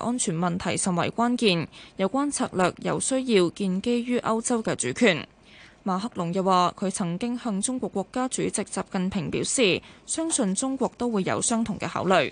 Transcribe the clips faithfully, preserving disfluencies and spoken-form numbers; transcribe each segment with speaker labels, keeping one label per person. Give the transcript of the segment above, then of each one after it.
Speaker 1: 安全問題甚為關鍵，有關策略有需要建基於歐洲嘅主權。馬克龍又話，佢曾經向中國國家主席習近平表示，相信中國都會有相同嘅考慮。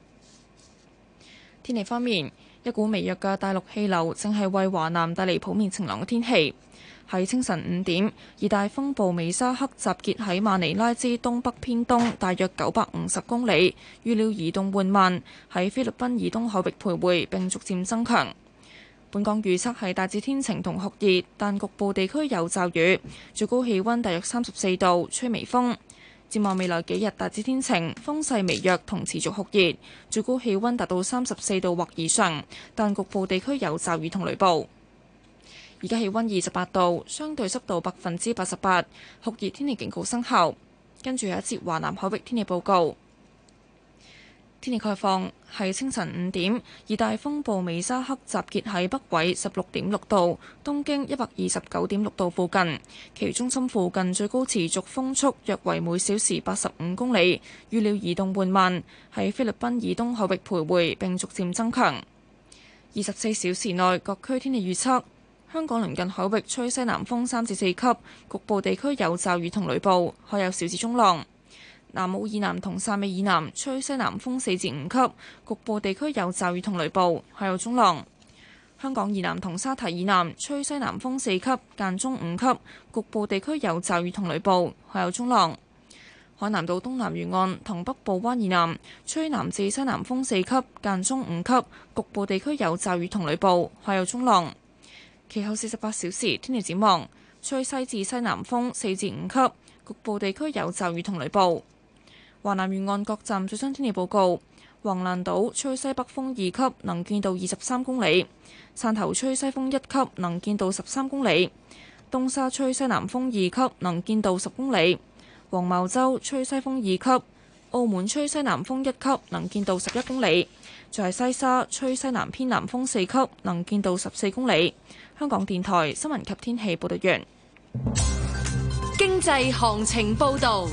Speaker 1: 天氣方面，一股微弱嘅大陸氣流正係為華南帶嚟普遍晴朗嘅天氣。喺清晨五點，熱帶風暴美沙克集結喺馬尼拉之東北偏東大約九百五十公里，預料移動緩慢，喺菲律賓以東海域徘徊並逐漸增強。本港預測係大致天晴同酷熱，但局部地區有驟雨，最高氣溫大約三十四度，吹微風。展望未來幾日大致天晴，風勢微弱同持續酷熱，最高氣溫達到三十四度或以上，但局部地區有驟雨同雷暴。而家氣溫二十八度，相對濕度百分之八十八，酷熱天氣警告生效。跟住有一節華南海域天氣報告。天氣概況係清晨五點，熱帶風暴美沙克集結喺北緯十六點六度、東經一百二十九點六度附近，其中心附近最高持續風速約為每小時八十五公里，預料移動緩慢，喺菲律賓以東海域徘徊並逐漸增強。二十四小時內各區天氣預測。香港鄰近海域吹西南風三至四級，局部地區有驟雨同雷暴，海有小至中浪。南澳以南同汕尾以南吹西南風四至五級，局部地區有驟雨同雷暴，海有中浪。香港以南同沙提以南吹西南風四級，間中五級，局部地區有驟雨同雷暴，海有中浪。海南島東南沿岸同北部灣以南吹南至西南風四級，間中五級，局部地區有驟雨同雷暴，海有中浪。其後四十八小時天氣展望，吹西至西南風四至五級，局部地區有驟雨同雷暴。華南沿岸各站最新天氣報告：橫瀾島吹西北風二級，能見度二十三公里；汕頭吹西風一級，能見度十三公里；東沙吹西南風二級，能見度十公里；黃茅洲吹西風二級；澳門吹西南風一級，能見度十一公里；就係西沙吹西南偏南風四級，能見度十四公里。香港電台新聞及天氣報道完。
Speaker 2: 經濟行情報道，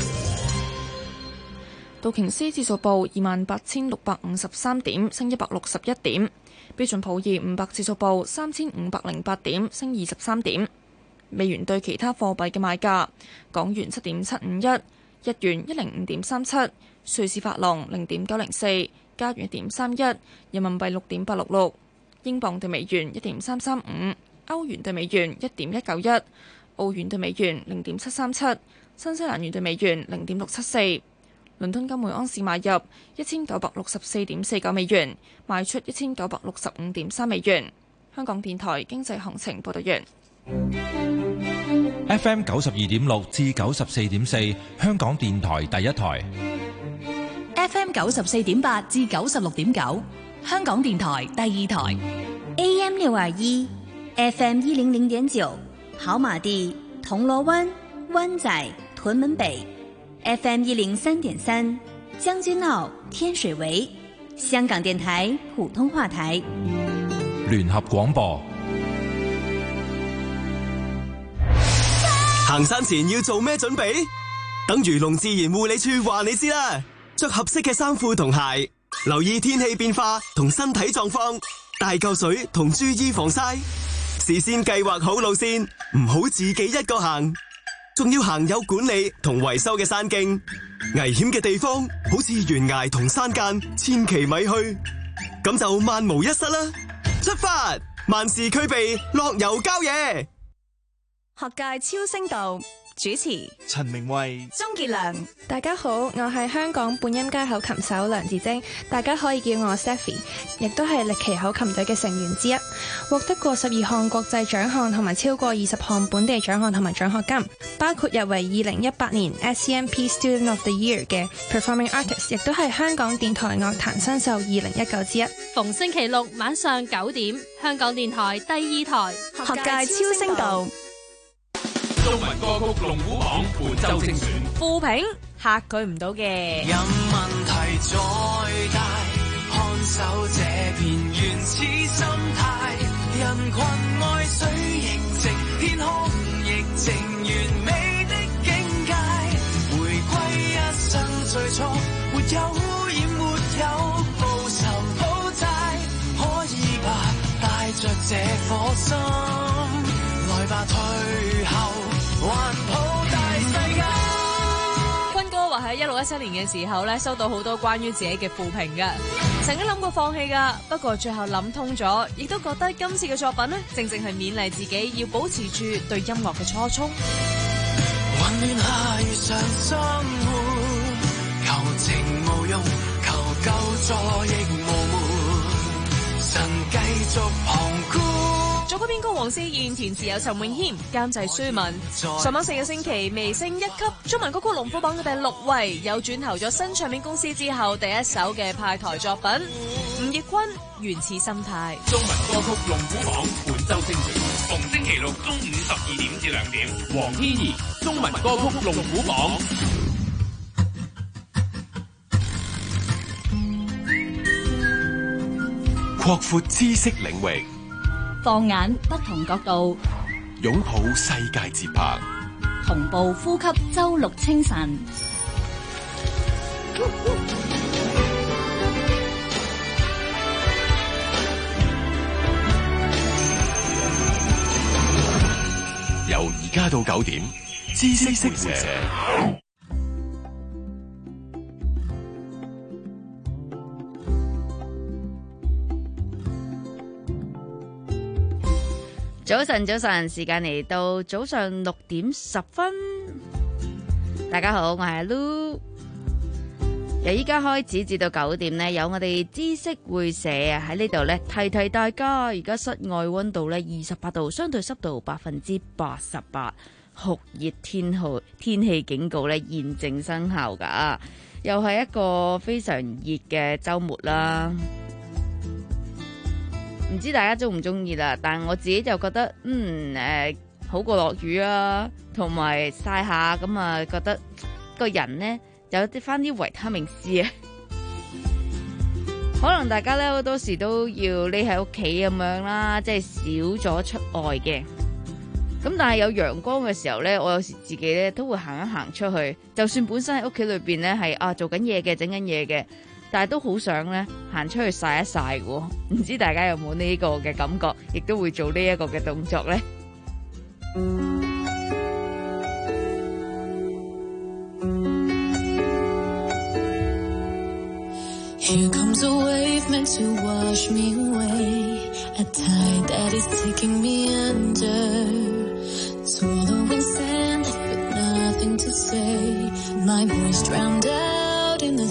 Speaker 1: 道瓊斯指數報二萬八千六百五十三點，升一百六十一點；標準普爾五百指數報三千五百零八點，升二十三點。美元對其他貨幣嘅賣價：港元七點七五一，日元一零五點三七，瑞士法郎零點九零四，加元一點三一，人民幣六點八六六。英鎊對美元一點三三五，歐元對美元一點一九一，澳元對美元零點七三七，新西蘭元對美元零點六七四。倫敦金每安士買入一千九百六十四點四九美元，賣出一千九百六十五點三美元。香港電台經濟行情報道完。
Speaker 3: F M 九十二點六至九十四點四，香港電台第一台。
Speaker 2: F M 九十四點八至九十六點九。香港電台第二台
Speaker 4: A M 六二一 F M 一零零點九，跑馬地、銅鑼灣、灣仔、屯門北 F M 一零三點三，將軍澳、天水圍。香港電台普通話台
Speaker 3: 聯合廣播。
Speaker 5: 行山前要做咩準備？等漁農自然護理處話你知啦，着合適嘅衫褲同鞋。留意天氣變化同身體狀況，帶夠水同注意防曬，事先計劃好路線，唔好自己一個行，仲要行有管理同維修嘅山徑，危險嘅地方好似懸崖同山間，千祈咪去，咁就萬無一失啦！出發，萬事俱備，樂遊郊野。
Speaker 6: 學界超聲道主持
Speaker 7: 陳明慧、
Speaker 6: 鍾傑良。
Speaker 8: 大家好，我係香港半音階口琴手梁智晶，大家可以叫我 Stephy， 亦都係歷奇口琴隊嘅成員之一，獲得過十二項國際獎項同埋超過二十項本地獎項同埋獎學金，包括入圍二零一八年 S C M P Student of the Year 嘅 Performing Artist， 亦都係香港電台樂壇新秀二零一九之一。
Speaker 9: 逢星期六晚上九點，香港電台第二台
Speaker 6: 學界超聲道。
Speaker 10: 中文歌曲龍虎榜本周精選，
Speaker 11: 負評嚇佢唔到嘅。
Speaker 12: 任問題再大，看守這片原始心態，人群愛水凝靜，天空亦靜，完美的境界，回歸一生最初，沒有污染，沒有報仇報債， 着這顆心，來吧退後，環抱大世界。
Speaker 11: 坤哥話喺一六一七年嘅時候咧，收到好多關於自己嘅負評嘅，曾經諗過放棄噶，不過最後諗通咗，亦都覺得今次嘅作品咧，正正係勉勵自己要保持住對音樂嘅初衷。
Speaker 12: 混亂下遇上生活，求情無用，求救助亦無門，神繼續旁觀。
Speaker 11: 作曲編曲黃思燕，填詞有陳詠謙，監製舒文。上網四個星期微升一級，中文歌曲龍虎榜嘅第六位，有轉投咗新唱片公司之後第一首嘅派台作品。吳業坤原始心態。
Speaker 10: 中文歌曲龍虎榜本周精選，逢星期六中午十二點至兩點。黃天怡中文歌曲龍虎榜。
Speaker 7: 擴闊知識領域，
Speaker 2: 放眼不同角度，
Speaker 7: 擁抱世界節拍，
Speaker 2: 同步呼吸周六清晨。
Speaker 7: 由而家到九點，知識會社。
Speaker 13: 早晨，早晨，時間嚟到早上六點十分。大家好，我係阿 Lu。由依家開始至到九點呢，有我哋知識會社啊喺呢度呢，提提大家。而家室外溫度呢，二十八度，相對濕度百分之八十八，酷熱天氣天氣警告呢現正生效噶。又係一個非常熱嘅週末啦。唔知大家中唔中意啦，但我自己就覺得，嗯誒、呃，好過落雨啊，同埋曬下咁啊，覺得個人呢有啲翻啲維他命 C 啊。可能大家咧好多時都要匿喺屋企咁樣啦，即係少咗出外嘅。咁但係有陽光嘅時候呢，我有時自己呢都會行一行出去，就算本身喺屋企裏邊呢係啊做緊嘢嘅，整緊嘢嘅。但係都好想咧行出去曬一曬嘅，唔知大家有冇呢個嘅感覺，亦都會做呢一個嘅動作咧。
Speaker 12: Here comes a wave meant to wash me away, a tide that is taking me under, swallowing sand with nothing to say, my voice drowned out in the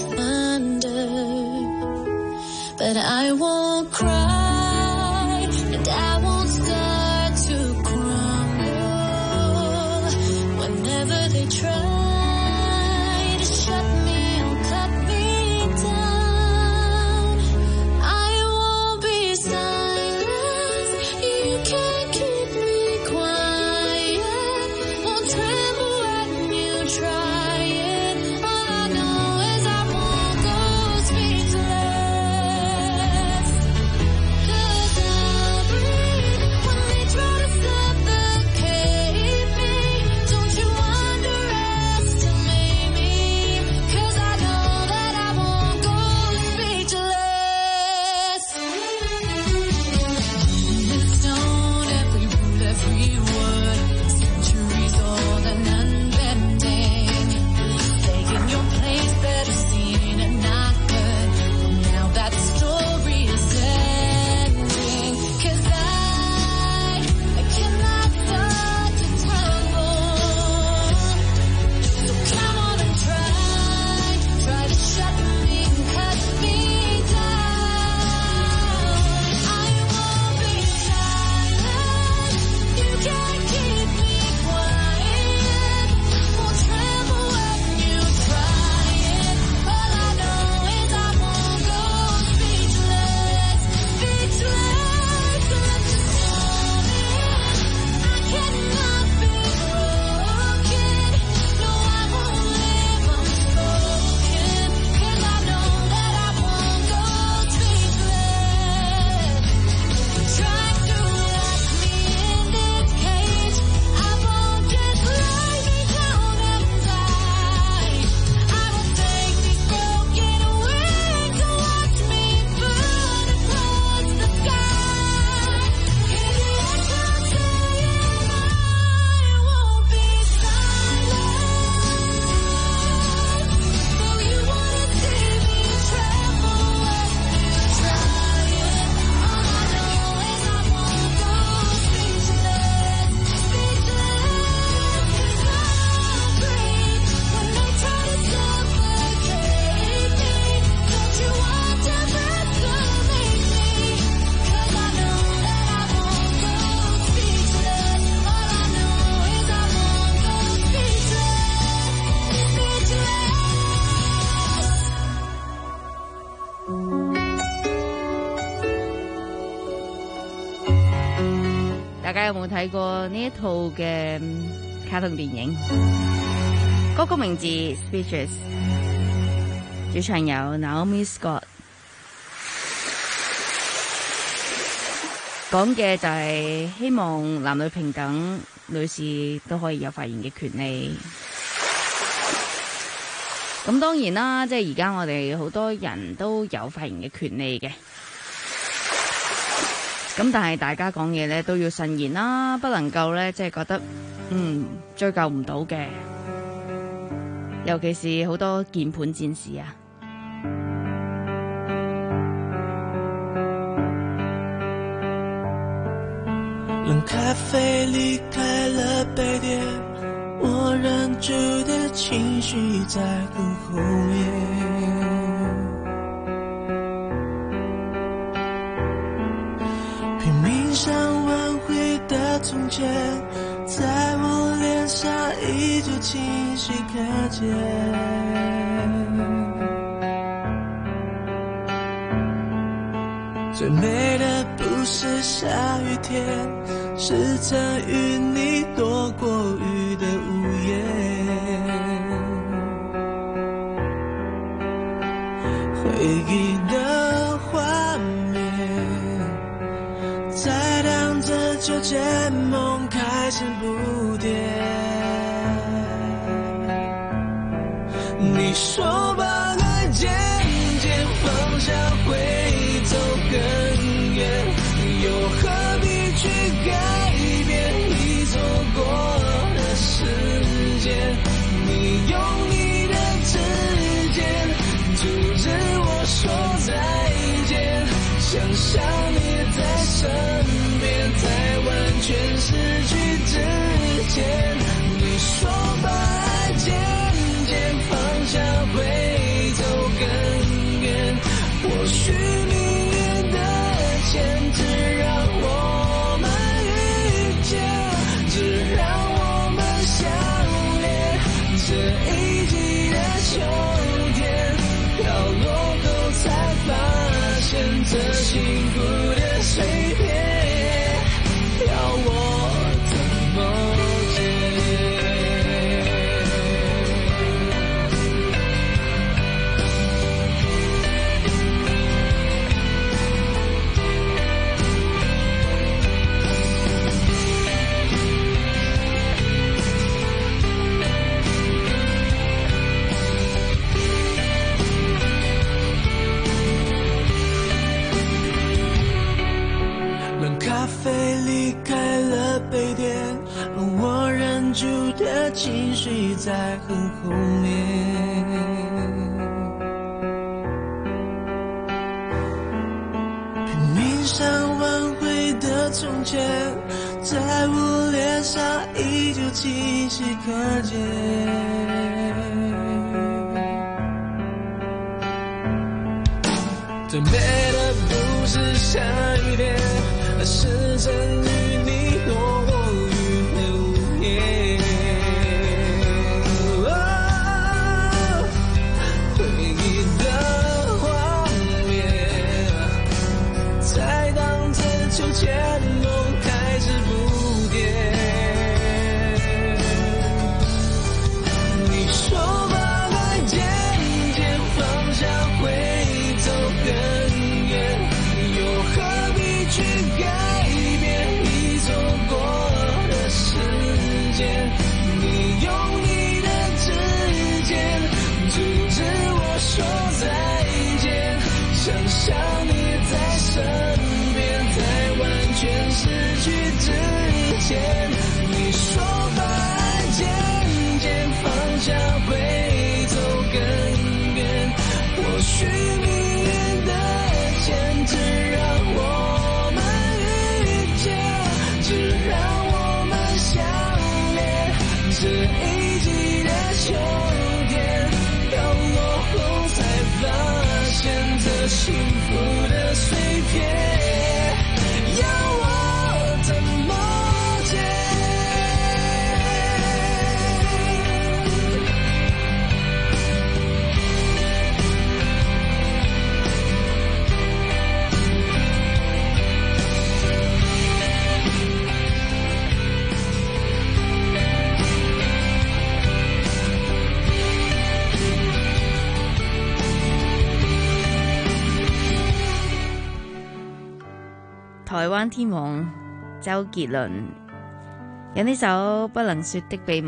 Speaker 12: thunder.But I won't cry, and I won't start to crumble. Whenever they try to shut me or cut me down, I won't be silent. You can't keep me quiet. Won't tremble when you try it. All I know is I won't go speechless.Thank
Speaker 13: 大家有冇睇過呢一套嘅卡通電影？歌曲名字 Speechless， 主唱有 Naomi Scott， 講嘅就係希望男女平等，女士都可以有發言嘅權利。咁當然啦，即係而家我哋好多人都有發言嘅權利嘅。咁但係大家講嘢咧都要慎言啦，不能夠咧即係覺得嗯追究唔到嘅。尤其是好多鍵盤戰士啊。
Speaker 12: 冷咖啡離開了杯墊，我忍住的情緒在很後面，拼命想挽回的從前，在我臉上依舊清晰可見。最美的不是下雨天，是曾與你躲過雨的午夜，回憶的畫面在蕩着秋千，夢開始不跌。你說把愛漸漸放下會走更遠，又何必去改變已錯過的時間？你用你的指尖阻止我說再見，想象你在身邊，在完全失去之前。你說把愛漸漸放下會走更遠，或許命運的牽制讓我們遇見，只讓我們相戀。這一季的秋天飄落後才發現，這幸福的碎片要我怎麼的情緒在很後面，拼命想挽回的從前，在我臉上依舊清晰可見。最美的不是下雨天，而是曾與你躲過雨的午夜。秋千夢開始不跌，你說把愛漸漸放下會走更遠，又何必去改變已錯過的時間？你用你的指尖阻止我說再見，想象你在身全失去之前。你說把愛漸漸放下會走更遠，或許命運的牽制讓我們遇見，只讓我們相戀。這一季的秋天飄落後才發現，這幸福的碎片要我怎麼解？
Speaker 13: 台灣天王周杰倫有呢首《不能說的秘密》，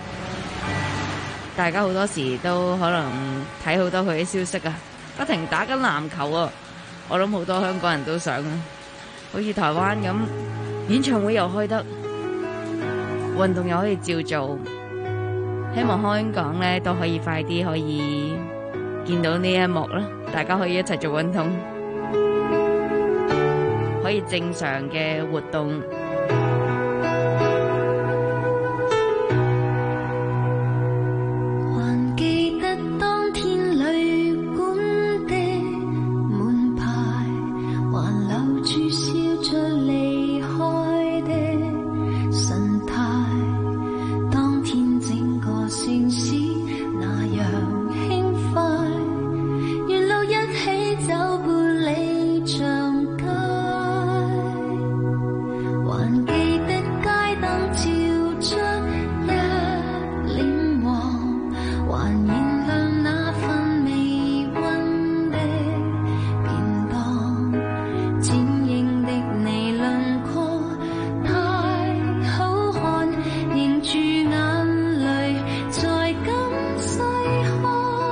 Speaker 13: 大家好多時都可能睇好多佢嘅消息啊，不停打緊籃球啊，我諗好多香港人都想啊，好似台灣咁演唱會又開得，運動又可以照做，希望香港呢都可以快啲可以見到呢一幕啦，大家可以一齊做運動，可以正常嘅活動。
Speaker 14: 還記得當天旅館的門牌，還留住笑着離開的神態，當天整個城市那樣輕快，沿路一起走半里長街，還記得街燈照出一臉黃，還燃亮那份微溫的便當，剪影的你輪廓太好看，凝住眼淚在今西看，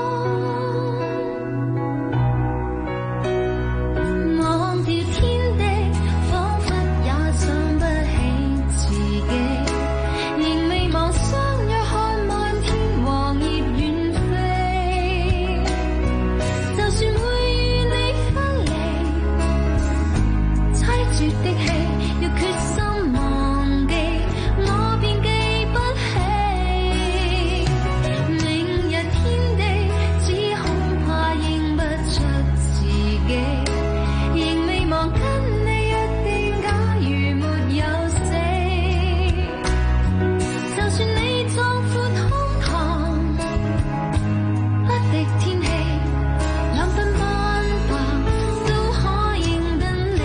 Speaker 14: 忘掉天地，彷彿也想不起自己，仍未忘相約看漫天黃葉遠飛，就算會與你分離，凄絕的戲要決心忘記，我便記不起，明日天地只恐怕認不出自己，仍未忘跟你約定，假如沒有死，就算你壯闊胸膛，不敵天氣，兩鬢斑白都可認得你。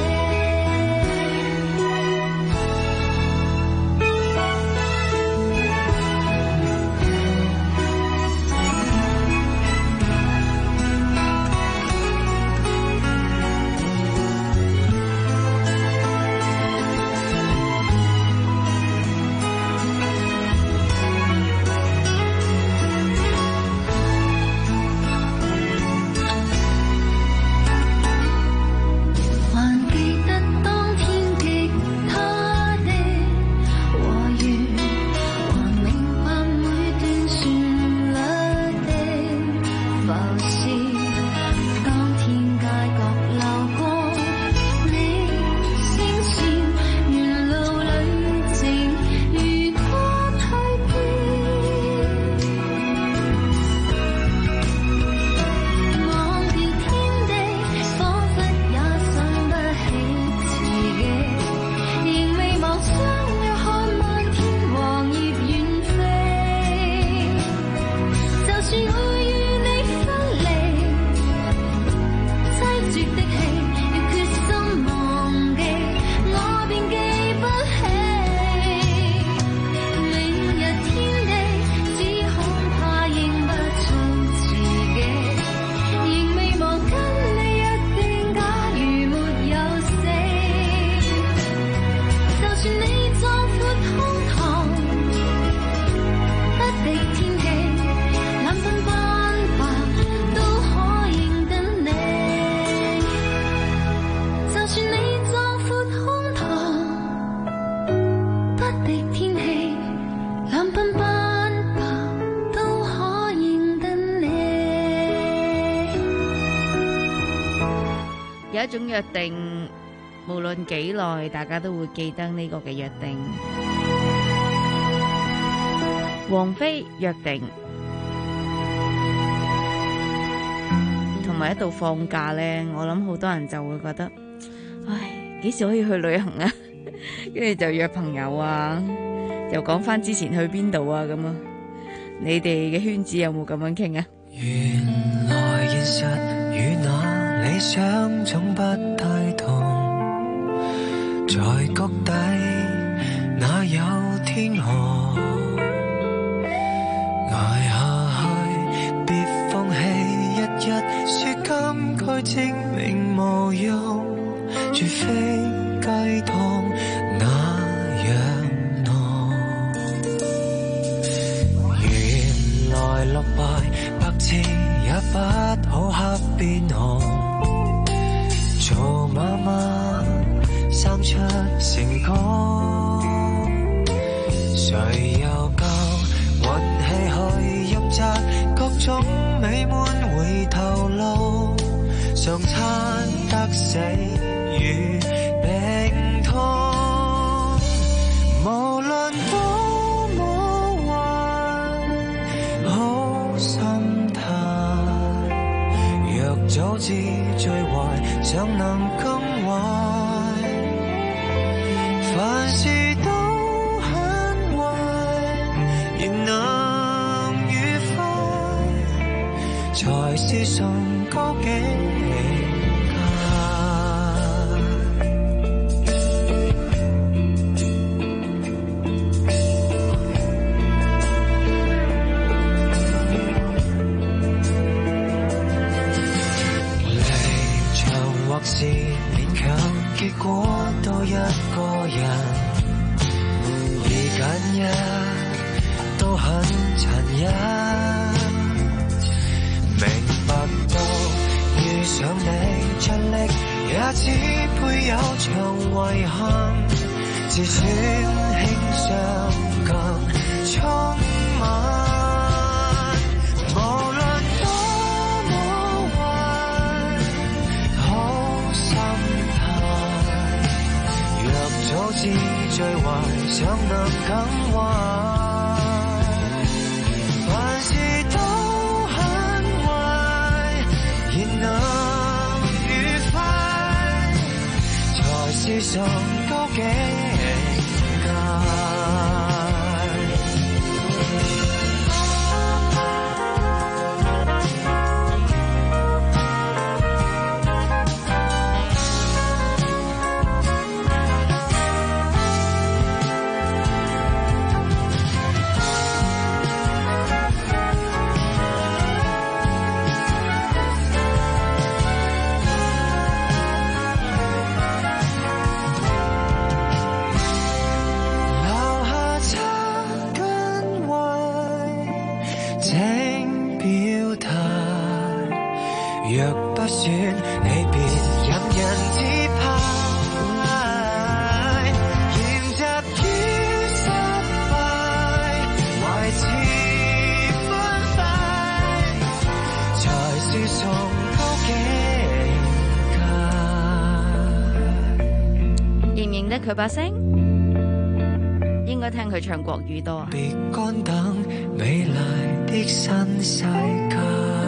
Speaker 14: 還記得當天吉他的和弦，還明白每段旋律的浮士，當天街角流過你聲線，沿路旅程如歌蛻變，忘掉天地，彷彿也想不起自己，仍未忘相約看漫天黃葉遠飛，就算會與你分離，凄絕的戲要決心忘記，我便記不起，明日天地只恐怕認不出自己，仍未忘跟你約定，假如沒有死，就算你壯闊胸膛，不敵天氣，兩鬢斑白都可認得你，就算你壯闊胸膛，不敵天氣，兩鬢斑白都可認得你。
Speaker 13: 有一種約定，無論幾耐，大家都會記得呢個嘅約定。王菲約定，同埋一度放假呢，我諗好多人就會覺得，唉，幾時可以去旅行啊？跟住就約朋友啊，又講翻之前去邊度啊咁啊。你哋嘅圈子有冇咁樣傾啊？
Speaker 12: 原來現實與那理想總不太同，在谷底哪有天河，捱下去別放棄，日日說今句證明無用，除非雞湯那樣濃。原來落敗百次也不好黑變紅，做媽媽生出成功，誰又夠運氣去入閘各種美滿回頭路，常餐得死與病痛，無論多麼壞好心態，若早知最壞尚能更壞，凡事都很壞仍能愉快，才是崇高境界。或是勉強，結果都一個人，而揀一都很殘忍。明白到遇上你出力，也只配有場遺憾，自尊輕傷更充滿。早知最壞尚能更壞，凡事都很壞仍能愉快，才是崇高境界。若不選你別任人自拍，言習於失敗，懷持分快，才是崇高境界。
Speaker 13: 認唔認得佢把聲？應該聽佢唱國語多啊。
Speaker 12: 別乾等美麗的新世界。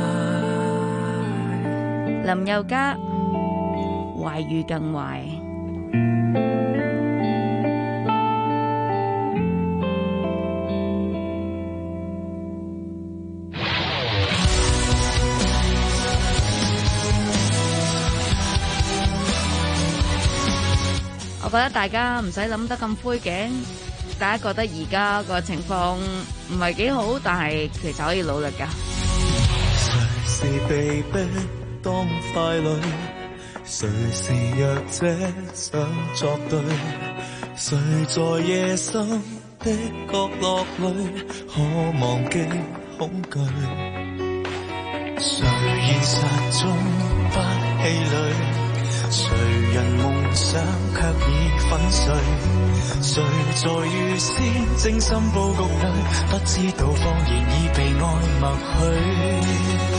Speaker 13: 林宥嘉，壞與更壞。我覺得大家唔使諗得咁灰嘅，大家覺得而家個情況唔係幾好，但係其實可以努力㗎。
Speaker 15: 誰是被逼當傀儡，誰是弱者想作對，誰在夜深的角落裏可忘記恐懼，誰現實中不氣餒，誰人夢想卻已粉碎，誰在預先精心佈局裏不知道謊言已被愛默許，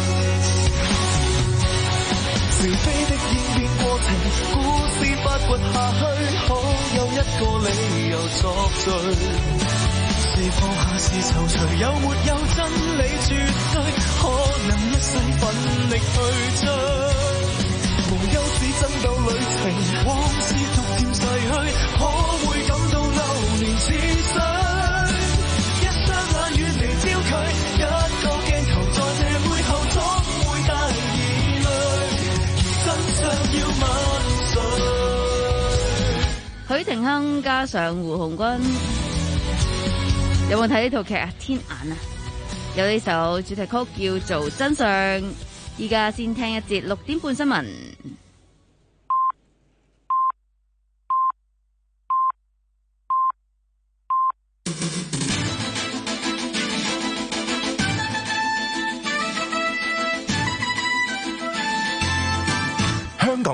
Speaker 15: 是非的演變過程，故事發掘下去，可有一個理由作對？是放下是躊躇，有沒有真理絕對？可能一世奮力去追，無休止爭鬥旅程，往事逐漸逝去，可會感到流年似水？一雙眼遠離焦距，一個鏡頭在這背後總會帶疑慮。要
Speaker 13: 許廷鏗加上胡鴻鈞，有冇睇呢套劇啊？天眼啊，有呢首主題曲叫做《真相》。依家先聽一節六點半新聞。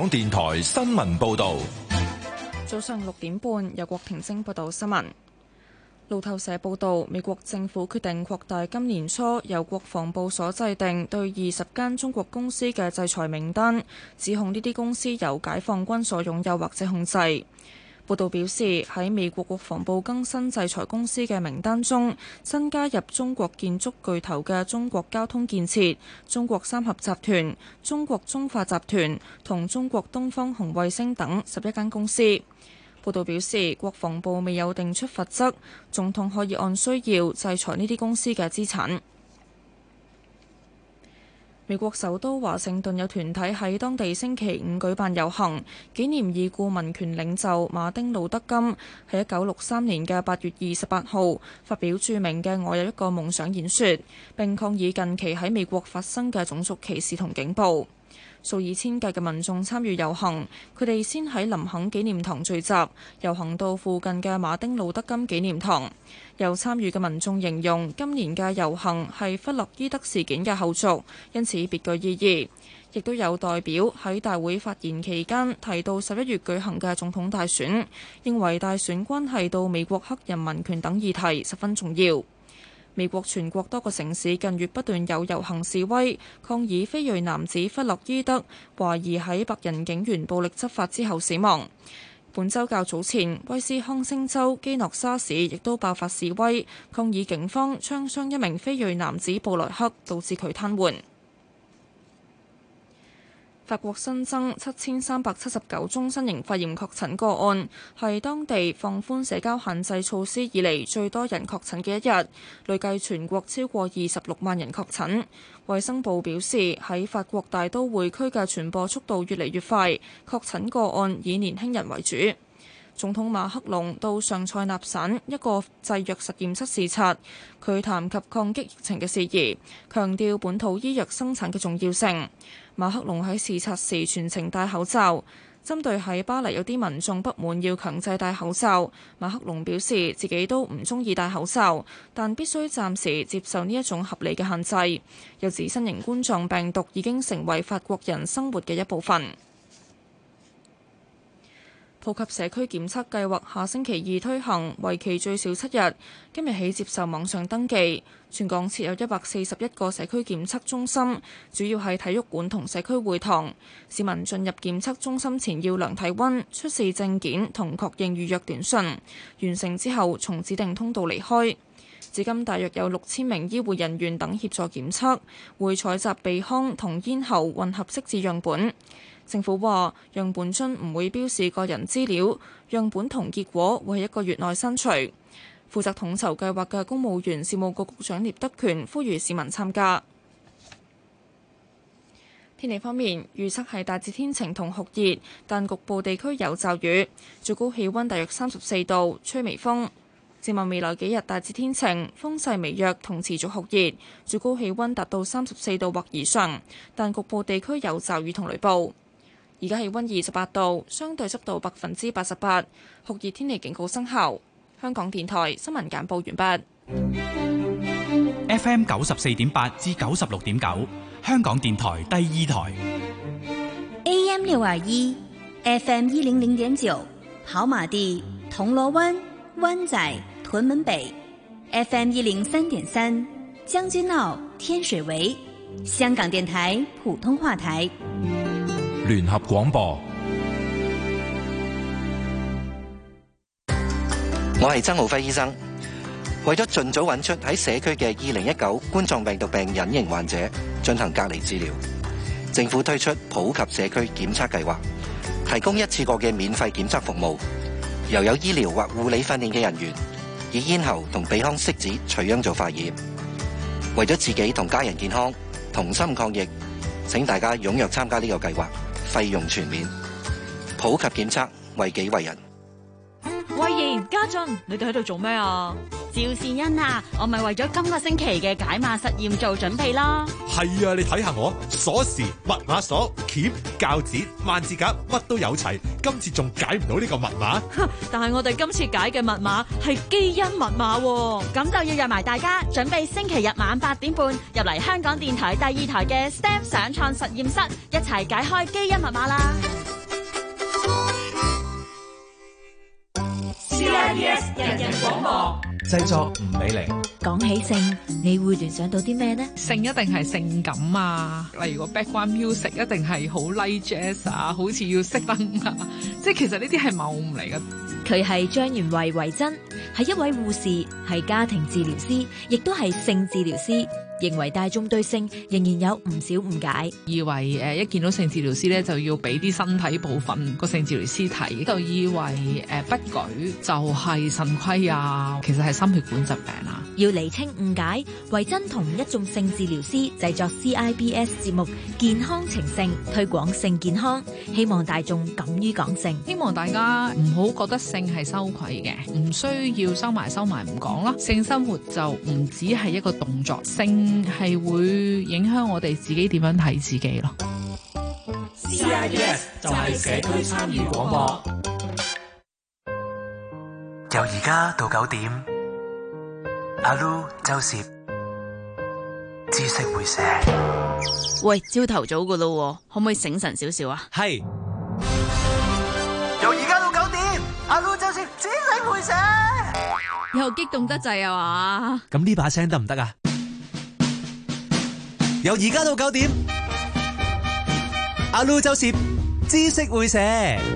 Speaker 3: 港電台新聞報道。
Speaker 1: 早上六點半，由郭婷晶報道新聞。路透社報道，美國政府決定擴大今年初由國防部所制定對二十間中國公司嘅制裁名單，指控呢啲公司由解放軍所擁有或者控制。報道表示，喺美國國防部更新制裁公司嘅名單中，新加入中國建築巨頭嘅中國交通建設、中國三峽集團、中國中化集團同中國東方紅衛星等十一間公司。報道表示，國防部未有定出罰則，總統可以按需要制裁呢啲公司嘅資產。美國首都華盛頓有團體喺當地星期五舉辦遊行，紀念已故民權領袖馬丁路德金喺一九六三年嘅八月二十八號發表著名嘅我有一個夢想演說，並抗議近期喺美國發生嘅種族歧視同警暴。數以千計嘅民眾參與遊行，佢哋先喺林肯紀念堂聚集，遊行到附近嘅馬丁路德金紀念堂。有參與嘅民眾形容今年嘅遊行係弗洛伊德事件嘅後續，因此別具意義。亦都有代表喺大會發言期間提到十一月舉行嘅總統大選，認為大選關係到美國黑人民權等議題，十分重要。美國全國多個城市近月不斷有遊行示威，抗議非裔男子弗洛伊德懷疑喺白人警員暴力執法之後死亡。本週較早前，威斯康星州基諾沙市亦都爆發示威，抗議警方槍傷一名非裔男子布萊克，導致佢癱瘓。法國新增七千三百七十九宗新型肺炎確診個案，係當地放寬社交限制措施以嚟最多人確診嘅一日，累計全國超過二十六萬人確診。衛生部表示，喺法國大都會區嘅傳播速度越嚟越快，確診個案以年輕人為主。總統馬克龍到上塞納省一個製藥實驗室視察，佢談及抗擊疫情嘅事宜，強調本土醫藥生產嘅重要性。馬克龍喺視察時全程戴口罩。針對喺巴黎有啲民眾不滿要強制戴口罩，馬克龍表示自己都唔中意戴口罩，但必須暫時接受呢一種合理嘅限制。又指新型冠狀病毒已經成為法國人生活嘅一部分。普及社區檢測計劃下星期二推行，為期最少七日。今日起接受網上登記。全港設有一百四十一個社區檢測中心，主要係體育館同社區會堂。市民進入檢測中心前要量體温、出示證件同確認預約短信。完成之後，從指定通道離開。至今大約有六千名醫護人員等協助檢測，會採集鼻腔同咽喉混合拭子樣本。政府話，樣本樽唔會標示個人資料，樣本同結果會喺一個月內刪除。負責統籌計劃嘅公務員事務局局長聶德權呼籲市民參加。天氣方面，預測係大致天晴同酷熱，但局部地區有驟雨，最高氣温大約三十四度，吹微風。展望未來幾日大致天晴，風勢微弱同持續酷熱，最高氣温達到三十四度或以上，但局部地區有驟雨同雷暴。而家氣温二十八度，相對濕度百分之八十八，酷熱天氣警告生效。香港電台新聞簡報完畢。
Speaker 16: F M 九十四點八至九十六點九，香港電台第二台。
Speaker 4: A M 六二一 ，F M 一零零點九，跑馬地、銅鑼灣、灣仔、屯門北 ，F M 一零三點三，將軍澳、天水圍，香港電台普通話台。
Speaker 3: 聯合廣播。
Speaker 17: 我係曾浩輝醫生，為咗盡早揾出喺社區嘅二零一九冠狀病毒病隱形患者進行隔離治療，政府推出普及社區檢測計劃，提供一次過嘅免費檢測服務，由有醫療或護理訓練嘅人員以咽喉同鼻腔拭子取樣做化驗。為咗自己同家人健康，同心抗疫，請大家踴躍參加呢個計劃，費用全免。普及檢測，為己為人。
Speaker 11: 慧賢、家俊，你哋喺度做咩啊？
Speaker 18: 趙善恩啊，我咪為咗今個星期嘅解碼實驗做準備啦。
Speaker 19: 係啊，你睇下我鎖匙、密碼鎖、鉗、鉸剪、萬字夾，乜都有齊。今次仲解唔到呢個密碼？
Speaker 11: 但係我哋今次解嘅密碼係基因密碼喎，
Speaker 18: 咁就要約埋大家準備星期日晚八點半入嚟香港電台第二台嘅 S T E M 上創實驗室，一齊解開基因密碼啦。
Speaker 9: B S 人人廣播。
Speaker 3: 製作吳美玲。
Speaker 20: 講起性，你會聯想到啲咩呢？
Speaker 21: 性一定係性感啊，例如個 background music 一定係好 light jazz 啊，好似要熄燈啊，即係其實呢啲係謬誤嚟嘅。
Speaker 20: 佢係張元慧維珍，係一位護士，係家庭治療師，亦都係性治療師。認為大眾對性仍然有唔少誤解，
Speaker 21: 以為誒一見到性治療師咧就要俾啲身體部分個性治療師睇，就以為誒不舉就係腎虧啊，其實係心血管疾病啊。
Speaker 20: 要釐清誤解，維珍同一眾性治療師製作 C I B S 節目《健康情性》，推廣性健康，希望大眾敢於講性，
Speaker 21: 希望大家唔好覺得性係羞愧嘅，唔需要收埋收埋唔講啦。性生活就唔只係一個動作，性係會影響我哋自己點樣睇自己咯。
Speaker 9: C I B S 就係社區參與廣播。
Speaker 22: 由而家到九點，阿 Lu 周攝知識會社。
Speaker 2: 喂，朝頭早噶咯，可唔可以醒神少少啊？
Speaker 22: 係。由而家到九點，阿 Lu 周攝知識會社。
Speaker 2: 又激動得滯啊嘛？
Speaker 22: 咁呢把聲得唔得啊？由而家到九點，阿 Lu 周攝知識會社。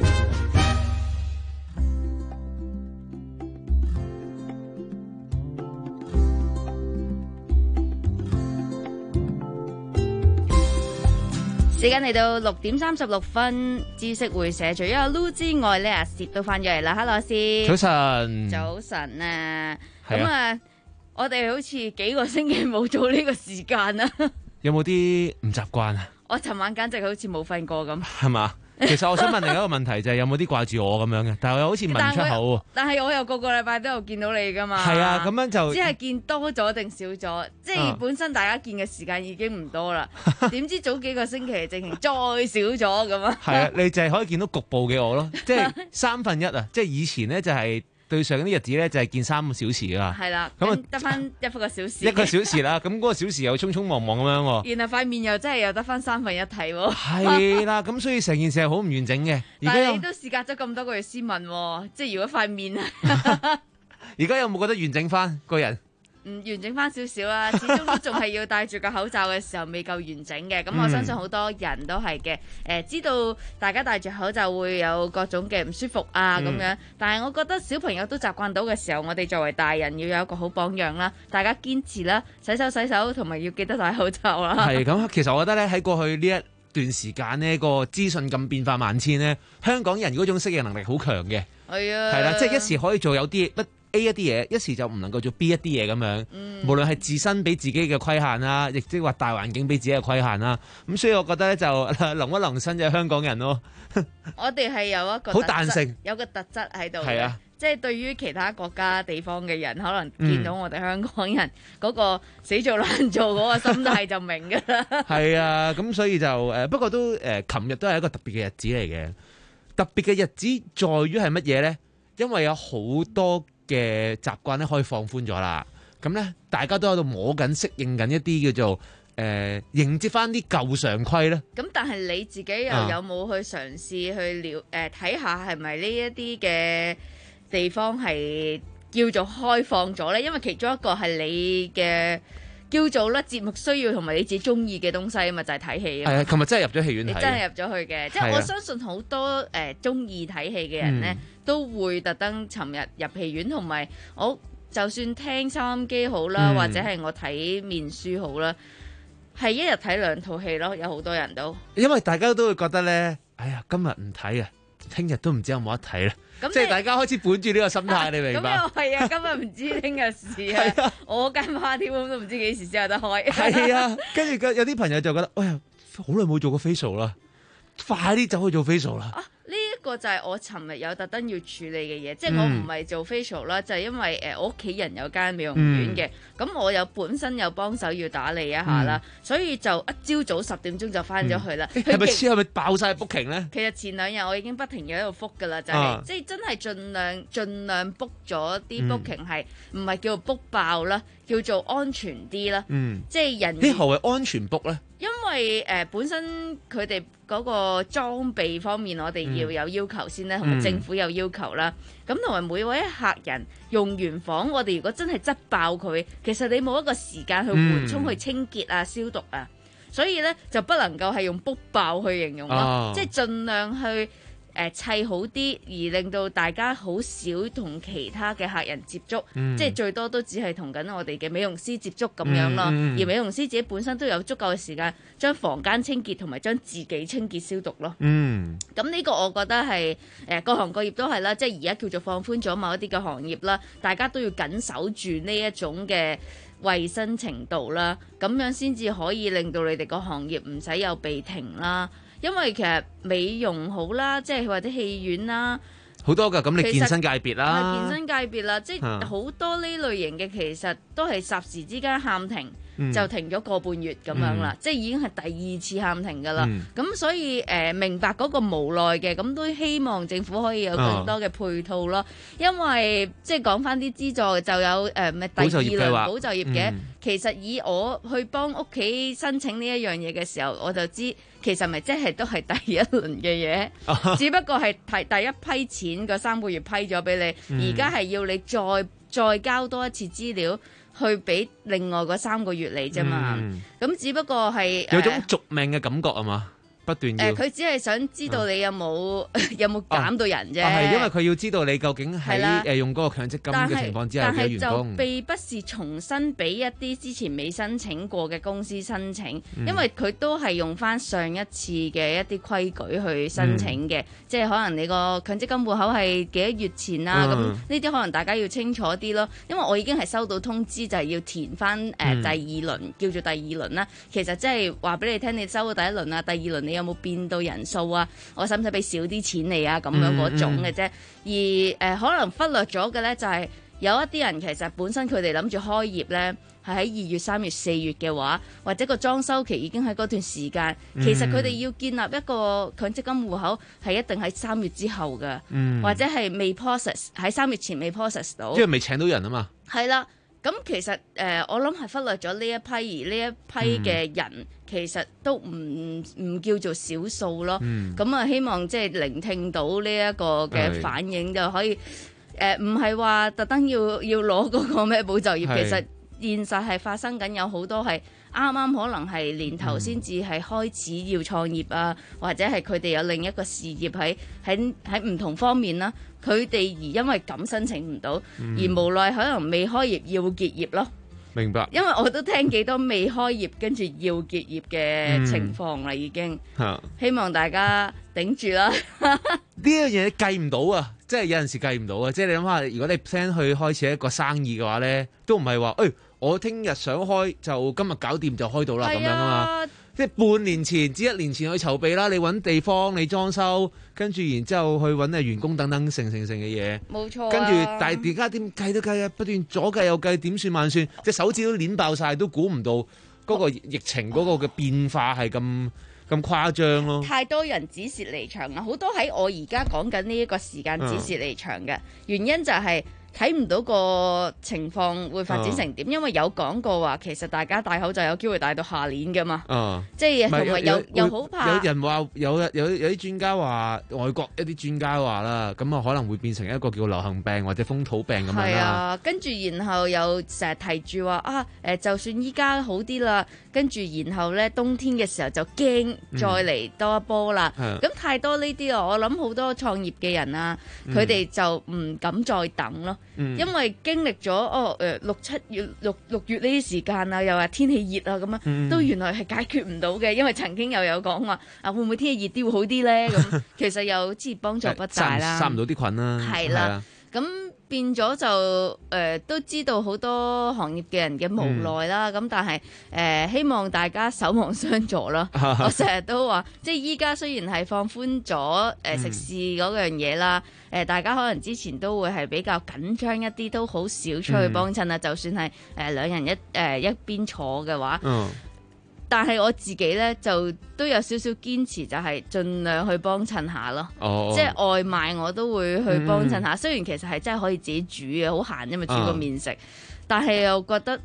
Speaker 13: 時間嚟到六點三十六分，知識會社除咗阿 Lu 之外咧，阿薛都翻咗嚟啦。Hello， 阿薛。
Speaker 23: 早晨。
Speaker 13: 早晨啊！咁啊，我哋好似幾個星期冇做呢個時間啦。
Speaker 23: 有冇啲唔習慣啊？
Speaker 13: 我尋晚簡直好似冇瞓過咁。
Speaker 23: 係嘛？其實我想問另一個問題就係有冇啲掛住我咁樣嘅？但係我又好似問唔出口。
Speaker 13: 但係我又個個禮拜都有見到你噶嘛。
Speaker 23: 係啊，咁樣就
Speaker 13: 只係見多咗定少咗？即係本身大家見嘅時間已經唔多啦。點知早幾個星期直情再少咗咁啊？
Speaker 23: 係啊，你淨係可以見到局部嘅我咯，即係三分一啊！即係以前咧就係、是。對上嗰啲日子咧就係見三個小時㗎，
Speaker 13: 係啦，咁啊得翻一個小時，
Speaker 23: 一個小時啦，咁嗰個小時又匆匆忙忙咁樣喎。
Speaker 13: 然後塊面又真係有得翻三分一睇喎。
Speaker 23: 係啦，咁所以成件事係好唔完整嘅。
Speaker 13: 但係你都事隔咗咁多個月先問，即係如果塊面啊，
Speaker 23: 而家有冇覺得完整翻個人？
Speaker 13: 嗯，完整翻少少啦，始終都仲係要戴住個口罩嘅時候未夠完整嘅。咁我相信好多人都係嘅。誒、呃，知道大家戴住口罩會有各種嘅唔舒服啊咁、嗯、樣，但係我覺得小朋友都習慣到嘅時候，我哋作為大人要有一個好榜樣啦。大家堅持啦，洗手洗手，同埋要記得戴口罩啦。
Speaker 23: 係咁，其實我覺得咧喺過去呢一段時間呢，個資訊咁變化萬千呢，香港人嗰種適應能力好強嘅。係啊，係啦，即係一時可以做有啲不 A 一啲嘢，一時就唔能夠做 B 一啲嘢咁樣。嗯、無論係自身俾自己嘅規限啦，亦即係話大環境俾自己嘅規限啦。咁所以我覺得咧就諗一諗新嘅香港人咯。
Speaker 13: 我哋係有一個
Speaker 23: 好彈性，
Speaker 13: 有個特質喺度嘅。
Speaker 23: 係啊，
Speaker 13: 即係對於其他國家地方嘅人，可能見到我哋香港人嗰個死做爛做嗰個心態就明㗎啦。係
Speaker 23: 啊，咁所以就誒，不過都誒，琴日都係一個特別嘅日子嚟嘅。特別嘅日子在於係乜嘢咧？因為有好多嘅習慣咧可以放寬咗啦，咁咧大家都喺度摸緊、適應緊一啲叫做誒、呃、迎接翻啲舊常規咧。
Speaker 13: 咁但係你自己又有冇去嘗試去了誒睇下係咪呢一啲嘅地方係叫做開放咗咧？因為其中一個係你嘅叫做咧節目需要同埋你自己中意嘅東西啊嘛，就係睇戲啊。係啊，
Speaker 23: 琴日真係入咗戲院睇。你
Speaker 13: 真係入咗去嘅，即係我相信好多誒中意睇戲嘅人咧。嗯都會特登尋日入戲院，同埋我就算聽收音機好啦，嗯、或者係我睇面書好啦，係一日睇兩套戲咯。有好多人都因
Speaker 23: 為大家都會覺得咧，哎呀，今日唔睇啊，聽日都唔知有冇得睇啦。即係大家開始本住呢個心態，啊、你明白？咁
Speaker 13: 又係啊，今日唔知聽日事啊，啊我間 party room 都唔知幾時先有得開。
Speaker 23: 係啊，跟住有啲朋友就覺得，哎呀，好耐冇做過 facial 啦，快啲走去做 facial 啦。啊
Speaker 13: 呢一個就係我尋日有特登要處理嘅嘢，即係我唔係做 facial 啦，就係因為誒我屋企人有間美容院嘅，咁、嗯、我有本身有幫手要打理一下啦，嗯、所以就一朝早十點鐘就翻咗去啦。
Speaker 23: 係咪係咪爆晒 booking 咧？
Speaker 13: 其實前兩日我已經不停喺度覆㗎啦，就係、是啊、即係真係盡量盡量 book 咗啲 booking 係唔係叫做 book 爆啦，叫做安全啲啦。嗯，即係人。呢何謂安全 book 咧？ 因為誒、呃、本身佢哋嗰個裝備方面，我哋要有要求先咧，同埋、嗯、政府有要求啦。咁同埋每位客人用完房，我哋如果真係執爆佢，其實你冇一個時間去緩衝、去清潔啊、消毒啊，所以咧就不能夠係用卜爆去形容咯，哦、即係盡量去。誒、呃、砌好啲，而令到大家好少同其他嘅客人接觸，嗯、即係最多都只係同緊我哋嘅美容師接觸咁樣咯。嗯嗯、而美容師自己本身都有足夠嘅時間將房間清潔同埋將自己清潔消毒咯。嗯，咁呢個我覺得係誒、呃、各行各業都係啦，即係而家叫做放寬咗某一啲嘅行業啦，大家都要緊守住呢一種嘅衛生程度啦，咁樣先至可以令到你哋個行業唔使有被停啦。因為其實美容好啦，即係或者戲院啦，
Speaker 23: 好多㗎。咁你健身界別啦，
Speaker 13: 健身界別啦，即係好多呢類型嘅，其實都係霎時之間喊停。嗯、就停咗個半月咁樣啦，嗯、即係已經係第二次喊停㗎啦。咁、嗯、所以誒、呃、明白嗰個無奈嘅，咁都希望政府可以有更多嘅配套咯。哦、因為即係講翻啲資助就有誒咩、呃、第二輪保就業嘅。嗯、其實以我去幫屋企申請呢一樣嘢嘅時候，我就知其實咪即係都係第一輪嘅嘢，啊、只不過係提第一批錢嗰三個月批咗俾你，而家係要你再再交多一次資料。去俾另外嗰三個月嚟啫嘛，咁、嗯、只不過係
Speaker 23: 有種續命嘅感覺啊嘛。不斷要誒，佢、
Speaker 13: 呃、只係想知道你有冇、啊、有冇減到人啫。係、
Speaker 23: 啊、因為佢要知道你究竟喺誒的用嗰個強積金嘅情況之下嘅員工。
Speaker 13: 但係就被不是重新俾一啲之前未申請過嘅公司申請，嗯、因為佢都係用翻上一次嘅一啲規矩去申請嘅，嗯、即係可能你個強積金戶口係幾多月前啊？咁呢啲可能大家要清楚啲咯。因為我已經係收到通知，就係、是、要填翻誒、呃嗯、第二輪，叫做第二輪啦。其實即係話俾你聽，你收到第一輪啊，第二輪你有冇變到人數啊？我使唔使俾少啲錢你啊？咁樣嗰種嘅啫。嗯嗯、而誒、呃、可能忽略咗嘅咧，就係有一啲人其實本身佢哋諗住開業咧，係喺二月、三月、四月嘅話，或者個裝修期已經喺嗰段時間，其實佢哋要建立一個強積金戶口係一定喺三月之後嘅，嗯、或者係未 process 喺三月前未 process 到，
Speaker 23: 即係未請到人啊嘛。
Speaker 13: 係啦。咁其實誒、呃，我諗係忽略咗呢一批，而呢一批嘅人、嗯、其實都唔唔叫做少數咯。咁啊、嗯，希望即係聆聽到呢一個嘅反應，是就可以誒，唔係話特登要要攞嗰個咩保就業，是其實現實係發生緊，有好多係啱啱可能係年頭先至係開始要創業啊，嗯、或者係佢哋有另一個事業喺喺喺唔同方面啦。佢哋而因為咁申請唔到，嗯、而無奈可能未開業要結業咯。
Speaker 23: 明白。
Speaker 13: 因為我都聽幾多未開業跟住要結業嘅情況啦，已經。嗯、希望大家頂住啦。
Speaker 23: 呢樣嘢計唔到啊，即係有陣時計唔到啊。即係你諗下，如果你 plan 去開始一個生意嘅話咧，都唔係話誒，我聽日想開就今日搞掂就開到啦咁樣啊嘛。即係半年前至一年前去籌備啦，你揾地方，你裝修，跟住然之後去揾誒員工等等成成成嘅嘢。
Speaker 13: 冇錯、啊。跟
Speaker 23: 住但係而家點計都計啊，不斷左計右計，點算萬算，隻手指都攣爆晒，都估唔到嗰個疫情嗰個嘅變化係咁咁誇張咯。
Speaker 13: 太多人指示離場啊！好多喺我而家講緊呢一個時間指示離場嘅、嗯、原因就係、是。睇唔到個情況會發展成點，哦、因為有講過話，其實大家戴口罩有機會戴到下年㗎嘛。哦、即係同埋又又好怕。有人話有有有啲專家話，外國一啲專家話啦，咁啊可能會變成一個叫流行病或者風土病咁樣啦。係啊，跟住然後又成日提住話啊，誒就算依家好啲啦，跟住然後咧冬天嘅時候就驚再嚟多一波啦。咁、嗯、太多呢啲啊，我諗好多創業嘅人啊，佢哋、嗯、就唔敢再等咯。嗯、因為經歷咗哦誒六七月六六月呢啲時間啊，又話天氣熱啊咁樣，嗯、都原來係解決唔到嘅。因為曾經又有講話啊，會唔會天氣熱啲會好啲咧？咁其實又即係幫助不大啦，殺唔到啲菌啦。係啦，咁變咗就誒、呃、都知道好多行業嘅人嘅無奈啦。咁、嗯、但係誒、呃、希望大家守望相助啦。我成日都話，即係依家雖然係放寬咗誒、呃、食肆嗰樣嘢啦。嗯誒、呃，大家可能之前都會係比較緊張一啲，都好少出去幫襯啦。嗯、就算係誒、呃、兩人一誒、呃、一邊坐嘅話，嗯、但係我自己咧就都有少少堅持，就係盡量去幫襯下咯。哦、即係外賣我都會去幫襯下，嗯、雖然其實係真係可以自己煮嘅，好閒，因為煮個麵食。嗯、但係又覺得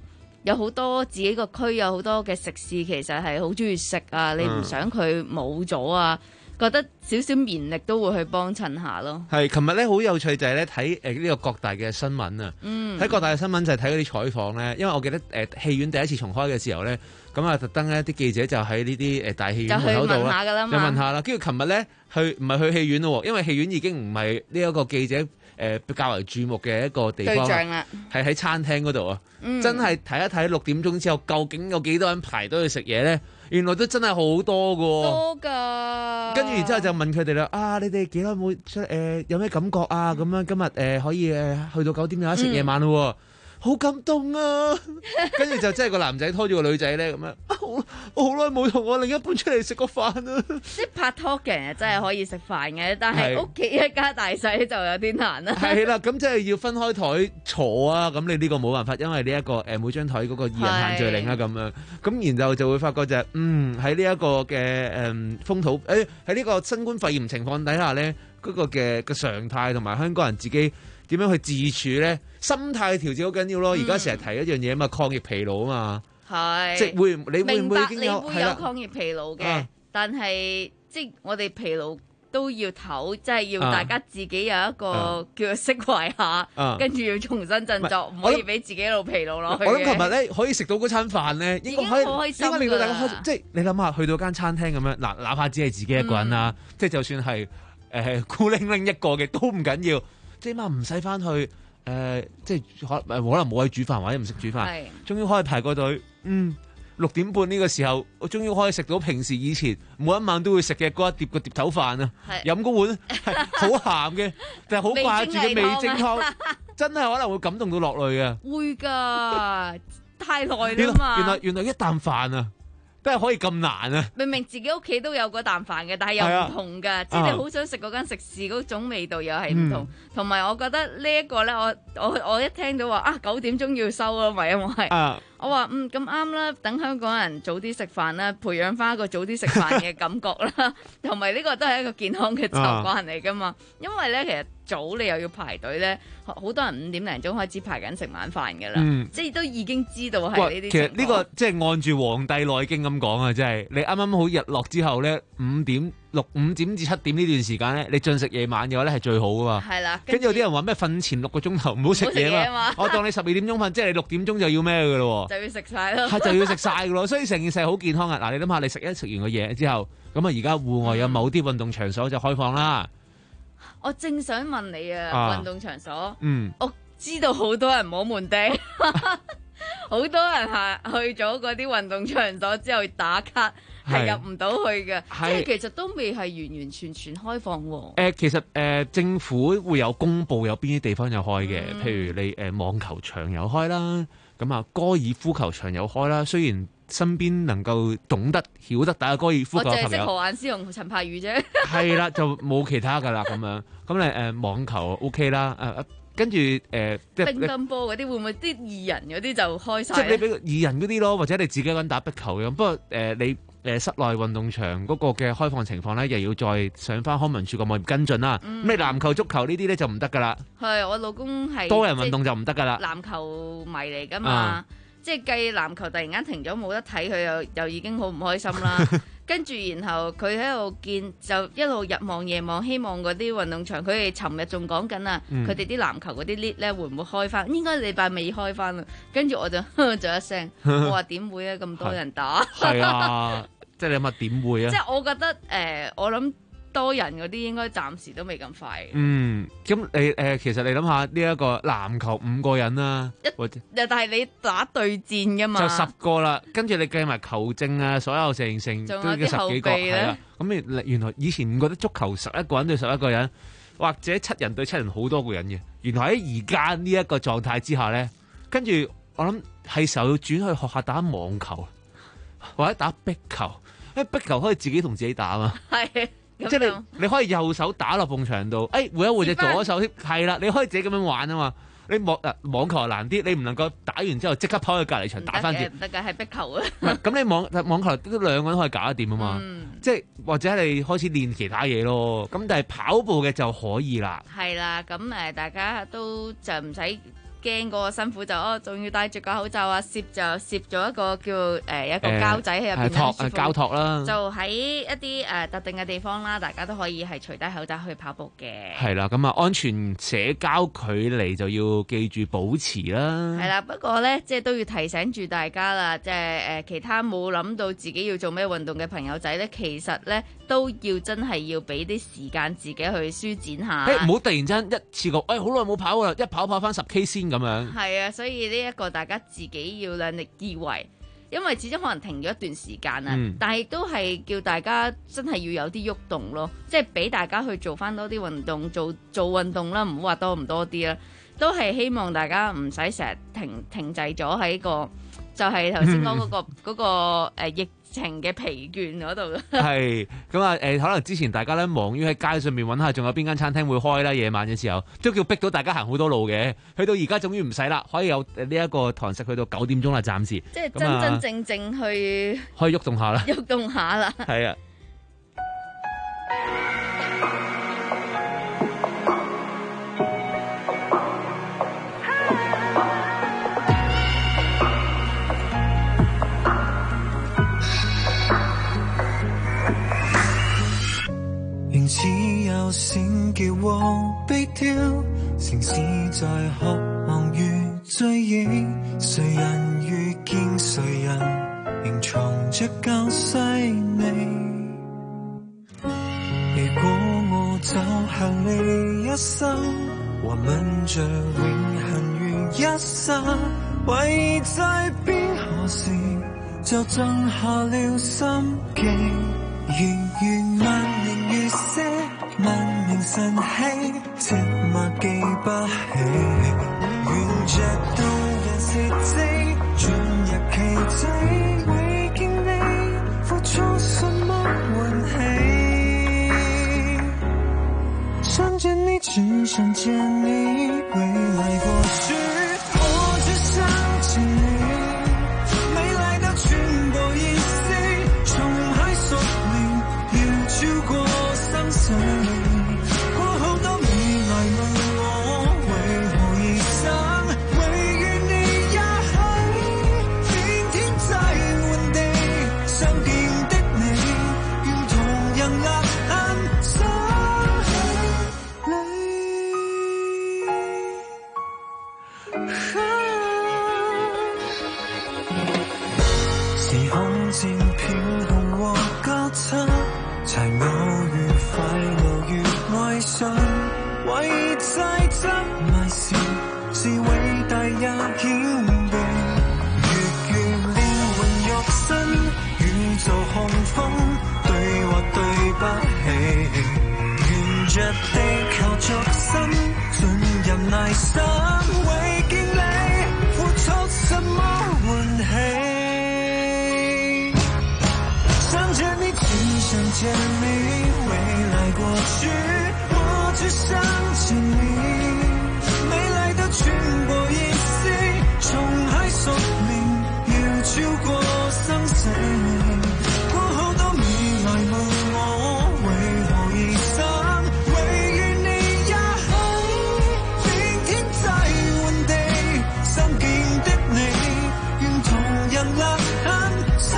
Speaker 13: 有好多自己個區有好多嘅食肆，其實係好中意食啊，你唔想佢冇咗啊，覺得少少綿力都會去幫襯下咯。
Speaker 23: 係，琴日咧好有趣就係咧睇誒呢個各大嘅新聞啊，
Speaker 13: 嗯，
Speaker 23: 睇各大嘅新聞就係睇嗰啲採訪咧，因為我記得誒、呃、戲院第一次重開嘅時候咧，咁啊特登咧啲記者就喺呢啲誒大戲院門口度
Speaker 13: 就去問下㗎啦嘛，
Speaker 23: 就問下啦，跟住琴日咧去唔係去戲院咯，因為戲院已經唔係呢一個記者誒、呃、較為注目嘅一個地方啦，係喺餐廳嗰度啊，嗯、真係睇一睇六點鐘之後究竟有幾多人排隊去食嘢咧？原來都真係好多㗎，
Speaker 13: 多㗎。
Speaker 23: 跟住然之後就問佢哋啦，啊你哋幾耐冇出誒、呃？有咩感覺啊？咁樣今日誒、呃、可以誒、呃、去到九點有得食夜晚咯，好、嗯、感動啊！跟住就真係個男仔拖住個女仔咧咁樣，好我好耐冇同我另一半出嚟食過飯啊！
Speaker 13: 即係拍拖嘅人真係可以食飯嘅，但係屋企一家大細就有啲難啦。係啦，
Speaker 23: 咁即係要分開台坐啊！咁你呢個冇辦法，因為呢、這、一個誒、呃、每張台嗰個二人限聚令啊咁樣。咁然後就會發覺就係、是、嗯喺呢一個嘅誒、嗯、風土誒喺呢個新冠肺炎情況底下咧，嗰、那個嘅嘅常態同埋香港人自己點樣去自處咧，心態調節好緊要咯。而家成日提一樣嘢啊嘛，抗疫疲勞啊嘛。係，即係會你會唔會已經有
Speaker 13: 明白你會有抗疫疲勞嘅、啊，但係即係我哋疲勞都要唞，即係要大家自己有一個、啊、叫做釋懷下，啊、跟住要重新振作，唔可以俾自己一路疲勞落去。
Speaker 23: 我諗琴日咧可以食到嗰餐飯咧，應該可以
Speaker 13: 好開心，
Speaker 23: 應該令到大家開心。即係你諗下，去到間餐廳咁樣，嗱，哪怕只係自己一個人啦、嗯，即係就算係誒孤零零一個嘅都唔緊要，即係嘛唔使翻去誒、呃，即係可可能冇去煮飯或者唔識煮飯，終於可以排個隊。嗯，六點半呢個時候，我終於可以食到平時以前每一晚都會食嘅嗰一碟個碟頭飯啊！飲嗰碗好鹹嘅，但係好掛住嘅味精湯，真係可能會感動到落淚啊！
Speaker 13: 會㗎，太耐啦嘛！
Speaker 23: 原來原來一啖飯啊！真係可以咁難啊！
Speaker 13: 明明自己屋企都有嗰啖飯嘅，但係又唔同㗎、啊，即係你好想食嗰間食肆嗰種味道又係唔同。同、嗯、埋我覺得呢一個咧，我我我一聽到話啊九點鐘要收啊，咪因為我話嗯咁啱啦，等香港人早啲食飯啦，培養翻一個早啲食飯嘅感覺啦，同埋呢個都係一個健康嘅習慣嚟㗎嘛。因為咧其實早你又要排隊咧，好多人五點零鐘開始排緊食晚飯㗎啦、嗯，即係都已經知道係呢啲。
Speaker 23: 其實呢、呢個即係按住《黃帝內經》咁講啊，即係你啱啱好日落之後咧，五點六五點至七點呢段時間咧，你進食夜晚嘅話咧係最好噶嘛。係啦，跟住有啲人話咩瞓前六個鐘頭唔好食嘢嘛，我當你十二點鐘瞓，即係你六點鐘就要咩㗎咯？
Speaker 13: 就要食晒咯，
Speaker 23: 係就要食晒㗎咯，所以成件事係好健康啊！嗱，你諗下，你食一食完個嘢之後，咁啊而家戶外有某啲運動場所就開放啦。
Speaker 13: 我正想問你啊，運動場所，
Speaker 23: 嗯，
Speaker 13: 我知道好多人摸門釘，好多人係去咗嗰啲運動場所之後打卡，係入唔到去嘅，即係其實都未係完完全全開放喎。誒、
Speaker 23: 呃，其實誒、呃、政府會有公佈有邊啲地方有開嘅、嗯，譬如你誒、呃、網球場有開啦，咁啊高爾夫球場有開啦，雖然身邊能夠懂得曉得打高爾夫球嘅朋友，我淨係識
Speaker 13: 何雁詩同陳柏宇啫。
Speaker 23: 係啦，就冇其他噶啦咁樣。咁你誒、呃、網球 OK 啦，誒、呃、跟住誒、呃、
Speaker 13: 乒乓波嗰啲會唔會啲二人嗰啲就開晒？
Speaker 23: 即係你俾二人嗰啲咯，或者你自己一個人打壁球嘅。不過誒、呃、你誒、呃、室內運動場嗰個嘅開放情況咧，又要再上翻康文署個網頁跟進啦。咁、嗯、你籃球、足球呢啲咧就唔得噶啦。
Speaker 13: 係我老公係
Speaker 23: 多人運動就唔得噶啦。
Speaker 13: 籃球迷嚟噶嘛？嗯即係計籃球突然間停咗冇得睇，佢又又已經好唔開心啦。跟住然後佢喺度見就一路日望夜望，希望嗰啲運動場，佢哋尋日仲講緊啊，佢哋啲籃球嗰啲 lift 咧會唔會開翻？應該禮拜尾開翻啦。跟住我就呵咗一聲，我話點會啊？咁多人打
Speaker 23: 係啊，即係你諗下點會啊？
Speaker 13: 即係我覺得誒、呃，我諗。多人嗰啲應該暫時都未咁快。
Speaker 23: 嗯，咁你誒、呃，其實你諗下呢一個籃球五個人啦，或者
Speaker 13: 但係你打對戰噶嘛，
Speaker 23: 就十個啦。跟住你計埋球證啊，所有成成都要十幾個係啦。咁你原來以前覺得足球十一個人對十一個人，或者七人對七人好多個人嘅。原來喺而家呢一個狀態之下咧，跟住我諗係時候要轉去學下打網球，或者打壁球。因為壁球可以自己同自己打嘛。係。即係你，你可以右手打落埲牆度，誒、哎，換一換隻左手添，係啦，你可以自己咁樣玩啊嘛。你網啊網球難啲，你唔能夠打完之後即刻跑去隔離場打翻轉，
Speaker 13: 唔得嘅，係壁球啊。
Speaker 23: 咁你網網球都兩個人可以搞得掂啊嘛。嗯、即係或者你開始練其他嘢咯。咁但係跑步嘅就可以啦。
Speaker 13: 係啦，咁誒大家都就唔使驚嗰個辛苦就哦，仲要戴住個口罩啊，攝就攝咗一個叫誒、呃、一個膠仔喺入邊
Speaker 23: 托誒膠托啦，
Speaker 13: 就喺一啲誒、呃、特定嘅地方啦，大家都可以係除低口罩去跑步嘅。
Speaker 23: 係啦，咁啊安全社交距離就要記住保持啦。
Speaker 13: 係啦，不過咧即係都要提醒住大家啦，即係誒其他冇諗到自己要做咩運動嘅朋友仔咧，其實咧都要真係要俾啲時間自己去舒展下。
Speaker 23: 誒唔好突然間一次過，誒好耐冇跑啦，一跑跑翻十 K 先咁樣。
Speaker 13: 係啊，所以呢一個大家自己要量力而為，因為始終可能停咗一段時間啊。嗯、但係都係叫大家真係要有啲喐動咯，即係俾大家去做翻多啲運動，做做運動啦，唔好話多唔多啲啦，都係希望大家唔使成日停停滯咗喺個，就係頭先講嗰個嗰、嗯嗰個誒疫情嘅疲倦嗰度。
Speaker 23: 係咁啊誒，可能之前大家咧忙於喺街上面揾下，仲有邊間餐廳會開啦，夜晚嘅時候都叫逼到大家行好多路嘅。去到而家終於唔使啦，可以有呢一個堂食去到九點鐘啦，暫時。
Speaker 13: 即係真真正正去
Speaker 23: 可以喐動下啦，
Speaker 13: 喐動下啦。
Speaker 23: 係啊。
Speaker 15: 似有閃嘅鍋被丟，城市在渴望與追憶，誰人遇見誰人，仍藏着教西你。如果我走向你一生，和吻着永恆如一剎，唯在邊何時就震下了心境。如願萬年月色，萬年晨曦，寂寞記不起。沿着動人事跡，進入奇蹟，會見你付出什麼運氣。想見你，只想見你，未來過去，我只想見你。未來的全部意識，從海索。超過生死，過後都未來問我為何而生，唯願你也喺變天際換地，相見的你，願同樣勒痕心裏。時空漸飄動和交叉，柴偶遇快樂與愛上，為在執迷時是偉大也謙卑，越越靈魂肉身，宇宙洪峰對或對不起，沿着地球逐身進入內心，為見你付出什麼換起。想見你，只想見你，未來過去，我只想見你。未來的全部意識，從海索命，要超過生死。過後都未來問我為何而生，唯願你也喺變天際換地，相見的你，願同樣勒痕心。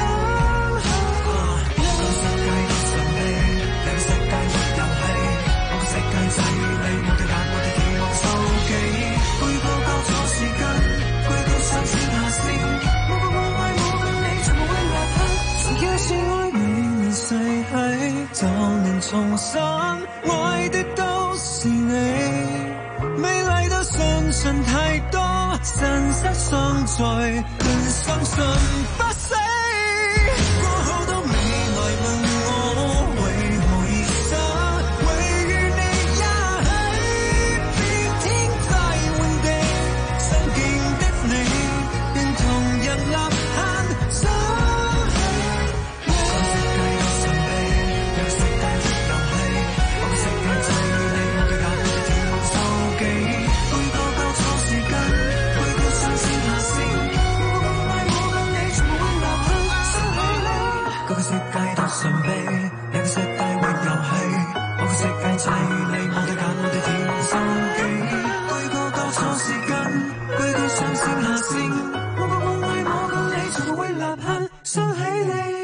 Speaker 15: 就能重生，愛的都是你，未來都信信太多，神失喪在，更深信不死。過後都未來問我為何而生，唯願你也喺變天際換地，相見的你，願同人勒痕心。 上線下線，我個我為我個你，從會立刻想起你。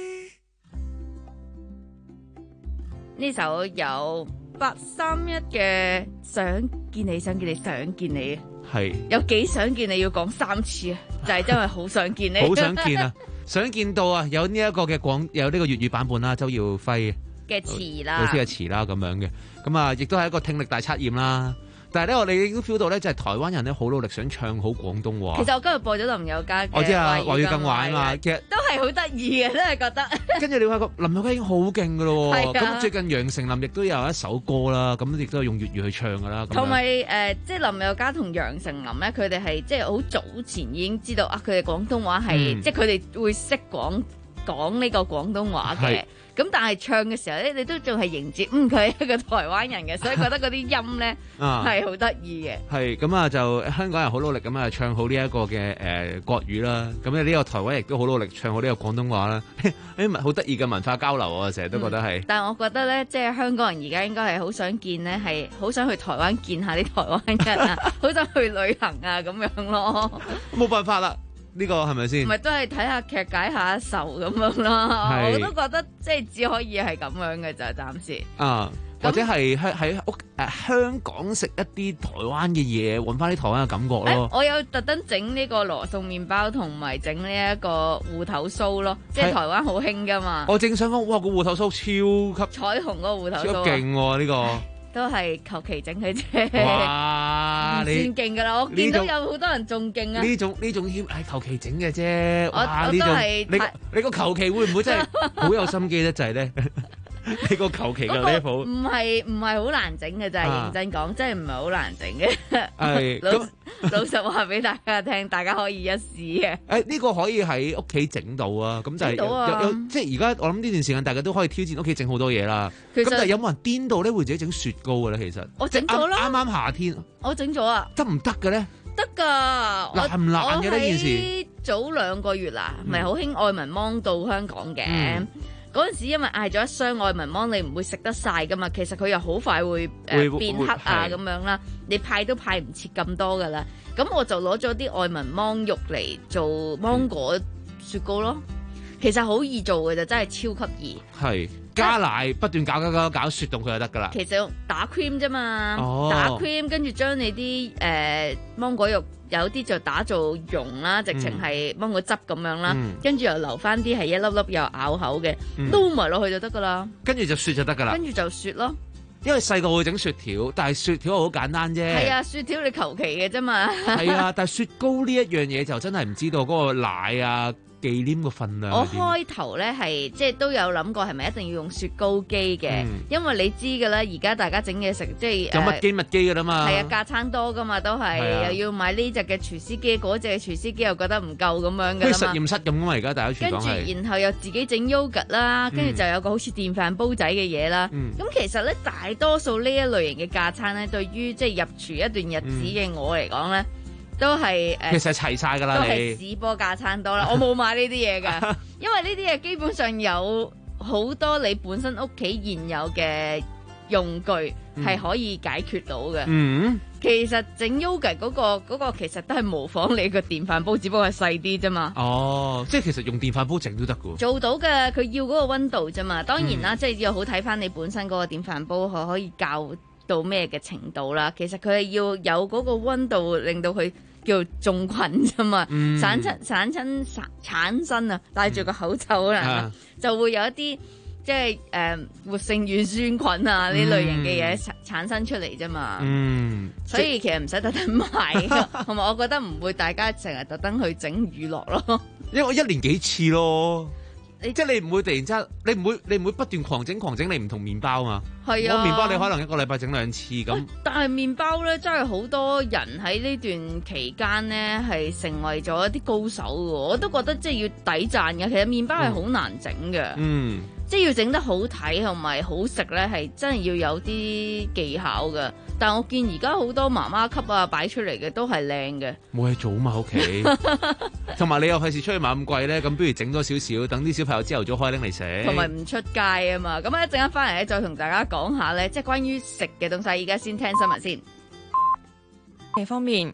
Speaker 13: 呢首有八三一嘅想見你，想見你，想見你，
Speaker 23: 係
Speaker 13: 有幾想見你要講三次啊！就係、是、因為好想見你，
Speaker 23: 好想見啊！想見到啊！有呢一個嘅廣有呢個粵語版本啦，周耀輝
Speaker 13: 嘅詞啦，
Speaker 23: 老師嘅詞啦咁樣嘅，咁啊亦都係一個聽力大測驗啦。但係咧，我哋都 feel 到咧，就係台灣人咧好努力想唱好廣東話。
Speaker 13: 其實我今日播咗林宥嘉嘅，
Speaker 23: 我知啊，華語更壞啊嘛，其實
Speaker 13: 都係好得意嘅，真係覺得。
Speaker 23: 跟住你發覺林宥嘉已經好勁噶咯喎，咁、
Speaker 13: 啊、
Speaker 23: 最近楊丞琳亦都有一首歌啦，咁亦都係用粵語去唱噶啦。
Speaker 13: 同埋誒，即係林宥嘉同楊丞琳咧，佢哋係即係好早前已經知道啊，佢哋廣東話係、嗯、即係佢哋會識講講呢個廣東話嘅。咁但係唱嘅時候咧，你都仲係迎接，嗯，佢係一個台灣人嘅，所以覺得嗰啲音咧係好得意嘅。
Speaker 23: 係咁啊，就香港人好努力咁啊，唱好呢一個嘅誒、呃、國語啦。咁咧呢個台灣亦都好努力唱好呢個廣東話啦。誒，好得意嘅文化交流啊，成日都覺得係、嗯。但係我覺得咧，即係香港人而家應該係好想見咧，係好想去台灣見下啲台灣人啊，好想去旅行啊咁樣咯。 冇辦法啦。呢、這個係咪先？
Speaker 13: 唔係都係睇下劇解下愁咁樣咯，我都覺得即係只可以係咁樣嘅就暫時。
Speaker 23: 啊，或者係喺喺屋誒香港食一啲台灣嘅嘢，揾翻啲台灣嘅感覺咯。
Speaker 13: 欸、我有特登整呢個羅宋麵包同埋整呢一個芋頭酥咯，即係台灣好興噶嘛。
Speaker 23: 我正想講，哇個芋頭酥超級
Speaker 13: 彩虹嗰個芋頭酥，
Speaker 23: 超勁喎呢個。
Speaker 13: 都係求其整佢啫，
Speaker 23: 哇！
Speaker 13: 唔算勁噶啦，我見到有好多人仲勁啊！
Speaker 23: 呢種呢種係求其整嘅啫，
Speaker 13: 我我都係
Speaker 23: 你你個求其會唔會真係好有心機咧？就係咧，你個求其嘅 level
Speaker 13: 唔係唔係好難整嘅，就係認真講，真係唔係好難整嘅。
Speaker 23: 係
Speaker 13: 老老實話俾大家聽，大家可以一試嘅。
Speaker 23: 誒呢個可以喺屋企整到啊！咁就係有有即係而家我諗呢段時間大家都可以挑戰屋企整好多嘢啦。咁但係有冇人顛到咧會自己整雪糕嘅咧？其實
Speaker 13: 我整咗啦，
Speaker 23: 啱啱夏天我
Speaker 13: 整咗啊，
Speaker 23: 得唔得嘅咧？
Speaker 13: 得㗎，
Speaker 23: 難唔難嘅呢件事？
Speaker 13: 早兩個月啦，咪好興愛文芒到香港嘅。嗯嗰陣時，因為嗌咗一箱愛文芒，你唔會食得晒噶嘛。其實佢又好快會誒、呃、變黑啊咁樣啦。你派都派唔切咁多噶啦。咁我就攞咗啲愛文芒肉嚟做芒果雪糕咯。嗯、其實好易做嘅就真係超級易。
Speaker 23: 係加奶不斷搞搞搞搞雪凍佢就得噶啦。其
Speaker 13: 實用打 cream 啫嘛，
Speaker 23: 哦、
Speaker 13: 打 cream 跟住將你啲誒、呃、芒果肉。有啲就打做蓉啦，直情係芒果汁咁樣啦，跟、嗯、住又留翻啲係一粒粒又咬口嘅，撈埋落去就得噶啦。跟
Speaker 23: 住就雪就得噶啦。
Speaker 13: 跟住就雪咯。因
Speaker 23: 為細個會整雪條，但係雪條好簡單啫。
Speaker 13: 係啊，雪條你求其嘅啫嘛。
Speaker 23: 係啊，但係雪糕呢一樣嘢就真係唔知道嗰個奶啊。忌廉個份量。
Speaker 13: 我開頭咧係即係都有諗過係咪一定要用雪糕機嘅、嗯，因為你知㗎啦，而家大家整嘢食即係
Speaker 23: 有乜機乜機㗎啦嘛。
Speaker 13: 係啊，架撐多㗎嘛，都係、啊、又要買呢隻嘅廚師機，嗰隻嘅廚師機又覺得唔夠咁樣㗎嘛。
Speaker 23: 好似實驗室咁㗎嘛，而家大家廚房係。
Speaker 13: 跟住然後又自己整 yogurt 啦，跟、嗯、住就有個好似電飯煲仔嘅嘢啦。咁、嗯、其實咧大多數呢一類型嘅架撐咧，對於即係入廚一段日子嘅我嚟講咧。嗯都係誒、呃，
Speaker 23: 其實齊晒㗎啦，
Speaker 13: 都係紙波架撐多啦。我冇買呢啲嘢㗎，因為呢啲嘢基本上有好多你本身屋企現有嘅用具係可以解決到嘅。嗯，其實整 yogurt 嗰個嗰個其實都係模仿你個電飯煲，只不過係細啲啫嘛。
Speaker 23: 哦，即係其實用電飯煲整都得㗎。
Speaker 13: 做到嘅，佢要嗰個溫度啫嘛。當然啦，嗯、即係要好睇翻你本身嗰個電飯煲可可以較到咩嘅程度啦。其實佢係要有嗰個溫度，令到佢叫種菌啫嘛，嗯、產生產生產產生啊，戴住個口罩啦、嗯，就會有一啲即係誒、呃、活性乳酸菌啊呢、嗯、類型嘅嘢產生出嚟啫嘛。嗯，所以其實唔使特登買，同埋我覺得唔會大家成日特登去整乳酪咯。
Speaker 23: 因為我一年幾次咯。即係你唔會突然之間，你唔會你唔會不斷狂整狂整你唔同麵包嘛？係啊，我麵包你可能一個禮拜整兩次咁。
Speaker 13: 但係麵包咧真係好多人喺呢段期間咧係成為咗一啲高手嘅，我都覺得即係要抵讚嘅。其實麵包係好難整嘅，嗯，即係要整得好睇同埋好食咧，係真係要有啲技巧嘅。但係我見而家好多媽媽級啊擺出嚟嘅都係靚嘅。
Speaker 23: 冇嘢做嘛屋企，同埋你又費事出去買咁貴咧，咁不如整多少少，等啲小朋友朝頭早可以拎嚟食。
Speaker 13: 同埋唔出街啊嘛，咁一陣間翻嚟咧再同大家講下咧，即係關於食嘅東西。而家先聽新聞先。
Speaker 1: 另一方面，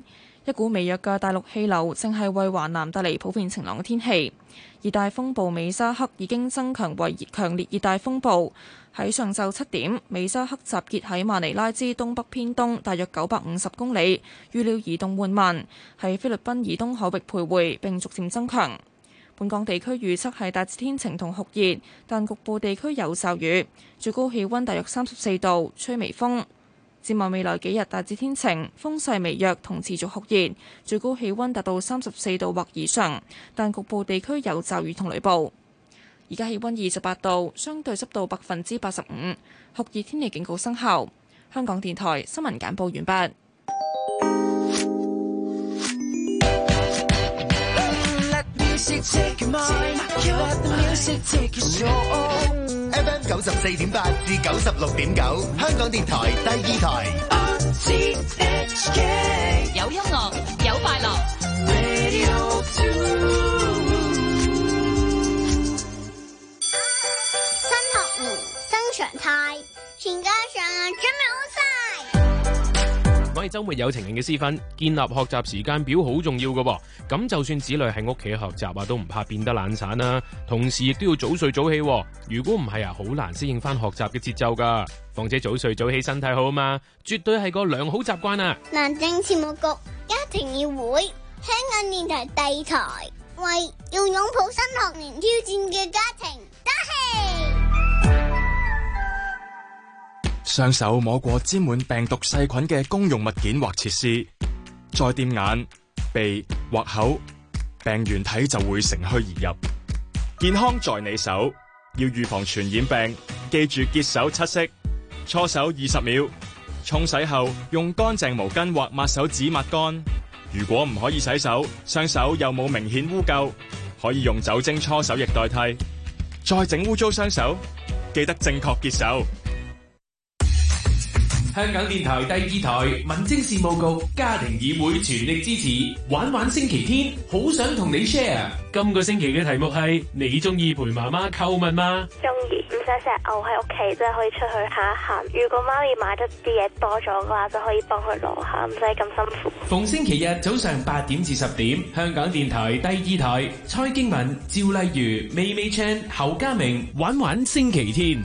Speaker 1: 一股微弱嘅大陸氣流正係為華南帶嚟普遍晴朗嘅天氣。熱帶風暴美沙克已經增強為強烈熱帶風暴。喺上晝七點，美沙克集結喺馬尼拉之東北偏東，大約九百五十公里，預料移動緩慢，喺菲律賓以東海域徘徊並逐漸增強。本港地區預測係大致天晴同酷熱，但局部地區有驟雨，最高氣溫大約三十四度，吹微風。展望未來幾日大致天晴，風勢微弱同持續酷熱，最高氣溫達到三十四度或以上，但局部地區有驟雨同雷暴。而家氣溫二十八度，相對濕度百分之八十五，酷熱天氣警告生效。香港電台新聞簡報完畢。
Speaker 5: F M 九十四點八至九十六點九，香港電台第二台。
Speaker 2: 有音樂，有快樂。
Speaker 6: 新學年新常態，全家上準備好晒。
Speaker 8: 我係周末有情形嘅師訓，建立學習時間表好重要㗎喎。咁就算子女喺屋企學習啊，都唔怕變得懶散啦。同時亦都要早睡早起，如果唔係啊，好難適應翻學習嘅節奏噶。況且早睡早起身體好啊嘛，絕對係個良好習慣啊！
Speaker 6: 南政事務局家庭議會，香港電台第二台，為要擁抱新學年挑戰嘅家庭打氣。
Speaker 24: 雙手摸過沾滿病毒細菌嘅公用物件或設施，再掂眼、鼻或口，病原體就會乘虛而入。健康在你手，要預防傳染病，記住潔手七式，搓手二十秒，沖洗後用乾淨毛巾或抹手紙抹乾。如果唔可以洗手，雙手又冇明顯污垢，可以用酒精搓手液代替。再整污糟雙手，記得正確潔手。
Speaker 10: 香港電台第二台民政事務局家庭議會全力支持玩玩星期天，好想同你 share。今個星期嘅題目係：你中意陪媽媽購物嗎？
Speaker 25: 中意，唔使成日漚喺屋企，即係可以出去行一行。如果媽咪買得啲嘢多咗嘅話，就可以幫佢攞下，唔使咁辛苦。
Speaker 10: 逢星期日早上八點至十點，香港電台第二台，蔡經文、趙麗如、美美 Chan、侯家明玩玩星期天。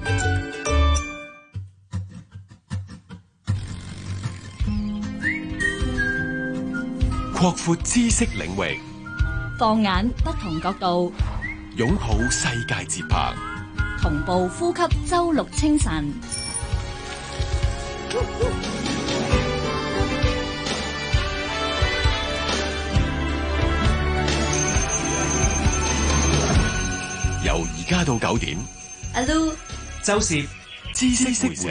Speaker 7: 擴闊知識領域，
Speaker 18: 放眼不同角度，
Speaker 7: 擁抱世界節拍，
Speaker 18: 同步呼吸周六清晨。
Speaker 7: 由而家到九點，
Speaker 18: 阿 Lu、
Speaker 10: 周攝
Speaker 7: 知識會社。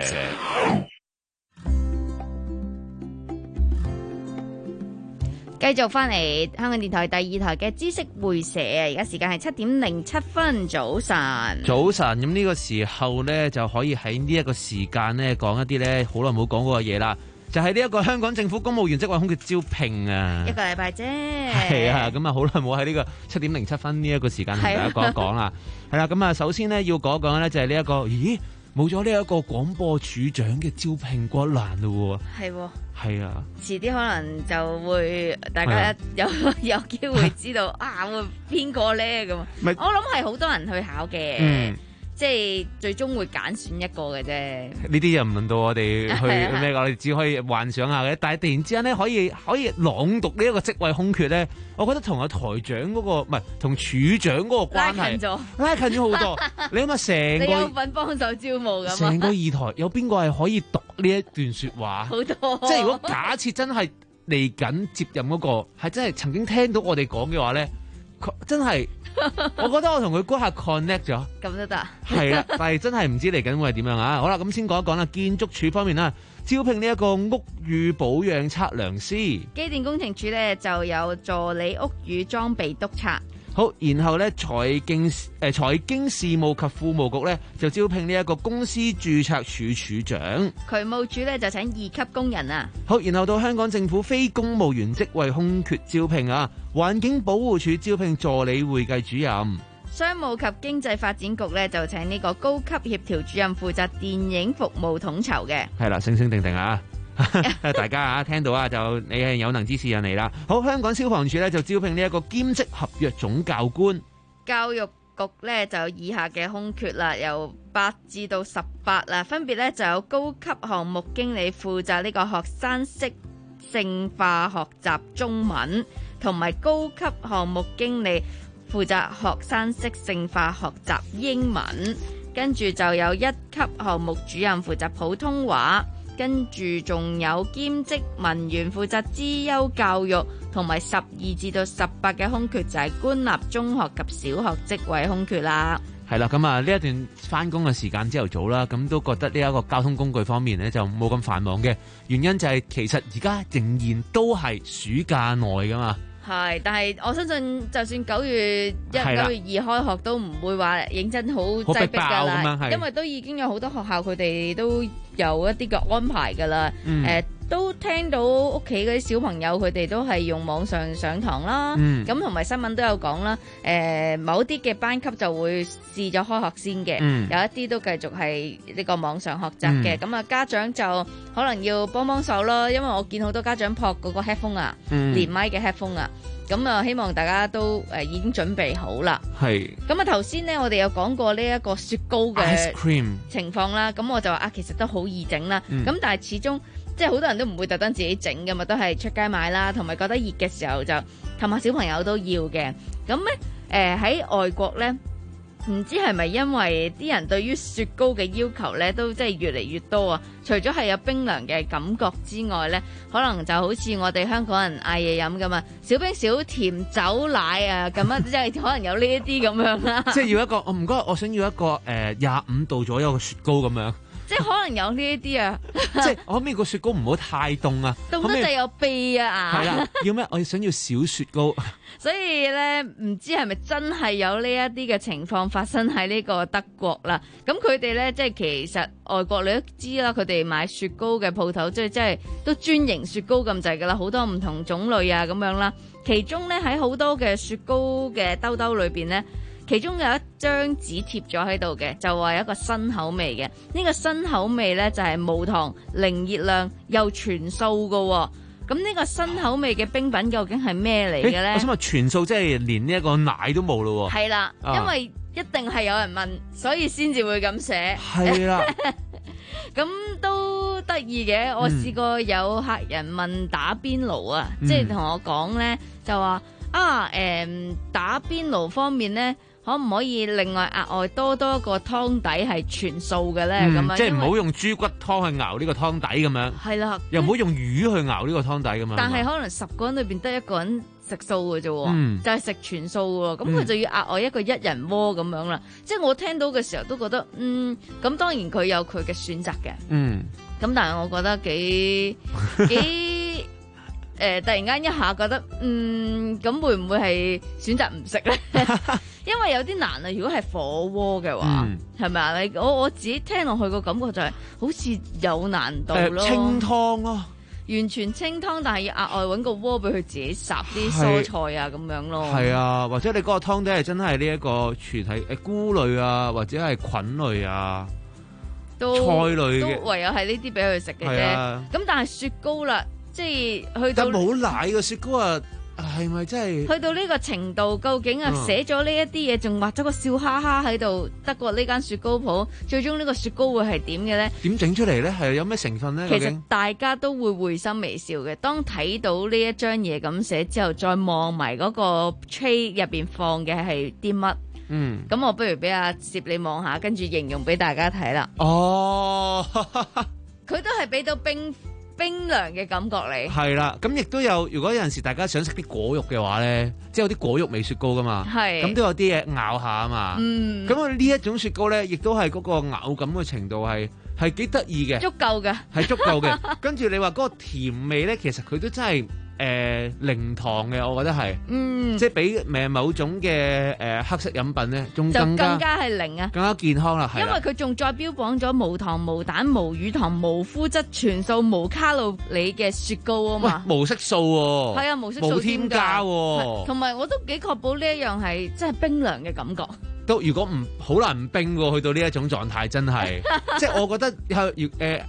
Speaker 13: 繼續翻嚟香港電台第二台嘅知識會社啊！而家時間係七點零七分，早晨。
Speaker 23: 早晨，咁呢個時候呢，就可以喺呢一個時間呢講一啲呢好耐冇講過嘅嘢啦。就係呢一個香港政府公務員職位空缺招聘啊！
Speaker 13: 一個禮拜啫。
Speaker 23: 係啊，咁啊好耐冇喺呢個七點零七分呢一個時間同大家講一講啦。係啦，咁啊首先呢，要講一講呢，就係呢一個，咦冇咗呢一個廣播處長嘅招聘骨欄咯喎。係喎。係啊，
Speaker 13: 遲啲可能就會大家有、啊、有機會知道啊，會邊個咧咁？我諗係好多人去考嘅，嗯、即係最終會揀選一個嘅啫。呢啲又唔輪到我哋去咩㗎？我哋只可以幻想下嘅。但係突然之間咧，可以可以朗讀呢一個職位空缺咧，我覺得同阿台長嗰、嗰個唔係同處長嗰個關係拉近咗，拉近咗好多。你諗下成個你有份幫手招募咁，成個二台有邊個係可以讀呢一段説話？好多。即係如果假設真係嚟緊接任嗰、嗰個係真係曾經聽到我哋講嘅話咧，真係我覺得我同佢嗰下 connect 咗。咁都得。係啦，但係真係唔知嚟緊會係點樣啊！好啦，咁先講一講啦，建築署方面啦，招聘呢一個屋宇保養測量師。機電工程署咧就有助理屋宇裝備督察。好，然後咧財經誒財經事務及庫務局咧就招聘呢一個公司註冊處處長。渠務署咧就請二級工人啊。好，然後到香港政府非公務員職位空缺招聘啊，環境保護署招聘助理會計主任。商務及經濟發展局咧就請呢個高級協調主任負責電影服務統籌嘅。係啦，醒醒定定啊！
Speaker 23: 大家啊聽到啊，就你係有能之士人嚟啦。好，香港消防處咧就招聘呢一個兼職合約總教官。
Speaker 13: 教育局咧就有以下嘅空缺啦，由八至到十八啦，分別咧就有高級項目經理負責呢個學生適性化學習中文，同埋高級項目經理負責學生適性化學習英文，跟住就有一級項目主任負責普通話，跟住仲有兼職文員負責資優教育，同埋十二至到十八嘅空缺就係官立中學及小學職位空缺啦。
Speaker 23: 係啦，咁啊呢一段翻工嘅時間朝頭早啦，咁都覺得呢一個交通工具方面呢，就冇咁繁忙嘅原因就係其實而家仍然都係暑假內噶嘛。
Speaker 13: 係，但係我相信就算九月一、九月二開學都唔會話認真好擠迫㗎啦，因為都已經有好多學校佢哋都有一啲嘅安排㗎啦。誒、嗯呃、都聽到屋企嗰啲小朋友佢哋都係用網上上堂啦，咁同埋新聞都有講啦。誒、呃、某啲嘅班級就會試咗開學先嘅，嗯、有一啲都繼續係呢個網上學習嘅。咁啊、嗯、家長就可能要幫幫手咯，因為我見好多家長撲嗰個 headphone 啊，嗯、連麥嘅 headphone 啊。咁啊，希望大家都誒、呃、已經準備好啦。係。咁啊，頭先咧，我哋有講過呢一個雪糕嘅情況啦。咁我就話啊，其實都好易整啦。咁、嗯、但係始終即係好多人都唔會特登自己整㗎嘛，都係出街買啦。同埋覺得熱嘅時候就氹下小朋友都要嘅。咁咧誒喺外國咧。唔知係咪因為啲人對於雪糕嘅要求咧都即係越嚟越多啊？除咗係有冰涼嘅感覺之外咧，可能就好似我哋香港人嗌嘢飲咁啊，小冰小甜酒奶啊咁啊，即係可能有呢一啲咁樣啦。即係要一個，我唔該，我想要一個誒廿五度左右嘅雪糕咁樣。即係可能有呢一啲啊，即係我可唔可以個雪糕唔好太凍啊？凍得就有鼻啊！係啦，要咩？我想要小雪糕。所以咧，唔知係咪真係有呢一啲嘅情況發生喺呢個德國啦？咁佢哋咧，即係其實外國你都知啦，佢哋買雪糕嘅鋪頭，即係即係都專營雪糕咁滯噶啦，好多唔同種類啊咁樣啦。其中咧喺好多嘅雪糕嘅兜兜裏邊咧。其中有一張紙貼咗喺度嘅，就話有一個新口味嘅。呢、這個新口味呢，就係、是、無糖、零熱量又全素嘅、哦。咁呢個新口味嘅冰品究竟係咩嚟嘅呢、欸？我想問全素即係連呢一個奶都冇咯喎。係啦，啊、因為一定係有人問，所以先至會咁寫。係啦，咁都得意嘅。我試過有客人問打邊爐啊，嗯、即係同我講呢，就話啊，誒、嗯、打邊爐方面呢。可唔可以另外額外多多一個湯底係全素嘅咧？咁、嗯、樣即係唔好用豬骨湯去熬呢個湯底咁樣。係啦，又唔好用魚去熬呢個湯底咁樣。但係可能十個人裏邊得一個人食素嘅啫，嗯、就係食全素喎。咁佢就要額外一個一人鍋咁樣啦。嗯、即係我聽到嘅時候都覺得，嗯，咁當然佢有佢嘅選擇嘅。嗯，咁但係我覺得幾幾。誒、呃，突然間一下覺得，嗯，咁會唔會係選擇唔食咧？因為有啲難啊。如果係火鍋嘅話，係咪啊？你我我自己聽落去個感覺就係、是、好似有難度咯。呃、清湯咯、啊，完全清湯，但係要額外搵個鍋俾佢自己烚啲蔬菜啊，咁樣咯。係啊，或者你嗰個湯底係真係呢一個全係誒菇類啊，或者係菌類啊，都菜類嘅，都唯有係呢啲俾佢食嘅啫。咁、啊、但係雪糕啦。即係去到冇奶嘅雪糕啊，係咪真係去到呢個程度？究竟啊寫咗呢一啲嘢，仲畫咗個笑哈哈喺度。德國呢間雪糕鋪，最終呢個雪糕會係點嘅咧？點整出嚟咧？係有咩成分咧？其實大家都會會心微笑嘅。當睇到呢一張嘢咁寫之後，再望埋嗰個 tray 入邊放嘅係啲乜？嗯，咁我不如俾阿攝你望下，跟住形容俾大家睇啦。哦，佢都係俾到冰。冰涼嘅感覺嚟，係啦，咁亦都有。如果有陣時大家想食啲果肉嘅話咧，即係有啲果肉味雪糕噶嘛，係咁都有啲嘢咬下啊嘛。嗯，咁呢一種雪糕咧，亦都係嗰個咬感嘅程度係係幾得意嘅，足夠嘅，係足夠嘅。跟住你話嗰個甜味咧，其實佢都真係。誒、呃、零糖嘅，我覺得係，嗯，即係比誒某種嘅誒、呃、黑色飲品咧，仲更加更加係零啊，更加健康啦，係。因為佢仲再標榜咗無糖、無蛋、無乳糖、無麩質、全素、無卡路里嘅雪糕啊嘛，無色素喎，係啊，無色素添加喎，同埋我都幾確保呢一樣係真係冰涼嘅感覺。都如果唔好難唔冰喎，去到呢一種狀態真係，即係我覺得係誒係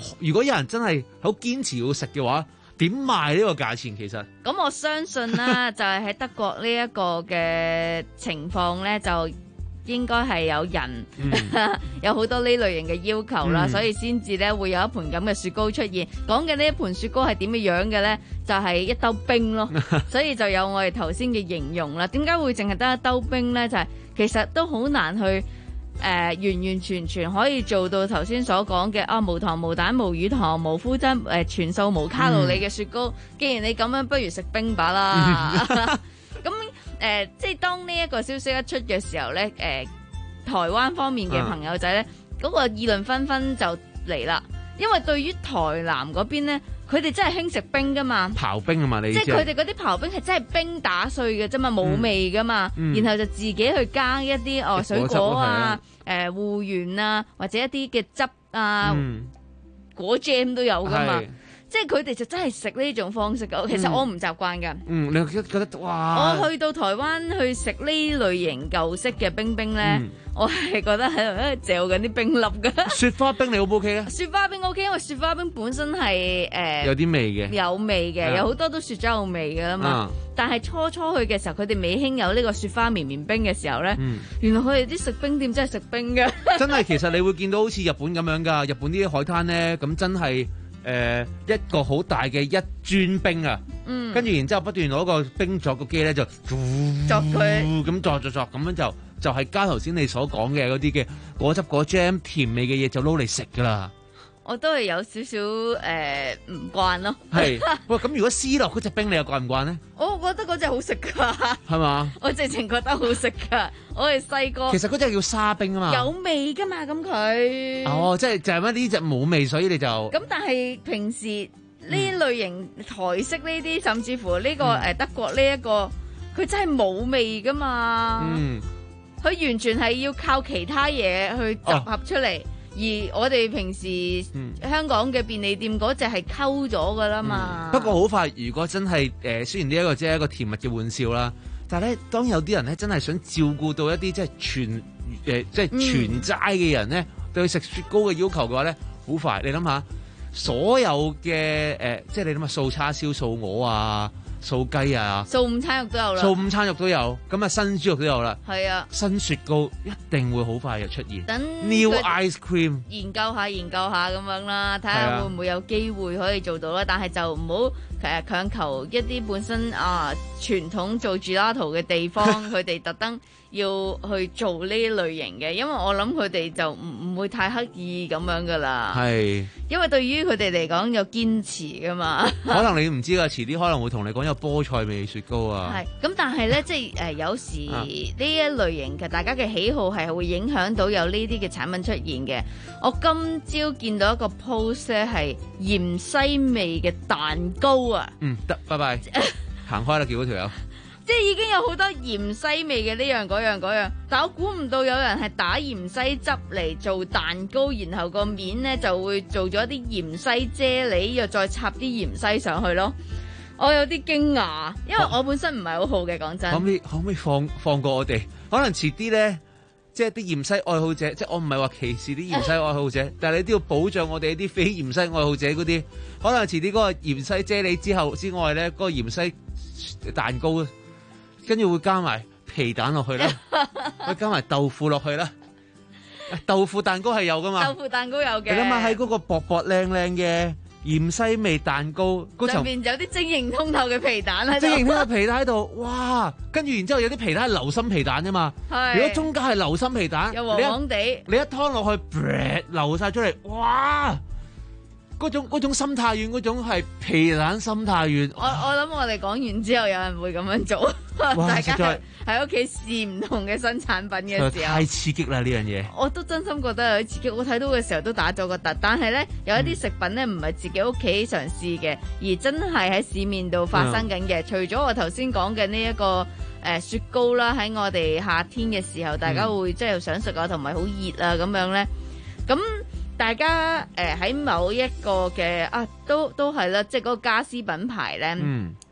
Speaker 23: 如果有人真係好堅持要食嘅話，點賣呢個價錢其實？
Speaker 13: 咁我相信啦，就係喺德國呢一個嘅情況咧，就應該係有人、嗯、有好多呢類型嘅要求啦，嗯、所以先至咧會有一盤咁嘅雪糕出現。講嘅呢一盤雪糕係點嘅樣嘅咧，就係、是、一兜冰咯，所以就有我哋頭先嘅形容啦。點解會淨係得一兜冰咧？就係、是、其實都好難去。誒、呃、完完全全可以做到頭先所講嘅啊，無糖無蛋無乳糖無麩質誒、呃、全素無卡路里嘅雪糕。嗯、既然你咁樣，不如食冰吧啦。咁誒、呃，即係當呢一個消息一出嘅時候咧，誒、呃、台灣方面嘅朋友仔咧，嗰、嗯、個議論紛紛就嚟啦。因為對於台南嗰邊咧，佢哋真係興食冰噶嘛，
Speaker 23: 刨冰啊嘛，你
Speaker 13: 即係佢哋嗰啲刨冰係真係冰打碎嘅啫嘛，冇味噶嘛，嗯、然後就自己去加一啲哦水果啊、誒芋圓啊，或者一啲嘅汁啊、嗯、果 jam 都有噶嘛。即係佢哋就真係食呢種方式嘅，其實我唔習慣㗎。
Speaker 23: 嗯，你覺得哇？
Speaker 13: 我去到台灣去食呢類型舊式嘅冰冰咧，嗯、我係覺得喺度喺度嚼緊啲冰粒㗎。
Speaker 23: 雪花冰你 O 唔 OK 啊？
Speaker 13: 雪花冰 OK， 因為雪花冰本身係誒、呃、
Speaker 23: 有啲味嘅，
Speaker 13: 有味嘅，
Speaker 23: 嗯、有
Speaker 13: 好多都雪咗有味㗎啦嘛。嗯、但係初初去嘅時候，佢哋未興有呢個雪花綿綿冰嘅時候咧，嗯、原來佢哋啲食冰店真係食冰㗎。真
Speaker 23: 係，其實你會見到好似日本咁樣㗎，日本啲海灘咧，咁真係。誒、呃、一個好大嘅一磚冰啊，嗯、跟住然之後不斷攞個冰作個機咧就作佢咁作作作咁樣就就係加頭先你所講嘅嗰啲嘅果汁果 jam 甜味嘅嘢就撈嚟食噶啦。
Speaker 13: 我都係有少少誒唔慣咯。
Speaker 23: 係，喂，咁如果絲落嗰隻冰你又慣唔慣咧？
Speaker 13: 我覺得嗰隻好食噶。係嘛？我直情覺得好食噶。我哋細個。
Speaker 23: 其實嗰隻叫沙冰啊嘛。
Speaker 13: 有味噶嘛？咁佢。
Speaker 23: 哦，即係就係乜呢隻冇味，所以你就。咁
Speaker 13: 但係平時呢類型、嗯、台式呢啲，甚至乎呢、呢個誒、嗯、德國呢、呢、一個，佢真係冇味噶嘛。嗯。佢完全係要靠其他嘢去集合出嚟。哦，而我哋平時、嗯、香港嘅便利店嗰隻係溝咗噶啦嘛、嗯。
Speaker 23: 不過好快，如果真係誒、呃，雖然呢一個只係一個甜蜜嘅玩笑啦，但係咧，當有啲人咧真係想照顧到一啲即係全誒、呃、即係全齋嘅人咧，嗯、對食雪糕嘅要求嘅話咧，好快。你諗下，所有嘅誒、呃，即係你諗下素叉燒、素鵝啊。素雞啊，
Speaker 13: 素午餐肉都有啦，
Speaker 23: 素午餐肉都有，咁啊新豬肉都有啦，
Speaker 13: 係啊，
Speaker 23: 新雪糕一定會好快就出現。
Speaker 13: 等
Speaker 23: New ice cream
Speaker 13: 研究下研究下咁樣啦，睇下會唔會有機會可以做到啦。但係就唔好誒強求一啲本身啊傳統做 gelato 嘅地方，佢哋特登要去做呢類型嘅，因為我諗佢哋就唔唔會太刻意咁樣噶啦。係，因為對於佢哋嚟講有堅持噶嘛。
Speaker 23: 可能你唔知噶，遲啲可能會同你講有菠菜味雪糕啊。
Speaker 13: 係，咁但係咧，即係誒、呃、有時呢一類型嘅大家嘅喜好係會影響到有呢啲嘅產品出現嘅。我今朝見到一個 post 咧係芫茜味嘅蛋糕啊。嗯，得，拜拜，行開啦，叫嗰條友。即係已經有好多芫茜味嘅呢樣嗰樣嗰樣，但我估唔到有人係打芫茜汁嚟做蛋糕，然後個面呢就會做咗啲芫茜啫喱，又再插啲芫茜上去咯。我有啲驚訝，因為我本身唔係好好嘅，講真。可唔可以可唔可以放放過我哋？可能遲啲咧，即係啲芫茜愛好者，即係我唔係話歧視啲芫茜愛好者，但係你都要保障我哋啲非芫茜愛好者嗰啲。可能遲啲嗰個芫茜啫喱之後之外咧，嗰、嗰個芫茜蛋糕。跟住會加埋皮蛋落去啦，會加埋豆腐落去啦。豆腐蛋糕係有噶嘛？豆腐蛋糕有嘅。你諗下喺嗰個薄薄靚靚嘅芫茜味蛋糕嗰層，上面有啲晶瑩通透嘅皮蛋喺度。晶瑩通透皮蛋喺度，哇！跟住然之後有啲皮蛋係流心皮蛋啫嘛。係。如果中間係流心皮蛋，又黃黃地，你一劏落去，流晒出嚟，哇！嗰種嗰種心太軟，嗰種係皮蛋心太軟。我我諗我哋講完之後，有人會咁樣做。大家喺屋企試唔同嘅新產品嘅時候，太刺激啦呢樣嘢。我都真心覺得有啲刺激。我睇到嘅時候都打咗個突，但係咧有一啲食品咧唔係自己屋企嘗試嘅，而真係喺市面度發生緊嘅。嗯、除咗我頭先講嘅呢一個誒、呃、雪糕啦，喺我哋夏天嘅時候，大家會即係想食啊，同埋好熱啊咁樣咧，咁。大家誒喺、呃、某一個嘅啊，都都係啦，即係嗰個家私品牌咧，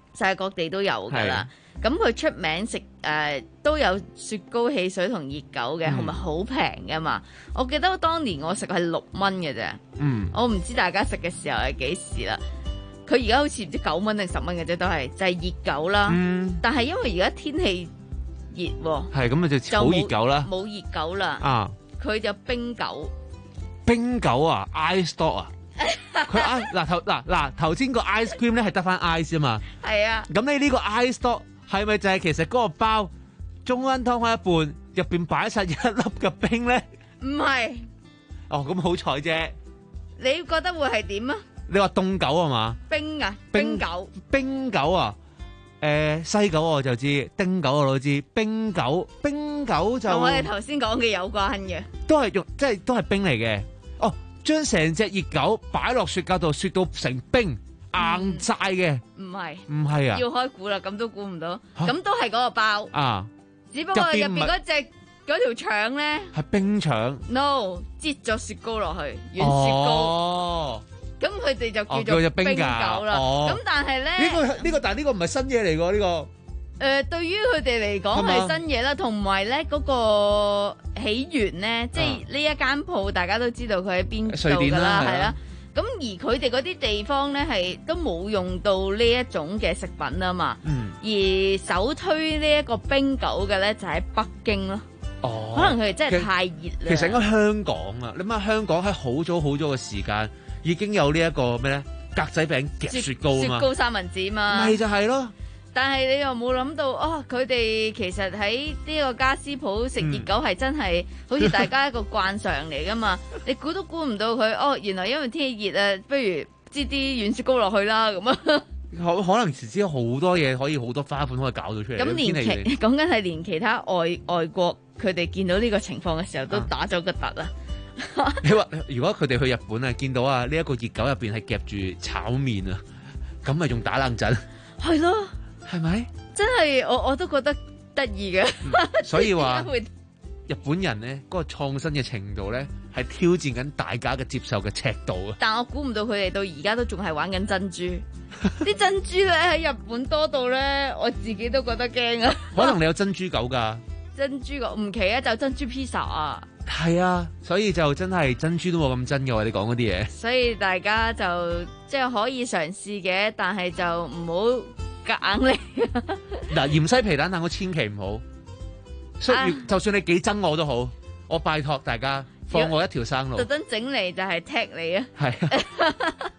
Speaker 13: 世界各地都有㗎啦。咁佢出名食誒、呃、都有雪糕、汽水同熱狗嘅，係咪好平㗎嘛？我記得當年我食係六蚊嘅啫。嗯，我唔知大家食嘅時候係幾時啦。佢而家好似唔知九蚊定十蚊嘅啫，都係就係、是、熱狗啦。嗯、但係因為而家天氣熱喎，係咁咪就炒熱狗啦，冇熱狗啦。啊，佢就冰狗。冰狗啊 ，ice dog 啊。佢 ice 嗱頭嗱嗱頭先個 ice cream 咧係得翻 ice 啊嘛。係啊。咁你呢個 ice dog 係咪就係其實嗰個包中間劏開一半，入邊擺晒一粒嘅冰咧？唔係。哦，咁好彩啫。你覺得會係點啊？你話凍狗啊嘛？冰啊，冰狗，冰狗啊，誒、呃，西狗我就知，丁狗我都知，冰狗，冰狗就同我哋頭先講嘅有關嘅，都係用，即係都係冰嚟嘅。哦，將成隻熱狗擺落雪櫃度，雪到成冰硬晒嘅，唔係，唔係啊，要開估啦，咁都估唔到，咁、啊、都係嗰個包啊，只不過入邊嗰隻嗰條腸咧係冰腸 ，no， 擠咗雪糕落去，軟雪糕。哦。咁佢哋就叫做冰狗啦。咁、哦、但係咧，呢、這個呢、這個但係呢個唔係新嘢嚟㗎呢個。誒、呃，對於佢哋嚟講係新嘢啦，同埋咧嗰個起源咧，即係呢一間鋪大家都知道佢喺邊度㗎啦，係啦。咁而佢哋嗰啲地方咧係都冇用到呢一種嘅食品啊嘛。嗯。而首推呢一個冰狗嘅咧就喺北京咯。哦。可能佢哋真係太熱啦。其實應該香港啊，你諗下香港喺好早好早嘅時間。已經有呢一個咩咧格仔餅夾雪糕啊嘛，雪糕三文治嘛，咪就係咯。但係你又冇諗到哦，佢哋其實喺呢個家私鋪食熱狗係真係好似大家一個慣常嚟噶嘛。你估都估唔到佢哦，原來因為天氣熱啊，不如擠啲軟雪糕落去啦咁啊。可可能遲啲好多嘢可以好多花款可以搞到出嚟。咁連其講緊係連其他外外國佢哋見到呢個情況嘅時候都打咗個突啊。你話如果佢哋去日本啊，見到啊呢一個熱狗入邊係夾住炒麵啊，咁咪仲打冷震？係咯，係咪？真係我我都覺得得意嘅。所以話日本人咧嗰個創新嘅程度咧，係挑戰緊大家嘅接受嘅尺度啊！但我估唔到佢哋到而家都仲係玩緊珍珠，啲珍珠咧喺日本多到咧，我自己都覺得驚啊！可能你有珍珠狗噶？珍珠狗唔奇啊，就珍珠披薩啊！係啊，所以就真係珍珠都冇咁真嘅喎，你講嗰啲嘢。所以大家就即係可以嘗試嘅，但係就唔好夾硬嚟。嗱，芫茜皮蛋但我千祈唔好。所以、啊、就算你幾憎我都好，我拜託大家放我一條生路。特登整嚟就係踢你啊！係啊。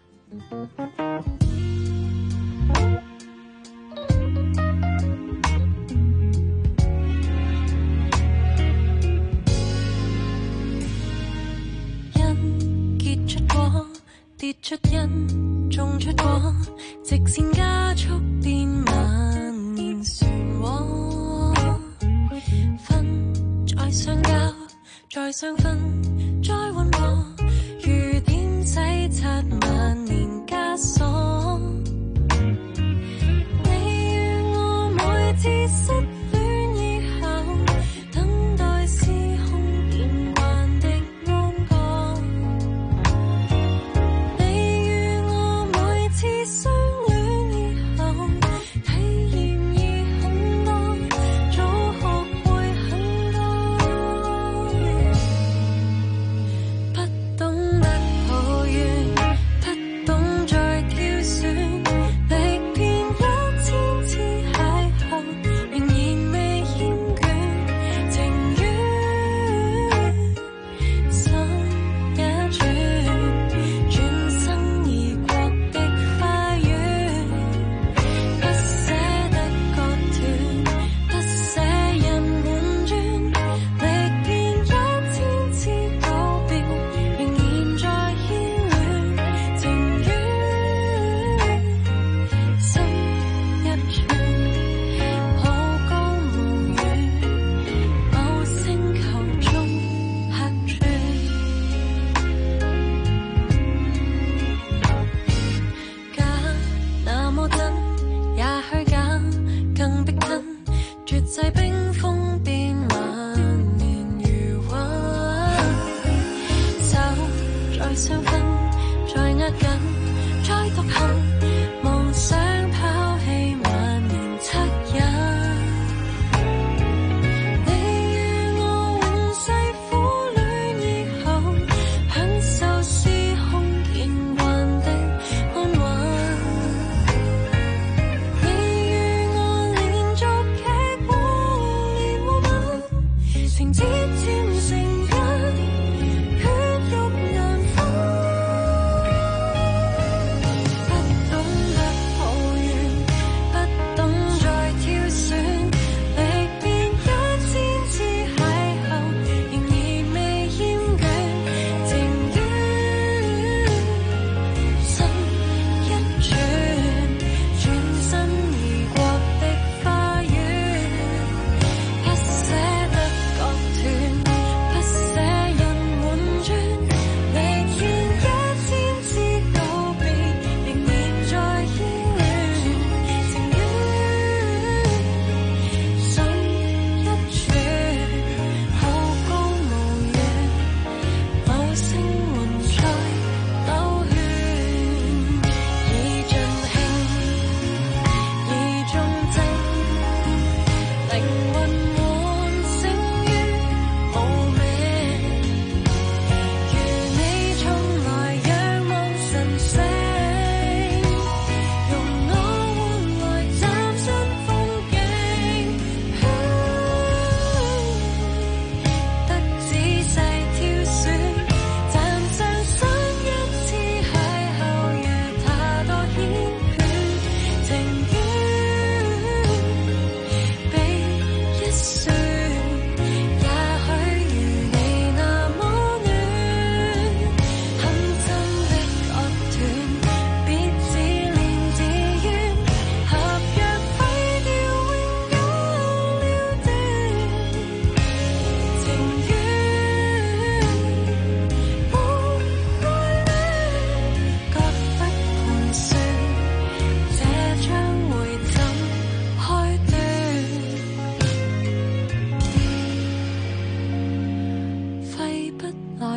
Speaker 13: 跌出因，種出果，直線加速變蔓延漩渦。分再相交，再相分，再溫和，如點洗刷萬年枷鎖。你與我每次失戀以後，等待時空變幻的安覺。似相戀以後，體驗已很多，早學會很多。不懂得抱怨，不懂再挑選，歷遍一千次邂逅，仍然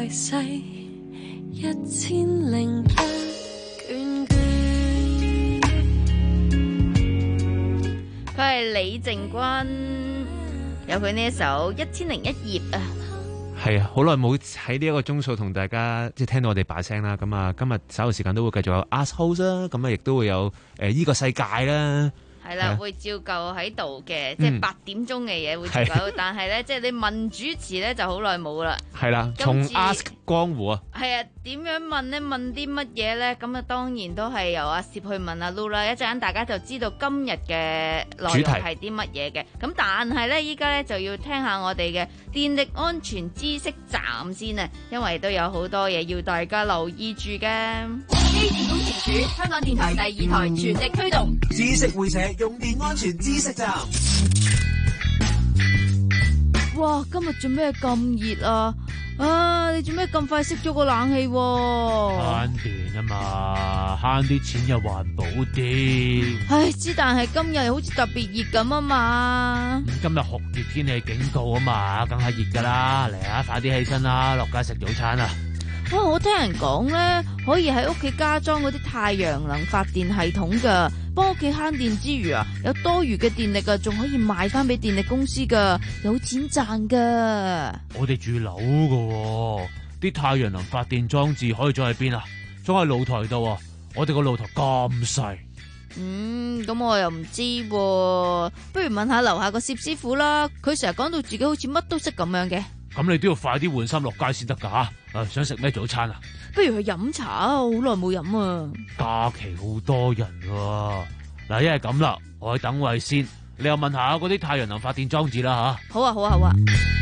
Speaker 4: 來世一千零一卷卷。
Speaker 13: 佢係李靜君，有佢呢一首《一千零一頁》啊。
Speaker 23: 係啊，好耐冇喺呢一個鐘數同大家即係聽到我哋把聲啦。咁啊，今日稍後時間都會繼續有 Art House 啦，咁啊，亦都會有誒依個世界啦。
Speaker 13: 係啦，會照舊喺度嘅，即係八點鐘嘅嘢會照舊，但係咧，即係你問主持咧就好耐冇啦。係啦，從 Ask 江湖啊。係啊，點樣問咧？問啲乜嘢咧？咁啊，當然都係由阿攝去問阿 Lu 啦。一陣間大家就知道今日嘅內容係啲乜嘢嘅。咁但係咧，依家咧就要聽下我哋嘅電力安全知識站先啊，因為都有好多嘢要大家留意住嘅。機電工程署香港電台第二台全力推動
Speaker 15: 知識會社用電安全知識站。
Speaker 13: 哇！今日做咩咁熱啊？啊！你做咩咁快熄咗個冷氣？
Speaker 12: 慳電啊嘛，慳啲錢又環保啲。
Speaker 13: 唉，之但係今日好似特別熱咁啊嘛。
Speaker 12: 咁今日酷熱天氣警告啊嘛，梗係熱噶啦。嚟啊，快啲起身啦，落街食早餐啊！
Speaker 13: 啊！我聽人講咧，可以喺屋企加裝嗰啲太陽能發電系統噶，幫屋企慳電之餘啊，有多餘嘅電力啊，仲可以賣翻俾電力公司噶，有錢賺噶。
Speaker 12: 我哋住樓噶，啲太陽能發電裝置可以裝喺邊啊？裝喺露台度啊！我哋個露台咁細。
Speaker 13: 嗯，咁我又唔知喎，不如問下樓下個攝師傅啦。佢成日講到自己好似乜都識咁樣嘅。
Speaker 12: 咁你都要快啲換衫落街先得噶吓！啊，想食咩早餐啊？
Speaker 13: 不如去飲茶啊！好耐冇飲啊！
Speaker 12: 假期好多人喎。嗱，一係咁啦，我去等位先。你又問下嗰啲太陽能發電裝置啦吓。
Speaker 13: 好啊，好啊，好啊！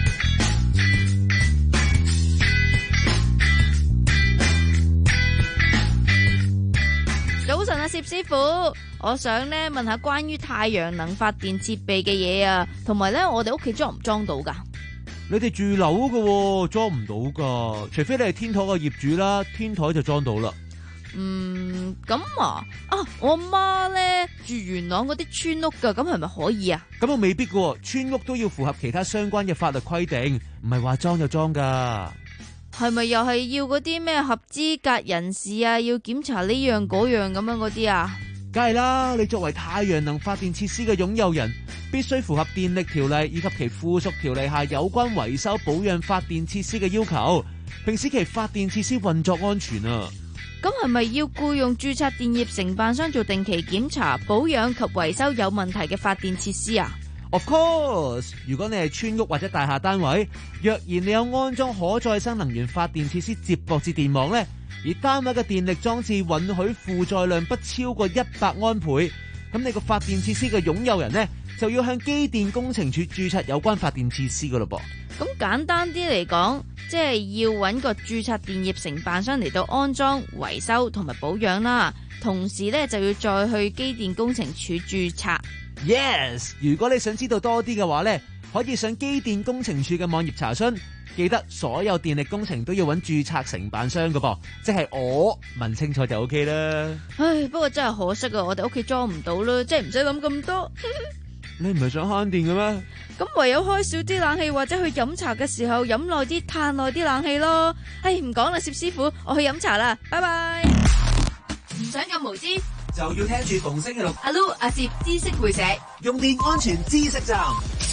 Speaker 13: 早晨啊，攝師傅，我想咧問下關於太陽能發電設備嘅嘢啊，同埋咧我哋屋企裝唔裝到噶？
Speaker 23: 你哋住樓嘅，裝唔到噶，除非你係天台嘅業主啦，天台就裝到啦。
Speaker 13: 嗯，咁啊，啊，我媽咧住元朗嗰啲村屋噶，咁係咪可以啊？
Speaker 23: 咁啊未必嘅，村屋都要符合其他相關嘅法律規定，唔係話裝就裝噶。
Speaker 13: 係咪又係要嗰啲咩合資格人士啊？要檢查呢樣嗰樣咁樣嗰啲啊？
Speaker 23: 梗係啦，你作為太陽能發電設施嘅擁有人，必須符合電力條例以及其附屬條例下有關維修保養發電設施嘅要求，並使其發電設施運作安全啊！
Speaker 13: 咁係咪要僱用註冊電業承辦商做定期檢查、保養及維修有問題嘅發電設施啊？
Speaker 23: Of course， 如果你係村屋或者大廈單位，若然你有安裝可再生能源發電設施接駁至電網呢，而單位嘅電力裝置允許負載量不超過一百安培，咁你個發電設施嘅擁有人呢，就要向機電工程署註冊有關發電設施噶咯噃。
Speaker 13: 咁簡單啲嚟講，即係要揾個註冊電業承辦商嚟到安裝、維修同埋保養啦，同時呢，就要再去機電工程署註冊。
Speaker 23: Yes， 如果你想知道多啲嘅話呢，可以上機電工程署嘅網頁查詢。記得所有電力工程都要揾註冊承辦商噶噃，即係我問清楚就 OK 啦。
Speaker 13: 唉，不過真係可惜啊，我哋屋企裝唔到啦，即係唔使諗咁多。
Speaker 23: 你唔係想慳電嘅咩？
Speaker 13: 咁唯有開少啲冷氣，或者去飲茶嘅時候飲耐啲、嘆耐啲冷氣咯。唉，唔講啦，薛師傅，我去飲茶啦，拜拜。唔想咁無知，
Speaker 15: 就要聽住逢星期六
Speaker 13: 阿 Lu 阿攝知識會社
Speaker 15: 用電安全知識站。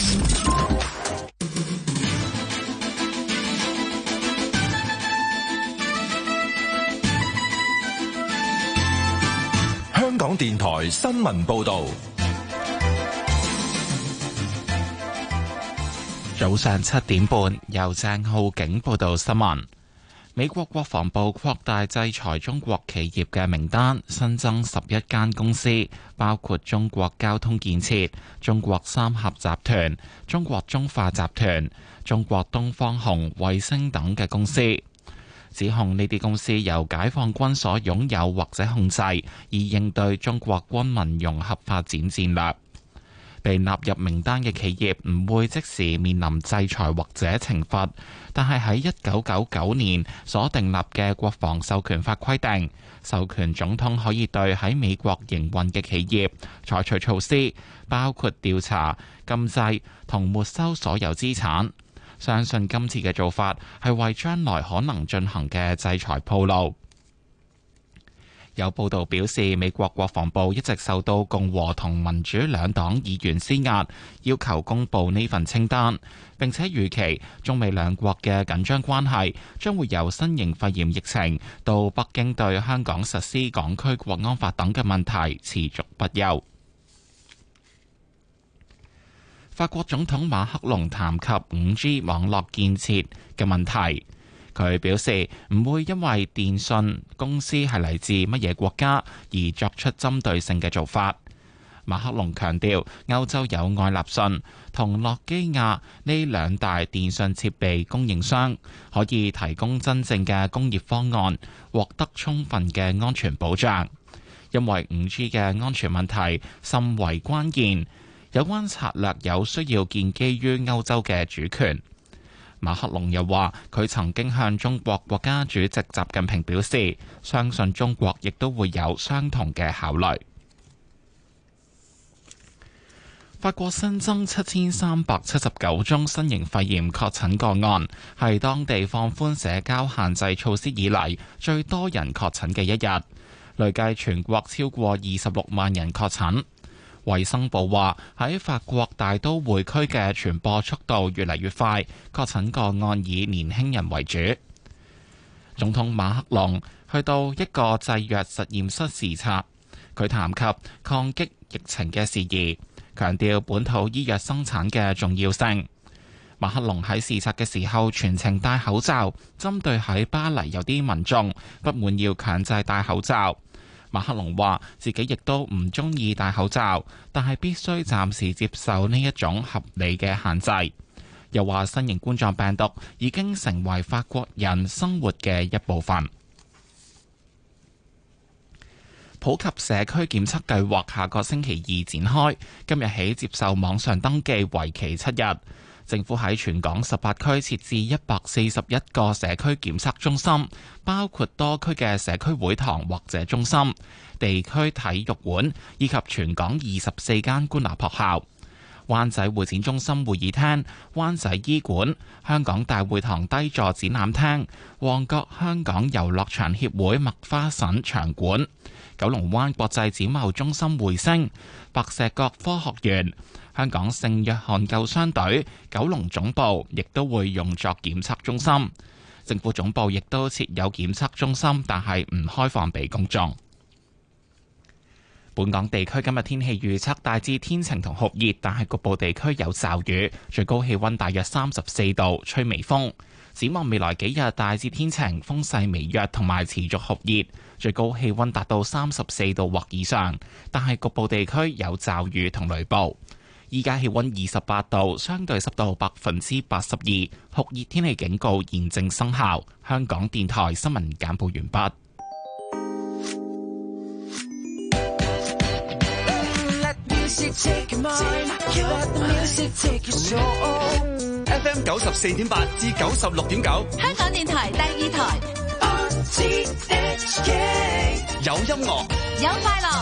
Speaker 3: 香港電台新聞報道。
Speaker 14: 早上七點半，由鄭浩景報道新聞。美國國防部擴大制裁中國企業嘅名單，新增十一間公司，包括中國交通建設、中國三峽集團、中國中化集團、中國東方紅衛星等嘅公司。指控呢啲公司由解放軍所擁有或者控制，以應對中國軍民融合發展戰略。被納入名單嘅企業唔會即時面臨制裁或者懲罰，但係喺一九九九年所訂立嘅國防授權法規定，授權總統可以對喺美國營運嘅企業採取措施，包括調查、禁制同沒收所有資產。 相信今次嘅做法係為將來可能進行嘅制裁鋪路。有報道表示，美國國防部一直受到共和同民主兩黨議員施壓，要求公布呢份清單，並且預期中美兩國嘅緊張關係將會由新型肺炎疫情到北京對香港實施港區國安法等嘅問題持續不休。法國總統馬克龍談及五 G 網絡建設嘅問題。佢表示唔會因為電信公司係嚟自乜嘢國家而作出針對性嘅做法。馬克龍強調，歐洲有愛立信同諾基亞呢兩大電信設備供應商，可以提供真正嘅工業方案，獲得充分嘅安全保障。因為五 G 嘅安全問題甚為關鍵，有關策略有需要建基於歐洲嘅主權。馬克龍又話，佢曾經向中國國家主席習近平表示，相信中國亦都會有相同嘅考慮。法國新增七千三百七十九宗新型肺炎確診個案，係當地放寬社交限制措施以嚟最多人確診嘅一日，累計全國超過二十六萬人確診。衛生部話喺法國大都會區嘅傳播速度越嚟越快，確診個案以年輕人為主。總統馬克龍去到一個製藥實驗室視察，佢談及抗擊疫情嘅事宜，強調本土醫藥生產嘅重要性。馬克龍喺視察嘅時候全程戴口罩，針對喺巴黎有啲民眾不滿要強制戴口罩。馬克龍話自己亦都唔中意戴口罩，但係必須暫時接受呢一種合理嘅限制。又話新型冠狀病毒已經成為法國人生活嘅一部分。普及社區檢測計劃下個星期二展開，今日起接受網上登記，為期七日。政府喺全港十八區設置一百四十一個社區檢測中心，包括多區嘅社區會堂或者中心、地區體育館以及全港二十四間官立學校。灣仔會展中心會議廳、灣仔醫館、香港大會堂低座展覽廳、旺角香港遊樂場協會麥花臣場館、九龍灣國際展貿中心匯星、白石角科學園、香港聖約翰救傷隊九龍總部亦都會用作檢測中心。政府總部亦都設有檢測中心，但係唔開放俾公眾。本港地區今日天氣預測大致天晴同酷熱，但係局部地區有驟雨，最高氣溫大約三十四度，吹微風。展望未來幾日大致天晴，風勢微弱同埋持續酷熱，最高氣溫達到三十四度或以上，但係局部地區有驟雨同雷暴。依家氣溫二十八度，相對濕度百分之八十二，酷熱天氣警告現正生效。香港電台新聞簡報完畢。
Speaker 5: F M 九十四點八至九十六點九，
Speaker 2: 香港電台第二台。
Speaker 5: 有音樂，
Speaker 2: 有快樂。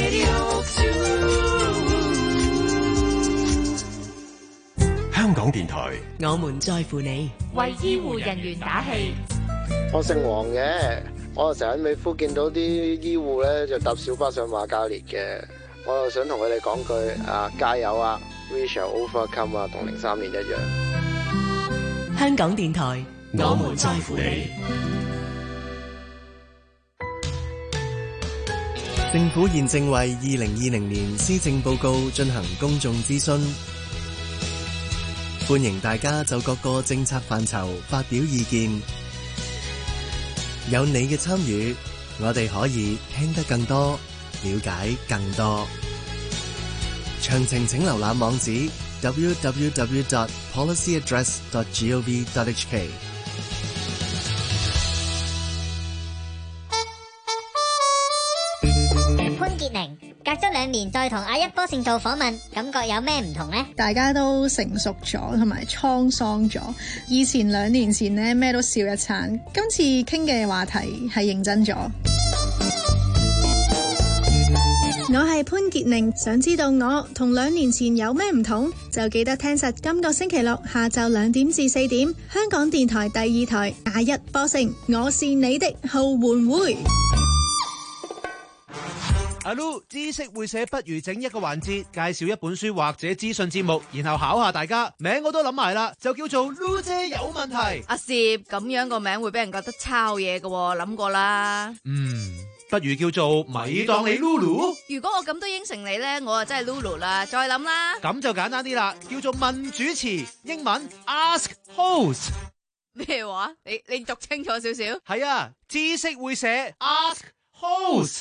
Speaker 7: 香港電台，
Speaker 2: 我們在乎你，為醫護人員打氣。
Speaker 11: 我姓黃嘅，我成日喺美孚見到啲醫護咧就搭小巴上瑪嘉烈嘅，我又想同佢哋講句啊，加油啊 ，We shall overcome 啊，同零三年一樣。
Speaker 2: 香港電台，我們在乎你。
Speaker 16: 政府現正為二零二零年施政報告進行公眾諮詢。歡迎大家就各個政策範疇發表意見，有你嘅參與，我哋可以聽得更多，了解更多。詳情請瀏覽網址 double-u double-u double-u dot policy address dot gov dot h k。
Speaker 17: 潘潔寧隔咗兩年再同阿一波聖道訪問，感覺有咩唔同呢？
Speaker 19: 大家都成熟咗，同埋滄桑咗。以前兩年前呢，咩都笑一餐，今次傾嘅話題係認真咗。 我係潘潔寧，想知道我同兩年前有咩唔同，就記得聽實今個星期六下晝兩點至四點，香港電台第二台廿一播成我是你的後援會。
Speaker 23: 阿 Lu 知識會寫，不如整一個環節，介紹一本書或者資訊節目，然後考下大家。名我都諗埋啦，就叫做 Lu 姐有問題。
Speaker 13: 阿攝咁樣個名會俾人覺得抄嘢嘅，諗過啦。
Speaker 23: 嗯，不如叫做咪當你 Lulu。
Speaker 13: 如果我咁都應承你呢，我啊真係 Lulu 啦。再諗啦。
Speaker 23: 咁就簡單啲啦，叫做問主持，英文 Ask Host。
Speaker 13: 咩話？你你讀清楚少少。
Speaker 23: 係啊，知識會寫 Ask Host。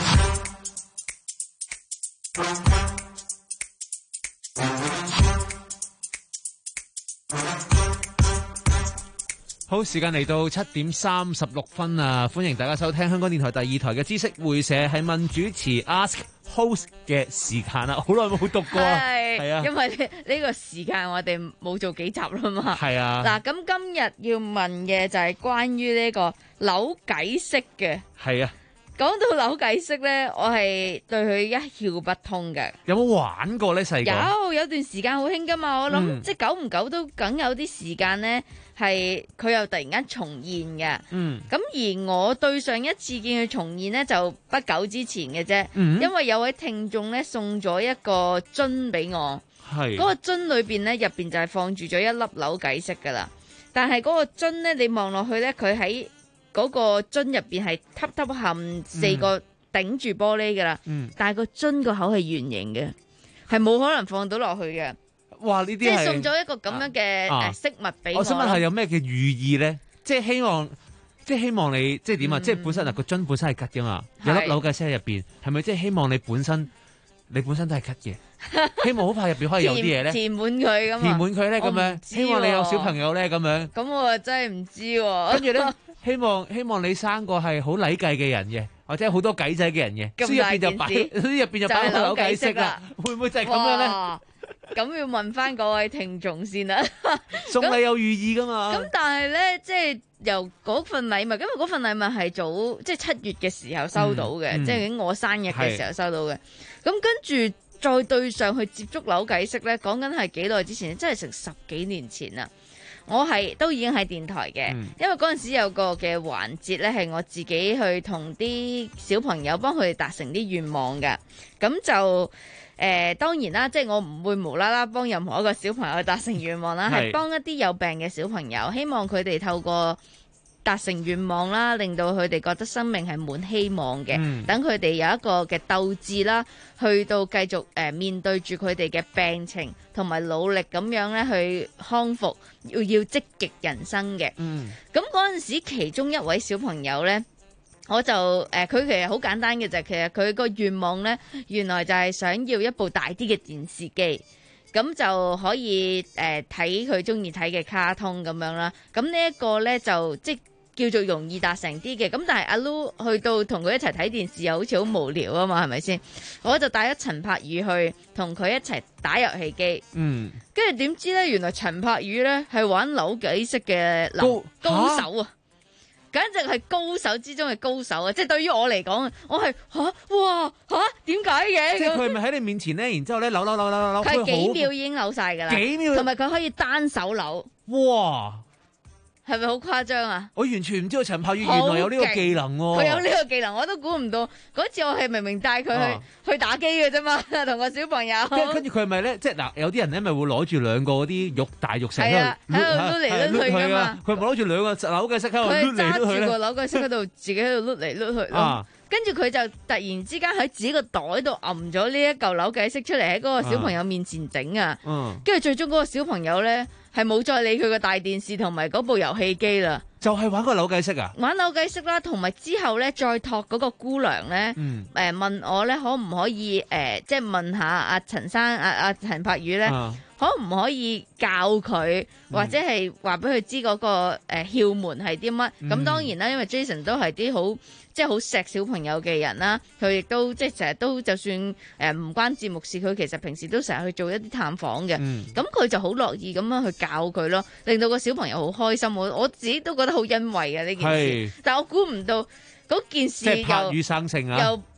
Speaker 23: 好，時間嚟到七點三十六分啊！歡迎大家收聽香港電台第二台嘅知識會社，係問主持 Ask Host 嘅時間啦。好耐冇讀過，係啊，
Speaker 13: 因為呢呢個時間我哋冇做幾集啦嘛。係啊。嗱，咁今日要問嘅就係關於呢個扭計骰嘅。係啊。講到扭計骰咧，我係對佢一竅不通嘅。
Speaker 23: 有冇玩過咧？細個
Speaker 13: 有，有段時間好興噶嘛。我諗、嗯、即係久唔久都梗有啲時間咧，係佢又突然間重現嘅。嗯。咁而我對上一次見佢重現咧，就不久之前嘅啫。嗯。因為有位聽眾咧送咗一個樽俾我。係。嗰個樽裏邊咧，入邊就係放住咗一粒扭計骰噶啦。但係嗰個樽咧，你望落去咧，佢喺嗰個樽入邊係凸凸冚四個頂住玻璃噶啦，嗯、但係個樽個口係圓形嘅，係冇可能放到落去嘅。哇！呢啲即係送咗一個咁樣嘅誒飾物俾我。我想問下有咩嘅寓意咧？即係希望，即係希望你即係點啊？嗯、即係本身嗱個樽本身係吉嘅嘛，有粒扭計骰喺入邊，係咪即係希望你本身你本身都係吉嘅？希望好快入邊可以有啲嘢咧，填滿佢咁，填滿佢咧咁樣。希望你有小朋友咧咁樣。咁我啊真係唔知喎。跟住咧。希望希望你生個係好禮計嘅人嘅，或者好多計仔嘅人嘅，書入邊就擺，書入邊就擺個扭計骰啦。會唔會就係咁樣咧？咁要問翻嗰位聽眾先啦。送禮有寓意噶嘛？咁但係咧，即係由嗰份禮物，因為嗰份禮物係早即係七月嘅時候收到嘅，嗯嗯、即係我生日嘅時候收到嘅。咁跟住再對上去接觸扭計骰咧，講緊係幾耐之前？真係成十幾年前啦。我係都已經喺電台嘅，嗯、因為嗰陣時有個嘅環節咧，係我自己去同啲小朋友幫佢哋達成啲願望嘅。咁就誒、呃，當然啦，即係我唔會無啦啦幫任何一個小朋友去達成願望啦，係是幫一啲有病嘅小朋友，希望佢哋透過達成願望啦，令到佢哋覺得生命係滿希望嘅，等佢哋有一個嘅鬥志啦，去到繼續誒、呃、面對住佢哋嘅病情，同埋努力咁樣咧去康復，要要積極人生嘅。咁嗰陣時，其中一位小朋友咧，我就誒佢、呃、其實好簡單嘅就係，其實佢個願望咧，原來就係想要一部大啲嘅電視機。咁就可以誒睇佢中意睇嘅卡通咁樣啦。咁呢一個咧就即叫做容易達成啲嘅。咁但係阿 Lu 去到同佢一齊睇電視又好似好無聊啊嘛，係咪先？我就帶咗陳柏宇去同佢一齊打遊戲機。嗯。跟住點知咧，原來陳柏宇咧係玩扭計骰嘅高高手啊！簡直係高手之中嘅高手啊！即係對於我嚟講，我係吓哇吓點解嘅？即係佢係咪喺你面前咧？然之後咧扭扭扭扭扭，佢係幾秒已經扭晒噶啦，幾秒，同埋佢可以單手扭。哇！係咪好誇張啊？我完全唔知道陳柏宇原來有呢個技能喎。佢有呢個技能，我都估唔到。嗰次我係明明帶佢去、啊、去打機嘅啫嘛，同個小朋友。跟跟住佢係咪咧？即係嗱，有啲人咧咪會攞住兩個嗰啲玉大玉石喺度喺度碌嚟碌去噶嘛。佢咪攞住兩個扭計骰喺度碌嚟碌去。佢揸住個扭計骰喺度自己喺度碌嚟碌去。啊！跟住佢就突然之間喺自己個袋度揞咗呢一嚿扭計骰出嚟喺嗰個小朋友面前整啊。嗯。跟住最終嗰個小朋友咧，係冇再理佢個大電視同埋嗰部遊戲機啦，就係玩個扭計骰啊！玩扭計骰啦，同埋之後咧再託嗰個姑娘咧，誒、嗯呃、問我咧可唔可以誒、呃，即係問下阿陳生阿阿陳柏宇咧，啊、可唔可以教佢、嗯、或者係話俾佢知嗰個誒竅門係啲乜？咁、嗯、當然啦，因為 Jason 都係啲好即係好錫小朋友嘅人啦，佢亦都即係成日都就算誒唔、呃、關節目事，佢其實平時都成日去做一啲探訪嘅，咁佢、嗯、就好樂意咁樣去教佢咯，令到個小朋友好開心。我我自己都覺得好欣慰啊呢件事，是但我估唔到嗰件事又柏宇生性啊，又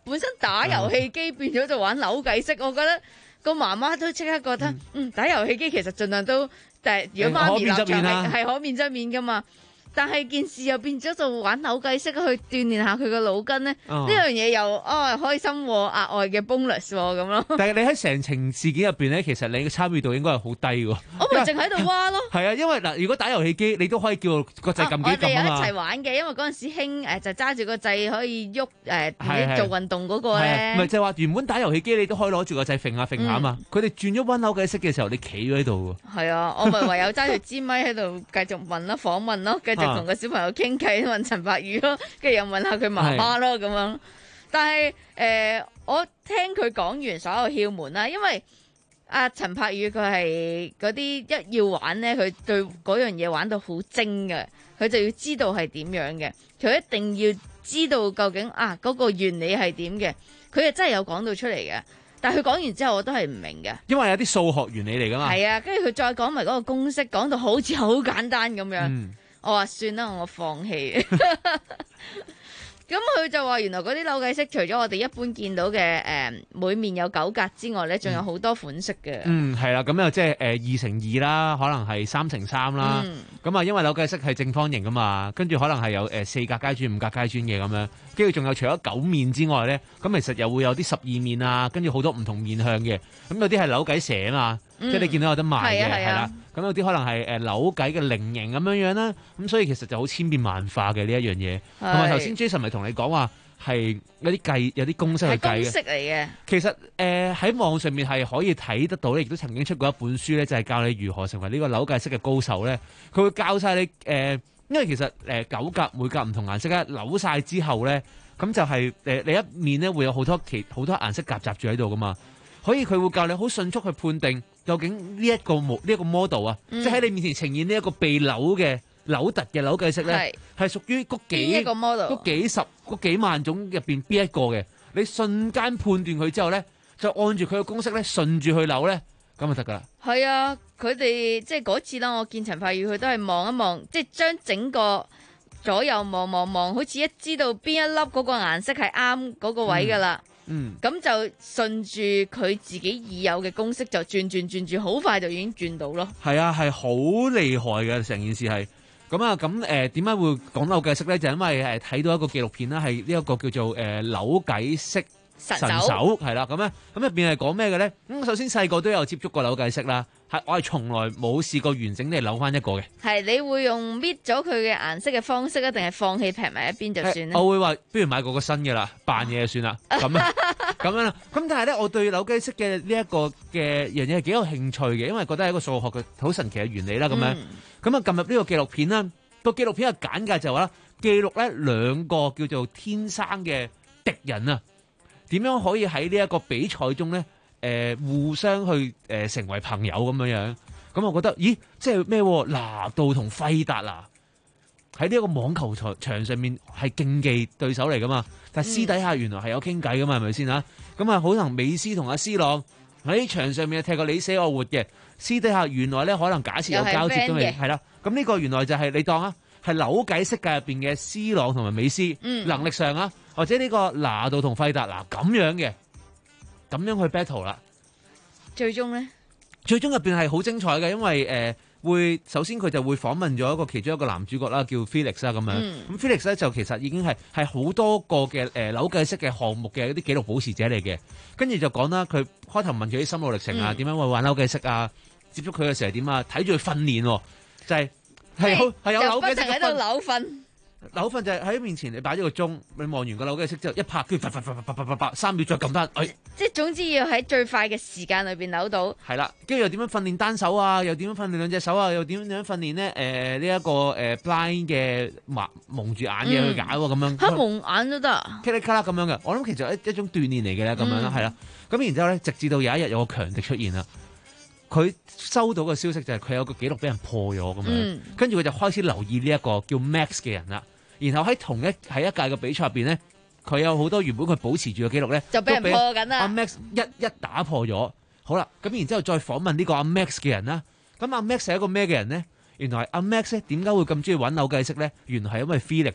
Speaker 13: 本身打遊戲機變咗就玩扭計式，我覺得個媽媽都即刻覺得，嗯，嗯打遊戲機其實盡量都，但係如果媽咪立場係係可免則免噶嘛。但係件事又變咗做玩扭計式去鍛鍊下佢個腦筋咧，呢、哦、樣嘢又哦開心喎，額外嘅 bonus 喎咁咯。但係你喺成程事件入邊咧，其實你嘅參與度應該係好低喎。我咪淨喺度挖咯。係啊，因為嗱，如果打遊戲機，你都可以叫個掣撳幾撳啊嘛。我哋有一齊玩嘅，因為嗰陣時興誒就揸住個掣可以喐誒、呃、做運動嗰個咧。唔係就係話原本打遊戲機你都可以攞住個掣揈下揈下啊嘛。佢哋轉咗彎扭計式嘅時候，你企咗喺度喎。係啊，我咪唯有揸住支咪喺度繼續問咯，訪問咯，繼續。同個小朋友傾偈，問陳柏宇咯，跟住又問下佢媽媽咯咁樣。但係誒、呃，我聽佢講完所有竅門啦，因為阿陳柏宇佢係嗰啲一要玩咧，佢對嗰樣嘢玩到好精嘅，佢就要知道係點樣嘅，佢一定要知道究竟啊嗰、嗰個原理係點嘅，佢又真係有講到出嚟嘅。但係佢講完之後，我都係唔明嘅，因為有啲數學原理嚟噶嘛。係啊，跟住佢再講埋嗰個公式，講到好似好簡單咁樣。嗯我話算啦，我放棄。咁佢就話原來嗰啲扭計式除咗我哋一般見到嘅誒、呃、每面有九格之外咧，仲有好多款式嘅。嗯，係啦，咁又即係誒二乘二啦，可能係三乘三啦。咁啊、嗯，因為扭計式係正方形噶嘛，跟住可能係有誒四格階磚、五格階磚嘅咁樣，跟住仲有除咗九面之外咧，咁其實又會有啲十二面啊，跟住好多唔同面向嘅。咁有啲係扭計蛇啊嘛。嗯、即係你見到有得賣嘅，係啦、啊。咁、啊、有啲可能係誒扭計嘅菱形咁樣樣啦。咁所以其實就好千變萬化嘅呢一樣嘢。同埋頭先 Jason 咪同你講話係有啲計有啲公式去計嘅。係公式嚟嘅。其實誒喺、呃、網上面係可以睇得到咧，亦都曾經出過一本書咧，就係、是、教你如何成為呢個扭計式嘅高手咧。佢會教晒你誒、呃，因為其實誒、呃、九格每格唔同顏色咧，扭晒之後咧，咁就係、是、誒、呃、你一面咧會有好多其好多顏色夾雜住喺度噶嘛。可以佢會教你好迅速去判定究竟呢一個模呢一個 model 啊，嗯、即係喺你面前呈現呢一個被扭嘅扭突嘅扭計式咧，係屬於嗰幾一個 model 嗰幾十嗰幾萬種入邊邊一個嘅，你瞬間判斷佢之後咧，就按住佢嘅公式咧，順住去扭咧，咁就得噶啦。係啊，佢哋即係嗰次啦，我見陳柏宇佢都係望一望，即係將整個左右望望望，好似一知道邊一粒嗰個顏色係啱嗰個位噶啦。嗯嗯，咁就順住佢自己已有嘅公式就轉轉轉轉，好快就已經轉到咯。係啊，係好厲害嘅成件事係。咁啊，咁誒點解會講扭計式咧？就因為誒睇到一個紀錄片啦，係呢一個叫做誒、呃、扭計式神手係啦。咁咧，咁入邊係講咩嘅咧？咁首先細個都有接觸過扭計式啦，係我係從來冇試過完整地扭翻一個嘅。係你會用搣咗佢嘅顏色嘅方式啊，定係放棄劈埋一邊就算咧？我會話不如買個個新嘅啦，扮嘢就算啦，咁啊咁樣啦。咁但係咧，我對扭計式嘅呢一個嘅樣嘢係幾有興趣嘅，因為覺得係一個數學嘅好神奇嘅原理啦。咁樣咁啊，撳入呢個紀錄片啦，個紀錄片嘅簡介就話啦，記錄咧兩個叫做天生嘅敵人啊，點樣可以喺呢一個比賽中咧，誒、呃、互相去誒、呃、成為朋友咁樣樣。咁我覺得，咦，即係咩？拿度同費達拿喺呢一個網球場場上面係競技對手嚟噶嘛？但係私底下原來係有傾偈噶嘛？係咪先吓？咁啊，可能美斯同阿斯朗喺場上面踢過你死我活嘅，私底下原來咧可能假設有交接咁嘅，係啦。咁呢個原來就係、是、你當啊，係扭計式界入邊嘅斯朗同埋美斯，嗯、能力上啊，或者呢個拿度同費達拿咁樣嘅，咁樣去 battle 啦。最終咧？最終入邊係好精彩嘅，因為誒、呃、會首先佢就會訪問咗一個其中一個男主角啦，叫 Felix 啦咁樣。咁、嗯、Felix 咧就其實已經係係好多個嘅誒、呃、扭計式嘅項目嘅一啲紀錄保持者嚟嘅。跟住就講啦，佢開頭問佢啲心路歷程啊，點、嗯、樣會玩扭計式啊，接觸佢嘅時候點啊，睇住佢訓練，就係係好係有扭計式喺度扭訓。扭訓就係喺面前，你擺咗個鐘，你望完個扭計式之後一拍，跟住啪啪啪啪啪啪啪三秒再撳翻，哎！即係總之要喺最快嘅時間裏邊扭到。係啦，跟住又點樣訓練單手啊？又點樣訓練兩隻手啊？又點樣訓練呢？誒、呃，呢、這、一個誒、呃、blind 嘅蒙蒙住眼嘅去搞咁樣。嚇、嗯，蒙眼都得。噼里咔啦咁樣嘅，我諗其實一一種鍛鍊嚟嘅咧，咁樣啦，係啦。咁然之後咧，直至到有一日有個強敵出現啦。佢收到嘅消息就係佢有個紀錄俾人破咗咁樣，跟住佢就開始留意呢一個叫 Max 嘅人啦。然後喺同一喺一屆嘅比賽入邊咧，佢有好多原本佢保持住嘅紀錄咧，就俾人破緊啦。阿 Max 一一打破咗，好啦，咁然之後再訪問呢個阿 Max 嘅人啦。咁阿 Max 係一個咩嘅人咧？原來阿 Max 咧點解會咁中意玩扭計式咧？原來係因為 Felix 啊。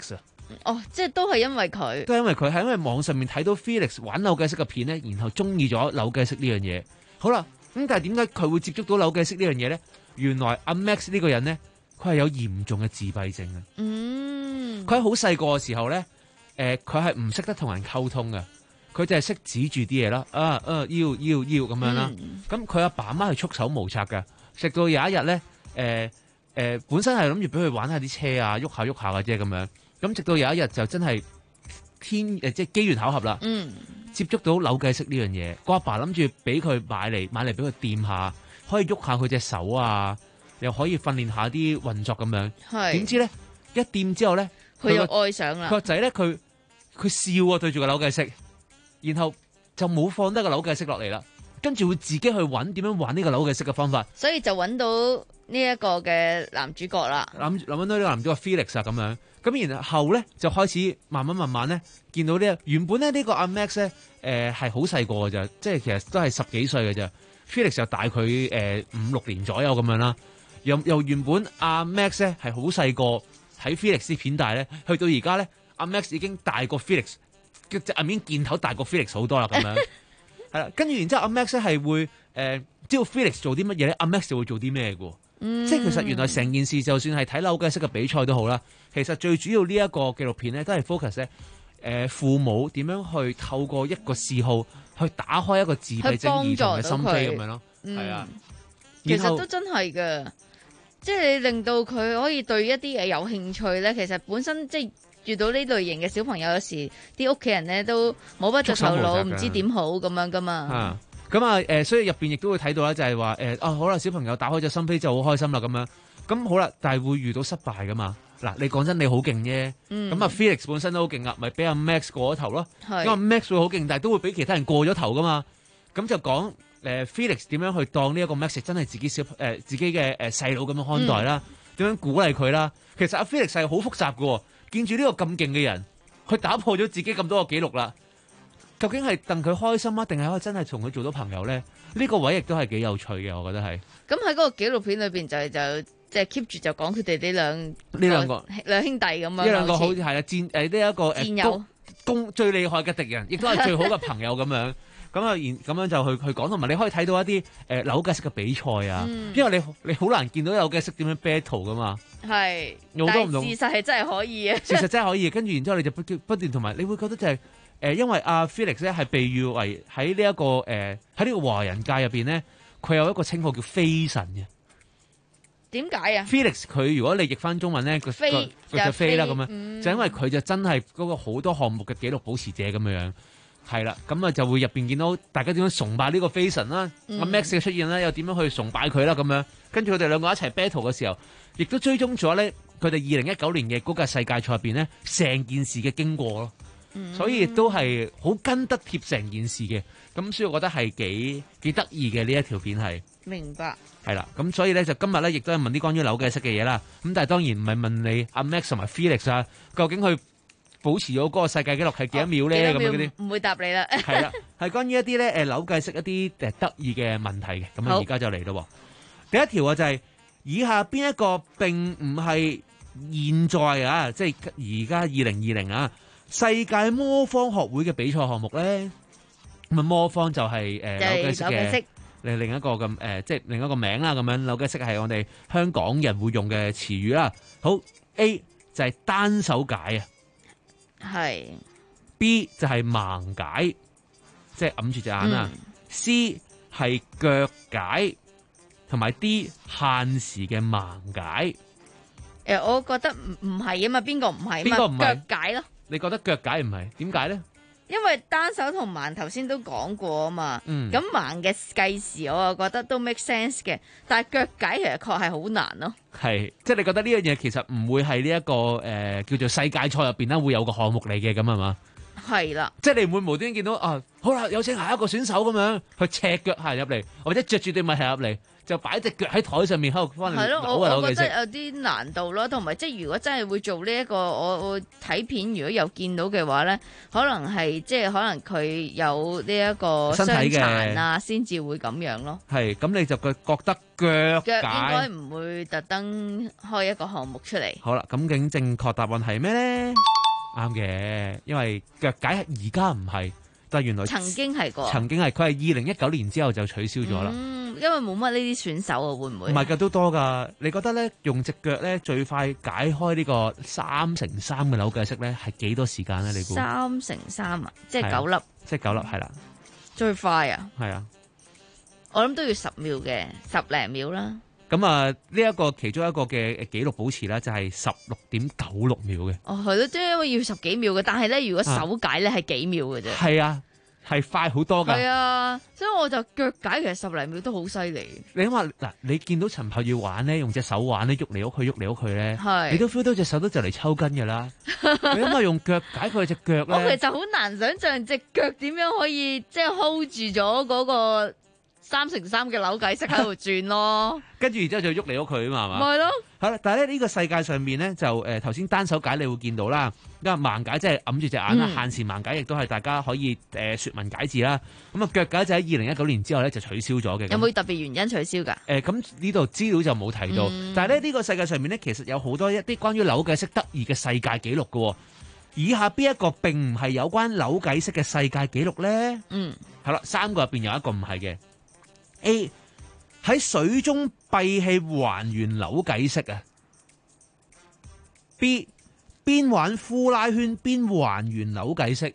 Speaker 13: 哦，即係都係因為佢，
Speaker 23: 都係因為佢係因為網上面睇到 Felix 玩扭計骰嘅片咧，然後中意咗扭計骰呢樣嘢。好啦，咁但係點解佢會接觸到扭計骰呢樣嘢咧？原來阿 Max 呢個人咧，佢係有嚴重嘅自閉症嘅。
Speaker 13: 嗯，
Speaker 23: 佢喺好細個嘅時候咧，誒佢係唔識得同人溝通嘅，佢就係識指住啲嘢啦，啊啊要要要咁樣啦。咁佢阿爸阿媽係束手無策嘅，直到有一日咧，誒、呃、誒、呃、本身係諗住俾佢玩下啲車啊，喐下喐下嘅啫咁樣。咁直到有一日就真係天誒即係機緣巧合啦，
Speaker 13: 嗯，接
Speaker 23: 觸到扭計骰呢樣嘢，個阿爸諗住俾佢買嚟買嚟俾佢掂下，可以喐下佢隻手啊，又可以訓練下啲運作咁樣。
Speaker 13: 係
Speaker 23: 點知咧一掂之後咧，
Speaker 13: 佢又愛上啦。
Speaker 23: 佢個仔咧佢佢笑啊對住個扭計骰，然後就冇放低個扭計骰落嚟啦，跟住會自己去揾點樣玩呢個扭計骰嘅方法。
Speaker 13: 所以就揾到呢一個嘅男主角啦。
Speaker 23: 諗諗到呢個男主角 Felix 啊咁樣。咁然後咧就開始慢慢慢慢咧見到呢原本咧呢個阿 Max 咧誒係好細個嘅咋，即係其實都係十幾歲嘅咋。Felix 就大佢誒五六年左右咁樣啦。又又原本阿 Max 咧係好細個睇 Felix 啲片大咧，去到而家咧阿 Max 已經大過 Felix，即係面見頭大過 Felix 好多啦咁樣。係啦，跟住然之後阿 Max 咧係會誒、呃、知道 Felix 做啲乜嘢咧，阿 Max 就會做啲咩嘅。嗯、即係其實原來成件事就算係睇扭計骰嘅比賽都好啦，其實最主要呢一個紀錄片咧都係 focus 咧、呃、父母點樣去透過一個嗜好去打開一個自閉症兒童嘅心扉咁樣咯，係、嗯、啊，
Speaker 13: 其實都真係㗎，即係你令到佢可以對一啲嘢有興趣咧，其實本身即係遇到呢類型嘅小朋友，有時啲屋企人咧都冇乜着頭腦，唔知點好咁樣噶嘛。
Speaker 23: 啊咁啊，誒、呃，所以入邊亦都會睇到啦，就係話誒，啊，好啦，小朋友打開咗心扉就好開心啦，咁樣，咁好啦，但係會遇到失敗噶嘛。嗱，你講真，你好勁啫，咁、嗯、啊 ，Felix 本身都好勁啊，咪俾阿 Max 過咗頭咯。因為 Max 會好勁，但係都會俾其他人過咗頭噶嘛。咁就講誒、呃、Felix 點樣去當呢一個 Max 真係自己小誒、呃、自己嘅誒細佬咁樣看待啦，點、嗯、樣鼓勵佢啦。其實阿 Felix 係好複雜噶，見住呢個咁勁嘅人，佢打破咗自己咁多個紀錄啦。究竟係戥佢開心啊，定係可以真係同佢做到朋友咧？呢、呢個位亦都係幾有趣嘅，我覺得係。咁喺嗰個紀錄片裏邊就係就即係 keep 住就講佢哋呢兩呢兩個兩兄弟咁樣。呢兩個好係啊戰誒呢一個戰友攻最厲害嘅敵人，亦都係最好嘅朋友咁樣。咁啊，然咁樣就去去講，同埋你可以睇到一啲誒扭計骰嘅比賽啊、嗯，因為你你好難見到扭計骰點樣 battle 噶嘛。係，但係事實係真係可以嘅。事實真係可以，跟住然之後你就不不斷同埋，你會覺得就係、是。誒、呃，因為阿、啊、Felix 咧係被譽為喺呢一個誒喺呢個華人界入邊咧，佢有一個稱號叫飛神嘅。點解啊 ？Felix 佢如果你譯翻中文咧，佢佢就飛啦咁樣，嗯、就因為佢就真係嗰個好多項目嘅紀錄保持者咁樣樣，係啦，咁啊就會入邊見到大家點樣崇拜呢個飛神啦，阿、嗯啊、Max 嘅出現啦，又點樣去崇拜佢啦咁樣，跟住佢哋兩個一齊 battle 嘅時候，亦都追蹤咗咧佢哋二零一九年嘅嗰個世界賽入邊咧，成件事嘅經過咯。所以亦都係好跟得貼成件事嘅，咁所以我覺得係幾幾得意嘅呢一條片係。明白。係啦，咁所以咧就今日咧亦都係問啲關於扭計骰嘅嘢啦，咁但係當然唔係問你阿 Max 同埋 Felix 啊，究竟佢保持咗嗰個世界紀錄係幾多秒咧？咁樣嗰啲唔會答你啦。係啦，係關於一啲咧誒扭計骰一啲誒得意嘅問題嘅，咁啊而家就嚟咯。第一條啊就係、是、以下邊一個並唔係現在啊，即係而家二零二零啊。世界魔方學會嘅比賽項目咧，咁啊魔方就係誒扭計骰嘅另另一個咁誒、呃，即係另一個名啦。咁樣扭計骰係我哋香港人會用嘅詞語啦。好 A 就係單手解啊，係 B 就係盲解，即係揞住隻眼啊、嗯、C 係腳解，同埋 D 限時嘅盲解。誒，我覺得唔唔係啊嘛，邊個唔係？邊個唔係？腳解咯。你覺得腳解唔係？點解咧？因為單手同盲頭先都講過啊嘛。嗯。咁盲嘅計時，我又覺得都 make sense 嘅。但係腳解其實確係好難咯。係，即係你覺得呢樣嘢其實唔會係呢一個誒、呃、叫做世界賽入邊啦，會有個項目嚟嘅咁係嘛？係啦。即係你唔會無端端見到啊，好啦，有請下一個選手咁樣去赤腳行入嚟，或者着住對襪行入嚟。就擺隻腳喺台上面喺度翻嚟扭啊扭嘅。我覺得有啲難度咯，同埋即係如果真係會做呢、這、一個，我我睇片如果有見到嘅話咧，可能係即係可能佢有呢一個傷殘啊，先至會咁樣咯。係，咁你就覺覺得腳腳應該唔會特登開一個項目出嚟。好啦，咁究竟正確答案係咩咧？ 啱嘅，因為腳解而家唔係，但係原來
Speaker 13: 曾經係過，
Speaker 23: 曾經係佢係二零一九年之後就取消咗啦。
Speaker 13: 嗯，因為冇乜呢啲選手啊，會唔會？
Speaker 23: 唔係㗎，都多㗎。你覺得咧用隻腳咧最快解開呢個三乘三嘅扭計式咧係幾多時間咧？你估？
Speaker 13: 三乘三啊，即係九粒。
Speaker 23: 即係九粒，係啦。
Speaker 13: 最快啊？
Speaker 23: 係啊。
Speaker 13: 我諗都要十秒嘅，十零秒啦。
Speaker 23: 咁啊，呢一個其中一個嘅紀錄保持咧，就係十六點九六秒嘅。
Speaker 13: 哦，係咯，即係因為要十幾秒嘅，但係咧，如果手解咧係幾秒嘅啫。
Speaker 23: 係啊，係快好多㗎。
Speaker 13: 係啊，所以我就腳解其實十零秒都好犀利。
Speaker 23: 你諗下嗱，你見到陳柏宇玩咧，用隻手玩咧，喐嚟喐去，喐嚟喐去咧，
Speaker 13: 係
Speaker 23: 你都 feel 到隻手都就嚟抽筋㗎啦。你諗下用腳解佢隻腳咧，
Speaker 13: 我其實好難想像隻腳點樣可以即係 hold 住咗嗰個三乘三嘅扭計式喺度轉咯，
Speaker 23: 跟住然之後就喐嚟喐去啊嘛，係嘛？
Speaker 13: 咪咯，
Speaker 23: 係啦。但係咧呢個世界上面咧就誒頭先單手解你會見到啦，因為盲解即係揞住隻眼啦，
Speaker 13: 嗯、
Speaker 23: 限時盲解亦都係大家可以誒、呃、説文解字啦。咁啊腳解就喺二零一九年之後咧就取消咗嘅。
Speaker 13: 有冇特別原因取消㗎？
Speaker 23: 誒咁呢度資料就冇提到，
Speaker 13: 嗯、
Speaker 23: 但係咧呢、呢個世界上面咧其實有好多一啲關於扭計式得意嘅世界紀錄嘅。以下邊一個並唔係有關扭計式嘅世界紀錄咧？
Speaker 13: 嗯，
Speaker 23: 係啦，三個入邊有一個唔係嘅。A 喺水中閉氣還原扭計式啊 ，B 邊玩呼拉圈邊還原扭計式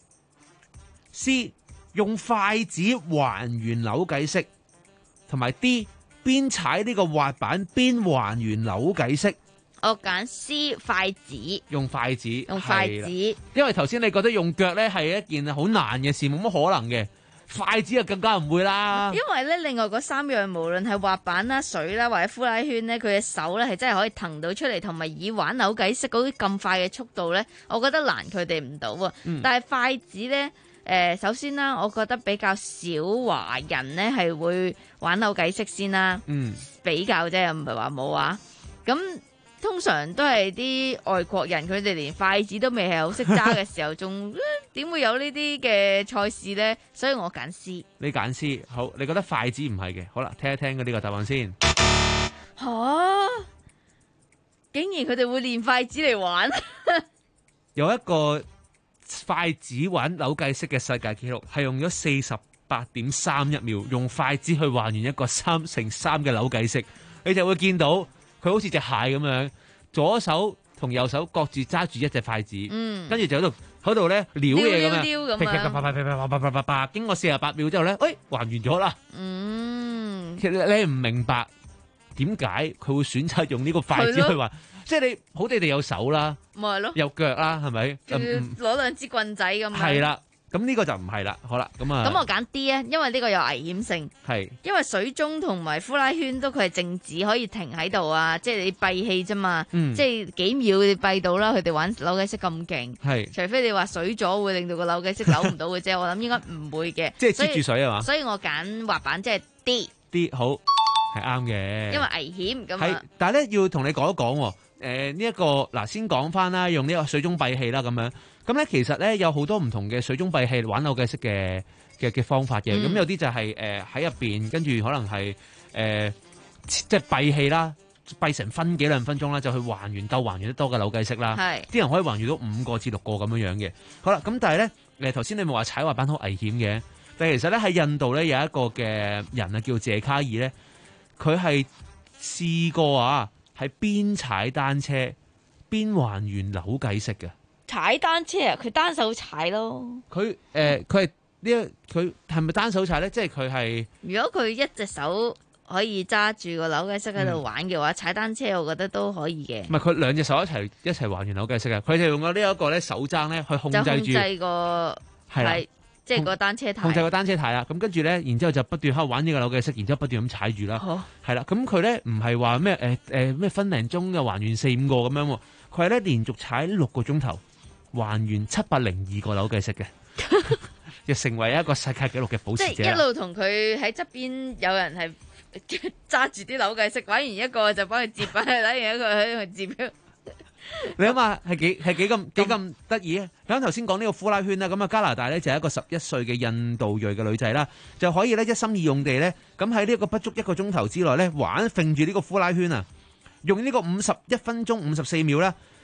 Speaker 23: ，C 用筷子還原扭計式，同埋 D 邊踩呢個滑板邊還原扭計式。
Speaker 13: 我揀 C 筷子，
Speaker 23: 用筷子，
Speaker 13: 用筷子，
Speaker 23: 因為頭先你覺得用腳咧係一件好難嘅事，冇乜可能嘅。筷子就更加唔會啦，
Speaker 13: 因為咧另外嗰三樣無論係滑板啦、水啦或者呼拉圈咧，佢嘅手咧係真係可以騰到出嚟，同埋以玩扭計式嗰啲咁快嘅速度咧，我覺得難佢哋唔到啊。嗯、但係筷子咧，誒、呃、首先啦，我覺得比較少華人咧係會玩扭計式先啦，
Speaker 23: 嗯，
Speaker 13: 比較啫，唔係話冇啊，咁。通常都係啲外國人，佢哋連筷子都未係好識揸嘅時候，仲點會有呢啲嘅賽事呢？所以我揀 C。
Speaker 23: 你揀 C，好，你覺得筷子唔係嘅，好啦，聽一聽佢呢個答案先。
Speaker 13: 吓、啊！竟然佢哋會練筷子嚟玩？
Speaker 23: 有一個筷子玩扭計式嘅世界紀錄，係用咗四十八點三一秒，用筷子去還原一個三乘三嘅扭計式，你就會見到。佢好似隻蟹咁樣，左手同右手各自揸住一隻筷子，
Speaker 13: 嗯，
Speaker 23: 跟住就喺度喺度咧撩嘢咁樣，
Speaker 13: 撩撩咁樣，
Speaker 23: 啪啪啪啪啪啪啪啪啪，經過四十八秒之後咧，誒還原咗啦。
Speaker 13: 嗯，
Speaker 23: 其實你唔明白點解佢會選擇用呢個筷子去還，即係你好地地有手啦，
Speaker 13: 咪係咯，
Speaker 23: 有腳啦，係咪？
Speaker 13: 攞兩支棍仔咁樣。
Speaker 23: 係啦。咁呢個就唔係啦，好啦，咁啊，
Speaker 13: 咁我揀 D 啊，因為呢個有危險性，
Speaker 23: 係，
Speaker 13: 因為水中同埋呼拉圈都佢係靜止可以停喺度啊，即係你閉氣啫嘛，
Speaker 23: 嗯、
Speaker 13: 即係幾秒你閉到啦，佢哋玩扭計式咁勁，
Speaker 23: 係，
Speaker 13: 除非你話水阻會令到個扭計式扭唔到嘅啫，我諗應該唔會嘅，
Speaker 23: 即係接住水啊嘛，
Speaker 13: 所以我揀滑板即係 D，D
Speaker 23: D 好係啱嘅，
Speaker 13: 因為危險咁
Speaker 23: 係，但係咧要同你講一講，誒呢一個嗱先講翻啦，用呢個水中閉氣啦咁樣。咁咧，其實咧有好多唔同嘅水中閉氣玩扭計式嘅嘅嘅方法嘅。咁、嗯、有啲就係誒喺入邊，跟住可能係誒、呃、即係閉氣啦，閉成分幾兩分鐘啦，就去還原夠還原得多嘅扭計式啦。係啲人可以還原到五個至六個咁樣樣嘅。好啦，咁但係咧誒頭先你咪話踩滑板好危險嘅，但係其實咧喺印度咧有一個嘅人啊叫謝卡爾咧，佢係試過啊係邊踩單車邊還原扭計式嘅。
Speaker 13: 踩單車啊！佢單手踩咯。
Speaker 23: 佢誒佢係呢一佢係咪單手踩咧？即係佢係。如
Speaker 13: 果佢一隻手可以揸住個扭計式喺度玩嘅話，嗯、踩單車我覺得都可以嘅。
Speaker 23: 唔係佢兩隻手一齊一齊還原扭計式嘅，佢就用咗呢一個咧手踭咧去控制住。控制個係即係個單車軚。控制個單車軚啊！咁跟住咧，然之後就不斷喺度玩呢個扭計式，然之後不斷咁踩住啦。好係啦，咁佢咧唔係話咩誒誒咩分零鐘嘅還原四五個咁樣喎，佢係咧連續踩六個鐘頭。還原七百零二個扭計式嘅，就成為一個世界紀錄嘅保持者。即係一路同佢喺側邊有人係揸住啲扭計式，玩完一個就幫佢接翻去，玩完一個喺度接。你諗下係幾係幾咁幾咁得意啊！咁頭先講呢個呼拉圈啦，咁啊加拿大咧就係一個十一歲嘅印度裔嘅女仔啦，就可以咧一心二用地咧，咁喺呢一個不足一個鐘頭之內咧玩揈住呢個呼拉圈啊，用呢個五十一分鐘五十四秒咧。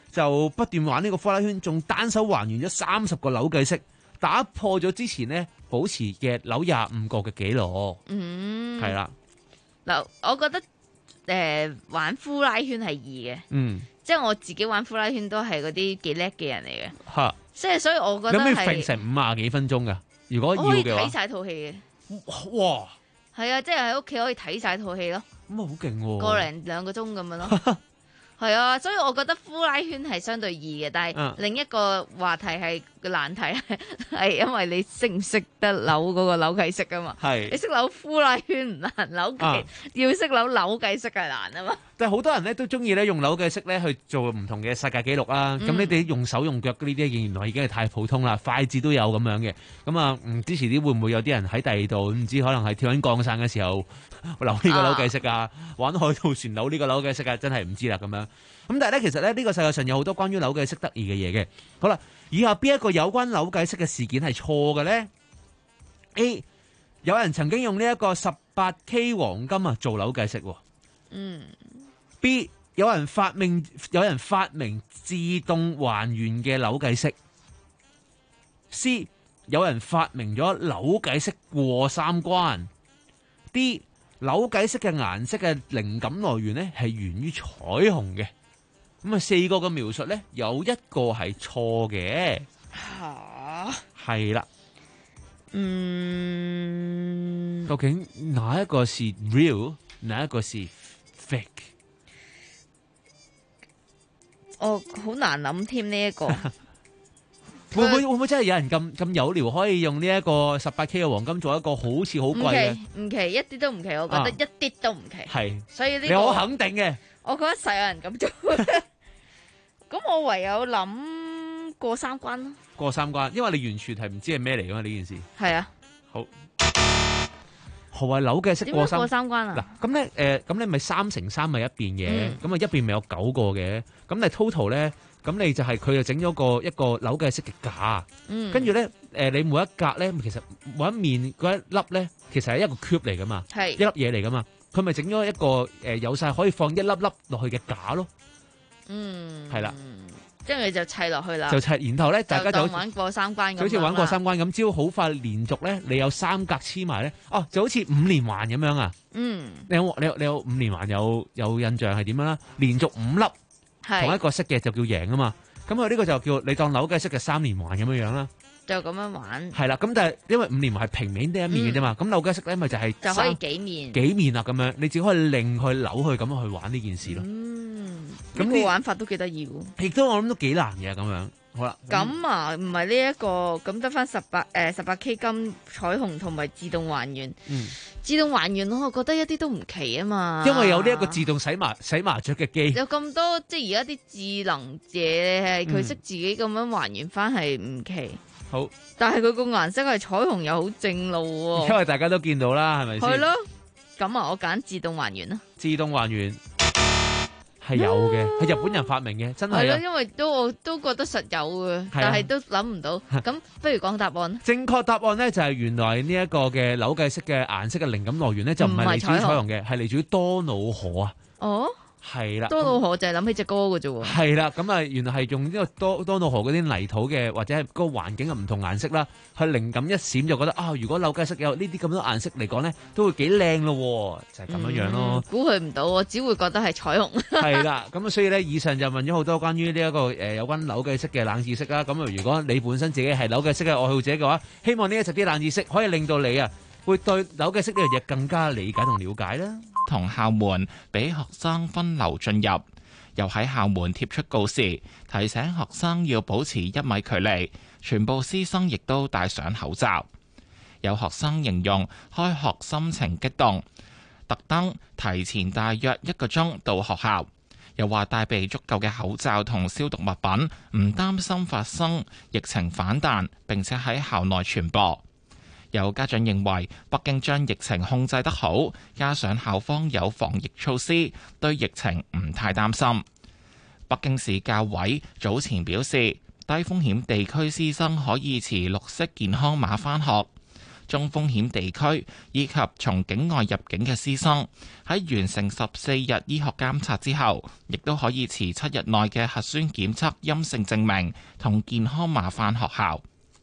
Speaker 23: 就不斷玩呢個呼拉圈，仲單手還原咗三十個扭計式，打破咗之前呢保持嘅扭廿五個嘅紀錄。
Speaker 13: 嗯，
Speaker 23: 係啦。
Speaker 13: 嗱，我覺得誒、呃、玩呼拉圈係易嘅。嗯。即係我自己玩呼拉圈都係嗰啲幾叻嘅人嚟嘅。嚇！即係所以我覺得係。有咩揈成五廿幾分鐘㗎？如果要嘅話。我可以睇晒套戲嘅。哇！係啊，即係喺屋企可以睇晒套戲咯。咁啊，好勁喎！個零兩個鐘咁樣咯。係啊，所以我覺得呼拉圈係相對易嘅，但係另一個話題係個難題係係因為你識唔識得扭嗰個扭計式啊嘛？係你識扭呼拉圈唔難，扭計、啊、要識扭扭計式係難啊嘛。但係好多人咧都中意咧用扭計式咧去做唔同嘅世界紀錄啦。咁、嗯、你哋用手用腳呢啲原來已經係太普通啦，筷子都有咁樣嘅。咁啊，唔支持啲會唔會有啲人喺第二度唔知可能係跳緊降傘嘅時候扭呢個扭計式啊，啊玩海盜船扭呢個扭計式啊，真係唔知啦咁樣。咁但係咧，其實咧呢個世界上有好多關於扭計式得意嘅嘢嘅。好啦，以下邊一個有關扭計式嘅事件係錯嘅咧 ？A 有人曾經用呢一個十八 K 黃金啊做扭計式。嗯。B 有人發明有人發明自動還原嘅扭計式。C 有人發明咗扭計式過三關。D 扭計式嘅顏色嘅靈感來源咧係源於彩虹嘅。咁啊，四個嘅描述咧，有一個係錯嘅。吓，係啦。嗯，究竟哪一個是 real， 哪一個是 fake？ 哦，好難諗添呢一個。
Speaker 23: 會唔會會唔會真係有人咁咁有聊，可以用呢一個十八 K 嘅黃金做一個好似好貴嘅？
Speaker 13: 唔奇，唔奇，一啲都唔奇，我覺得一啲都唔奇。係、啊，所以呢、這個，
Speaker 23: 你好肯定嘅。
Speaker 13: 我覺得實有人咁做。咁我唯有諗過三關咯。
Speaker 23: 過三關，因為你完全係唔知係咩嚟噶嘛呢件事。係啊。好。何謂扭計式過三？點樣過三關啊？嗱，咁咧誒，咁、呃、你咪三乘三咪一邊嘅，咁啊、嗯、一邊咪有九個嘅，咁你 total 咧，咁你就係佢就整咗個一個扭計式嘅架。嗯。跟住咧，誒、呃，你每一格咧，其實每一面嗰一粒咧，其實係一個 cube 嚟噶嘛，係一粒嘢嚟噶嘛，佢咪整咗一個誒、呃、有晒可以放一粒粒落去嘅架咯。嗯，係啦，即係你就砌落去啦，就砌，然後咧，大家就玩過三關咁，好似玩過三關咁，只要好快連續咧，你有三格黐埋咧，哦，就好似五連環咁樣啊。嗯，你有你有你有五連環有有印象係點樣啦？連續五粒同一個色嘅就叫贏啊嘛。咁佢呢個就叫你當扭計式嘅三連環咁樣樣啦。就咁樣玩。係啦，咁但係因為五連環係平面得一面嘅啫嘛，咁扭計式咧咪就係就可以幾面幾面啊咁樣，你只可以擰去扭去咁樣去玩呢件事咯。嗯，咁呢個玩法都幾得意喎。亦都我諗都幾難嘅咁樣。好啦。咁啊，唔係呢一個，咁得翻十八誒十八 K 金彩虹同埋自動還原。嗯。自動還原我覺得一啲都唔奇啊嘛。因為有呢一個自動洗麻洗麻雀嘅機。有咁多即係而家啲智能嘢係佢識自己咁樣還原翻係唔奇。好，但係佢個顏色係彩虹又好正路喎。因為大家都見到啦，係咪先？係咯，咁啊，我揀自動還原啦。自動還原係有嘅，係日本人發明嘅，真係。係咯，因為都我都覺得實有嘅，但係都諗唔到。咁不如講答案。正確答案咧就係原來呢一個嘅扭計式嘅顏色嘅靈感來源咧就唔係嚟自於彩虹嘅，係嚟自於多瑙河啊。哦。係啦，多瑙河就係諗起隻歌嘅啫喎。係啦，咁啊，原來係用呢個多多瑙河嗰啲泥土嘅，或者係個環境嘅唔同顏色啦，去靈感一閃就覺得啊，如果扭計式有呢啲咁多顏色嚟講咧，都會幾靚咯，就係、是、咁樣樣咯。估佢唔到，我只會覺得係彩虹。係啦，咁啊，所以咧，以上就問咗好多關於呢一個誒、呃、有關扭計式嘅冷知識啦。咁啊，如果你本身自己係扭計式嘅愛好者嘅話，希望呢一集啲冷知識可以令到你啊，會對扭計式呢樣嘢更加理解同了解啦。
Speaker 14: 同校門俾學生分流進入，又喺校門貼出告示，提醒學生要保持一米距離。全部師生亦都戴上口罩。有學生形容開學心情激動，特登提前大約一個鐘到學校。又話帶備足夠嘅口罩同消毒物品，唔擔心發生疫情反彈，並且喺校內傳播。有家長認為北京將疫情控制得好，加上校方有防疫措施，對疫情唔太擔心。北京市教委早前表示，低風險地區師生可以持綠色健康碼返學。 中風險地區以及從境外入境嘅師生，喺完成十四日醫學監察之後，亦都可以持七日內嘅核酸檢測陰性證明同健康碼返學校。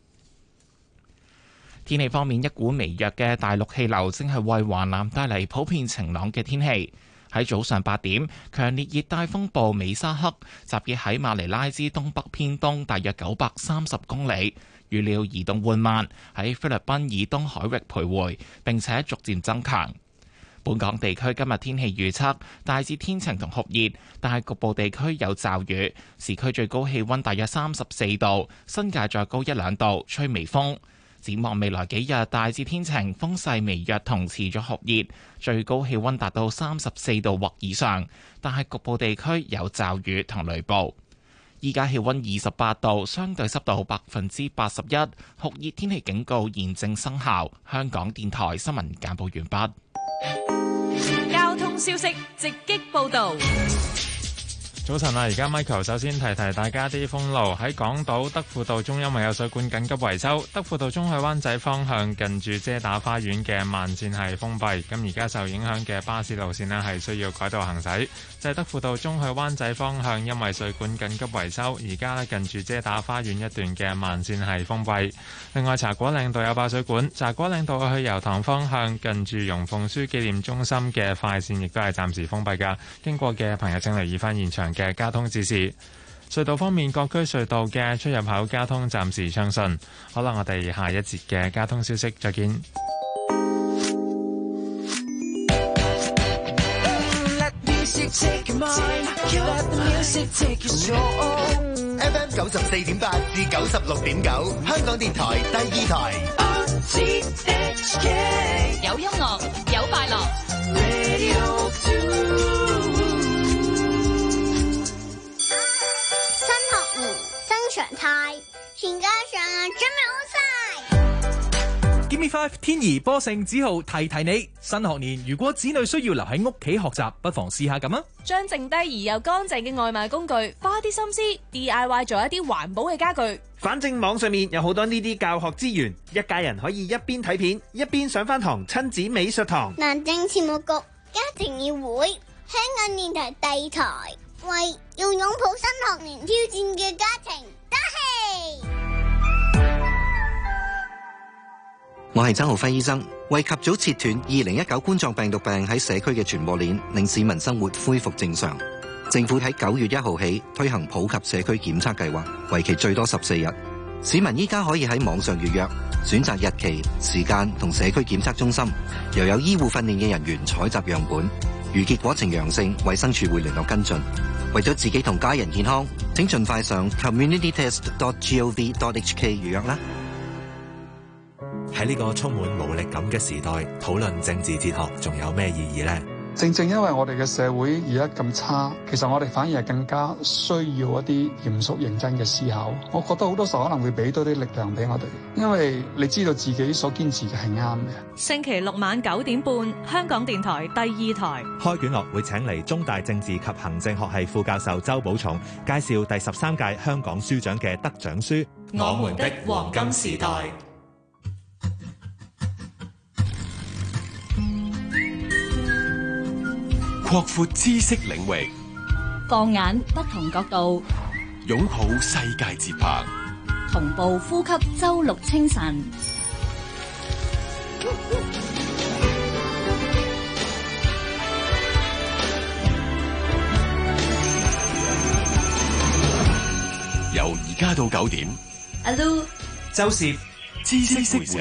Speaker 14: 天氣方面，一股微弱嘅大陸氣流正係為華南帶嚟普遍晴朗嘅天氣。喺早上八點，強烈熱帶風暴美沙克集結喺馬尼拉之東北偏東大約九百三十公里，預料移動緩慢，喺菲律賓以東海域徘徊，並且逐漸增強。本港地區今日天氣預測大致天晴同酷熱，但係局部地區有驟雨。市區最高氣溫大約三十四度，新界再高一兩度，吹微風。展望未來幾日，大致天晴，風勢微弱同持續酷熱，最高氣溫達到三十四度或以上，但係局部地區有驟雨同雷暴。依家氣溫二十八度，相對濕度百分之八十一，酷熱天氣警告現正生效。香港電台新聞簡報完畢。
Speaker 2: 交通消息直擊報道。
Speaker 1: 早晨啊！而家 Michael 首先提提大家啲封路，喺港島德輔道中，因為有水管緊急維修，德輔道中去灣仔方向近住遮打花園嘅慢線係封閉。咁而家受影響嘅巴士路線呢係需要改道行駛。就係德輔道中去灣仔方向，因為水管緊急維修，而家呢近住遮打花園一段嘅慢線係封閉。另外，茶果嶺道有爆水管，茶果嶺道去油塘方向近住容鳳書紀念中心嘅快線亦都係暫時封閉㗎。經過嘅朋友請留意返現場嘅交通指示。隧道方面，各區隧道嘅出入口交通暫時暢順。好啦，我哋下一節嘅交通消息再見。
Speaker 5: F M 九十四點八至九十六點九，香港電台第二台。
Speaker 2: 有音樂，有快樂。
Speaker 6: 常態，全家上啊，準備好晒。
Speaker 9: Give me five， 天怡波盛只好提提你，新學年如果子女需要留喺屋企學習，不妨試下咁啊！
Speaker 20: 將剩低而又乾淨嘅外賣工具，花啲心思 D I Y 做一啲環保嘅家具。
Speaker 21: 反正網上面有好多呢啲教學資源，一家人可以一邊睇片一邊上翻堂親子美術堂。
Speaker 6: 南政事務局家庭議會，香港電台第二台，為要擁抱新學年挑戰嘅家庭。
Speaker 22: 我係曾浩輝醫生，為及早切斷二零一九冠狀病毒病喺社區嘅傳播鏈，令市民生活恢復正常。政府喺九月一號起推行普及社區檢測計劃，為期最多十四日。市民依家可以喺網上預約，選擇日期、時間同社區檢測中心，又有醫護訓練嘅人員採集樣本。如結果呈陽性，衛生署會聯絡跟進。為咗自己同家人健康，請盡快上 community test dot gov dot h k 預約啦。
Speaker 26: 喺呢個充滿無力感嘅時代，討論政治哲學仲有咩意義呢？
Speaker 27: 正正因為我哋嘅社會而家咁差，其實我哋反而係更加需要一啲嚴肅認真嘅思考。我覺得好多時候可能會俾多啲力量俾我哋，因為你知道自己所堅持嘅係啱嘅。
Speaker 20: 星期六晚九點半，香港電台第二台
Speaker 26: 開卷樂會請嚟中大政治及行政學系副教授周寶松介紹第十三屆香港書獎嘅得獎書《我們的黃金時代》。
Speaker 7: 擴闊知識領域，
Speaker 18: 放眼不同角度，
Speaker 7: 擁抱世界節拍，
Speaker 18: 同步呼吸周六清晨。
Speaker 7: 由而家到九點，
Speaker 18: 阿 Lu、
Speaker 7: 周涉知識會社。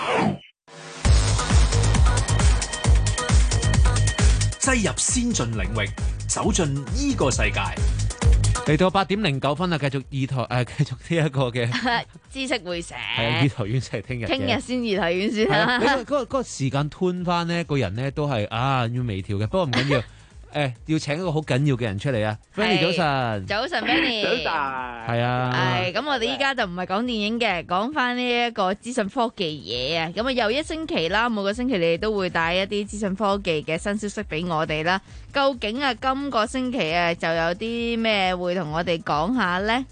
Speaker 9: 擠入先進領域，走進呢個世界。
Speaker 23: 嚟到八點零九分啊！繼續二台誒，繼續呢一個嘅
Speaker 13: 知識會社。
Speaker 23: 係啊，二台院係聽日。
Speaker 13: 聽日先二台院先啦。
Speaker 23: 你嗰個嗰個時間吞翻呢，個人咧都係啊要微調嘅，不過唔緊要。誒，要請一個好緊要嘅人出嚟啊 ！Benny 早晨，
Speaker 13: 早晨 Benny，
Speaker 28: 早晨，
Speaker 23: 係啊，
Speaker 13: 係咁，我哋依家就唔係講電影嘅，講翻呢一個資訊科技嘢啊！咁啊，又一星期啦，每個星期你哋都會帶一啲資訊科技嘅新消息俾我哋啦。究竟啊，今個星期啊，就有啲咩會同我哋講下咧？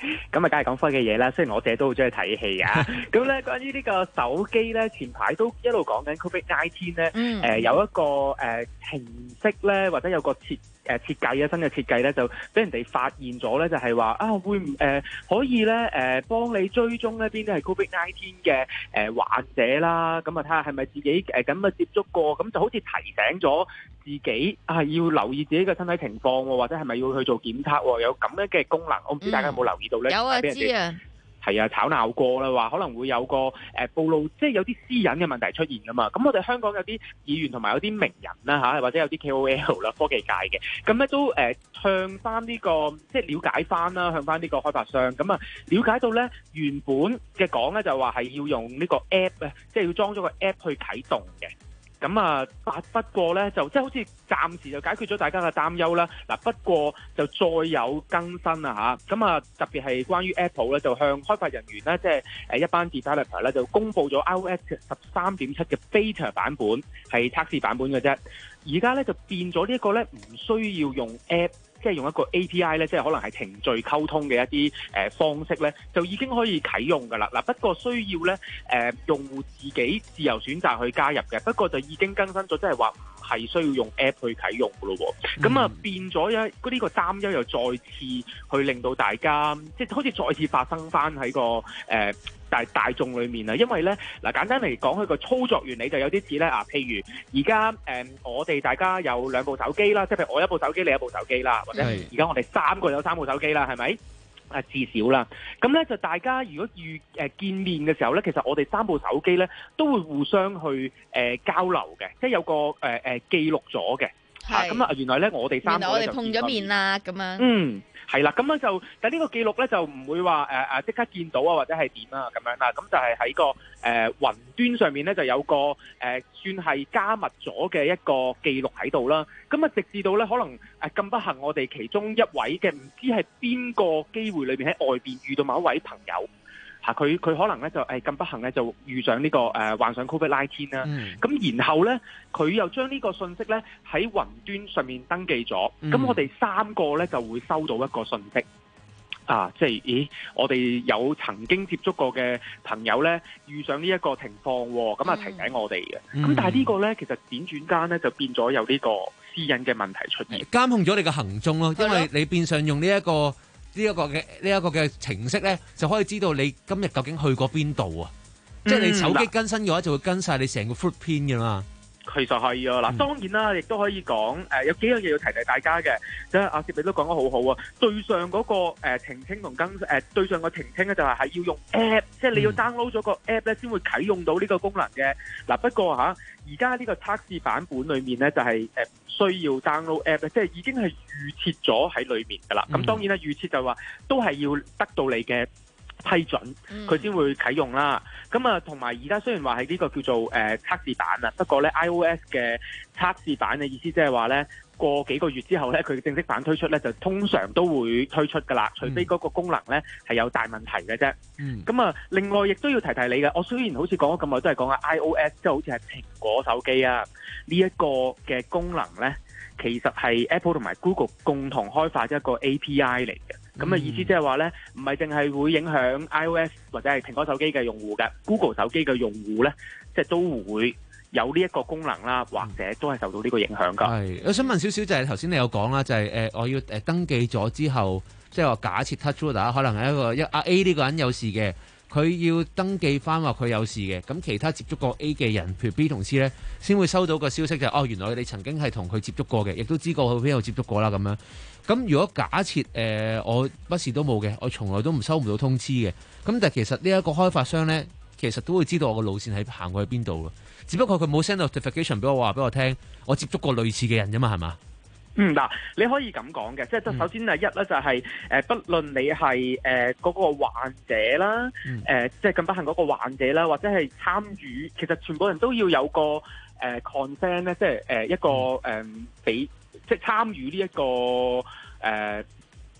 Speaker 4: 咁啊，梗係講科技嘢啦。雖然我自己都好中意睇戲啊。咁咧，關於呢個手機咧，前排都一路講緊 Covid 十九 咧，誒、嗯呃、有一個誒、呃、程式咧，或者有個設誒設計啊，新嘅設計咧，就俾人哋發現咗咧，就係話啊，會唔誒、呃、可以咧誒幫你追蹤咧邊啲係 Covid 十九 嘅誒患者啦。咁啊，睇下係咪自己誒咁啊接觸過，咁就好似提醒咗自己啊，要留意自己嘅身體情況，或者係咪要去做檢測，有咁樣嘅功能。我唔知大家有冇留意到咧？
Speaker 13: 有啊，知啊。
Speaker 4: 係啊，吵鬧過啦，話可能會有個誒、呃、暴露，即係有啲私隱嘅問題出現噶嘛。咁我哋香港有啲議員同埋有啲名人啦嚇，或者有啲 K O L 啦，科技界嘅，咁咧都誒、呃、向翻呢、這個即係了解翻啦，向翻呢個開發商咁啊，了解到咧原本嘅講咧就話係要用呢個 app 咧，即係要裝咗個 app 去啟動嘅。咁啊，不過咧就即係好似暫時就解決咗大家嘅擔憂啦。嗱，不過就再有更新啊嚇。咁啊，特別係關於 Apple 咧，就向開發人員咧，即係誒一班 developer 咧，就公布咗 iOS 十三點七嘅 beta 版本係測試版本嘅啫。而家咧就變咗呢一個咧，唔需要用 app。即係用一個 A P I 咧，即係可能係程序溝通嘅一啲誒方式咧，就已經可以啟用㗎啦。嗱，不過需要咧誒用戶自己自由選擇去加入嘅，不過就已經更新咗，即係話唔係需要用 app 去啟用㗎咯喎。咁啊、嗯、變咗一嗰呢個擔憂又再次去令到大家即係好似再次發生翻喺個誒。呃大大眾裏面啊，因為咧嗱簡單嚟講，佢個操作原理就有啲似咧啊，譬如而家誒我哋大家有兩部手機啦，即係譬如我一部手機，你一部手機啦，或者而家我哋三個有三部手機啦，係咪？啊至少啦，咁咧就大家如果遇誒、呃、見面嘅時候咧，其實我哋三部手機咧都會互相去誒、呃、交流嘅，即係有個誒誒、呃、記錄咗嘅。係咁啊！原來咧我哋三個
Speaker 13: 我哋碰咗面啦，咁樣。
Speaker 4: 嗯。係啦，咁樣就但呢個記錄咧就唔會話誒誒即刻見到啊，或者係點啊咁樣啦，咁就係喺個誒、呃、雲端上面咧就有個誒、呃、算係加密咗嘅一個記錄喺度啦。咁啊直至到咧可能誒咁不幸，我哋其中一位嘅唔知係邊個機會裏邊喺外邊遇到某一位朋友。嚇佢佢可能咧就誒咁不幸咧就遇上呢、這個誒、呃、患上 Covid 十九 啦，咁、嗯、然後咧佢又將呢個信息咧喺雲端上面登記咗，咁、嗯、我哋三個咧就會收到一個信息，啊，即係咦我哋有曾經接觸過嘅朋友咧遇上呢一個情況，咁啊提醒我哋嘅，咁、嗯、但係呢個咧其實輾轉間咧就變咗有呢個私隱嘅問題出現，
Speaker 23: 監控咗你嘅行蹤咯，因為你變相用呢、這、一個。呢、這、一個嘅呢一個嘅程式咧，就可以知道你今日究竟去過邊度啊！嗯、即係你手機更新嘅話，就會跟晒你成個 footprint 㗎嘛。
Speaker 4: 其實係啊，嗱、嗯、當然啦，亦都可以講誒、呃，有幾樣嘢要提提大家嘅，即係阿攝你都講得好好啊。對上嗰、那個誒、呃、澄清同更誒、呃、對上個澄清咧，就係係要用 app，、嗯、即係你要 download 咗個 app 咧，先會啟用到呢個功能嘅。嗱、啊、不過嚇，而家呢個測試版本裏面咧，就係誒唔需要 download app 咧，即係已經係預設咗喺裏面㗎啦。咁、嗯、當然啦，預設就話都係要得到你嘅批准，佢先會啟用啦。咁啊，同埋而家雖然話係呢個叫做誒、呃、測試版啊，不過咧 iOS 嘅測試版嘅意思即係話咧，過幾個月之後咧，佢正式版推出咧，就通常都會推出噶啦，除非嗰個功能咧係有大問題嘅啫。咁、嗯、啊，另外亦都要提提你嘅，我雖然好似講咗咁耐，都係講下 iOS，即係好似係蘋果手機啊呢一、這個嘅功能咧，其實係 Apple 同埋 Google 共同開發一個 A P I 嚟嘅。咁嘅意思即係話咧，唔係淨係會影響 iOS 或者係蘋果手機嘅用戶嘅 Google 手機嘅用戶咧，即係都會有呢一個功能啦，或者都係受到呢個影響㗎。
Speaker 23: 係，我想問少少就係頭先你有講啦，就係、是、誒、呃、我要誒登記咗之後，即係話假設 TouchWood 可能係一個一阿 A 呢個人有事嘅，佢要登記翻話佢有事嘅，咁其他接觸過 A 嘅人，譬如 B 同 C 咧，先會收到個消息就係、是、哦，原來你曾經係同佢接觸過嘅，亦都知過佢邊度接觸過啦咁樣。咁如果假設誒、呃、我乜事都冇嘅，我從來都唔收唔到通知嘅，咁但係其實呢一個開發商咧，其實都會知道我個路線係行過去邊度嘅，只不過佢冇 send notification 俾我話俾我聽，我接觸過類似嘅人啫嘛，係嘛？
Speaker 4: 嗯，嗱，你可以咁講嘅，即係首先係一咧就係、是、誒、呃，不論你係誒嗰個患者啦，誒、嗯呃、即係咁不幸嗰個患者啦，或者係參與，其實全部人都要有個誒、呃、consent 咧，即係誒一個誒俾、呃、即係參與呢一個誒。呃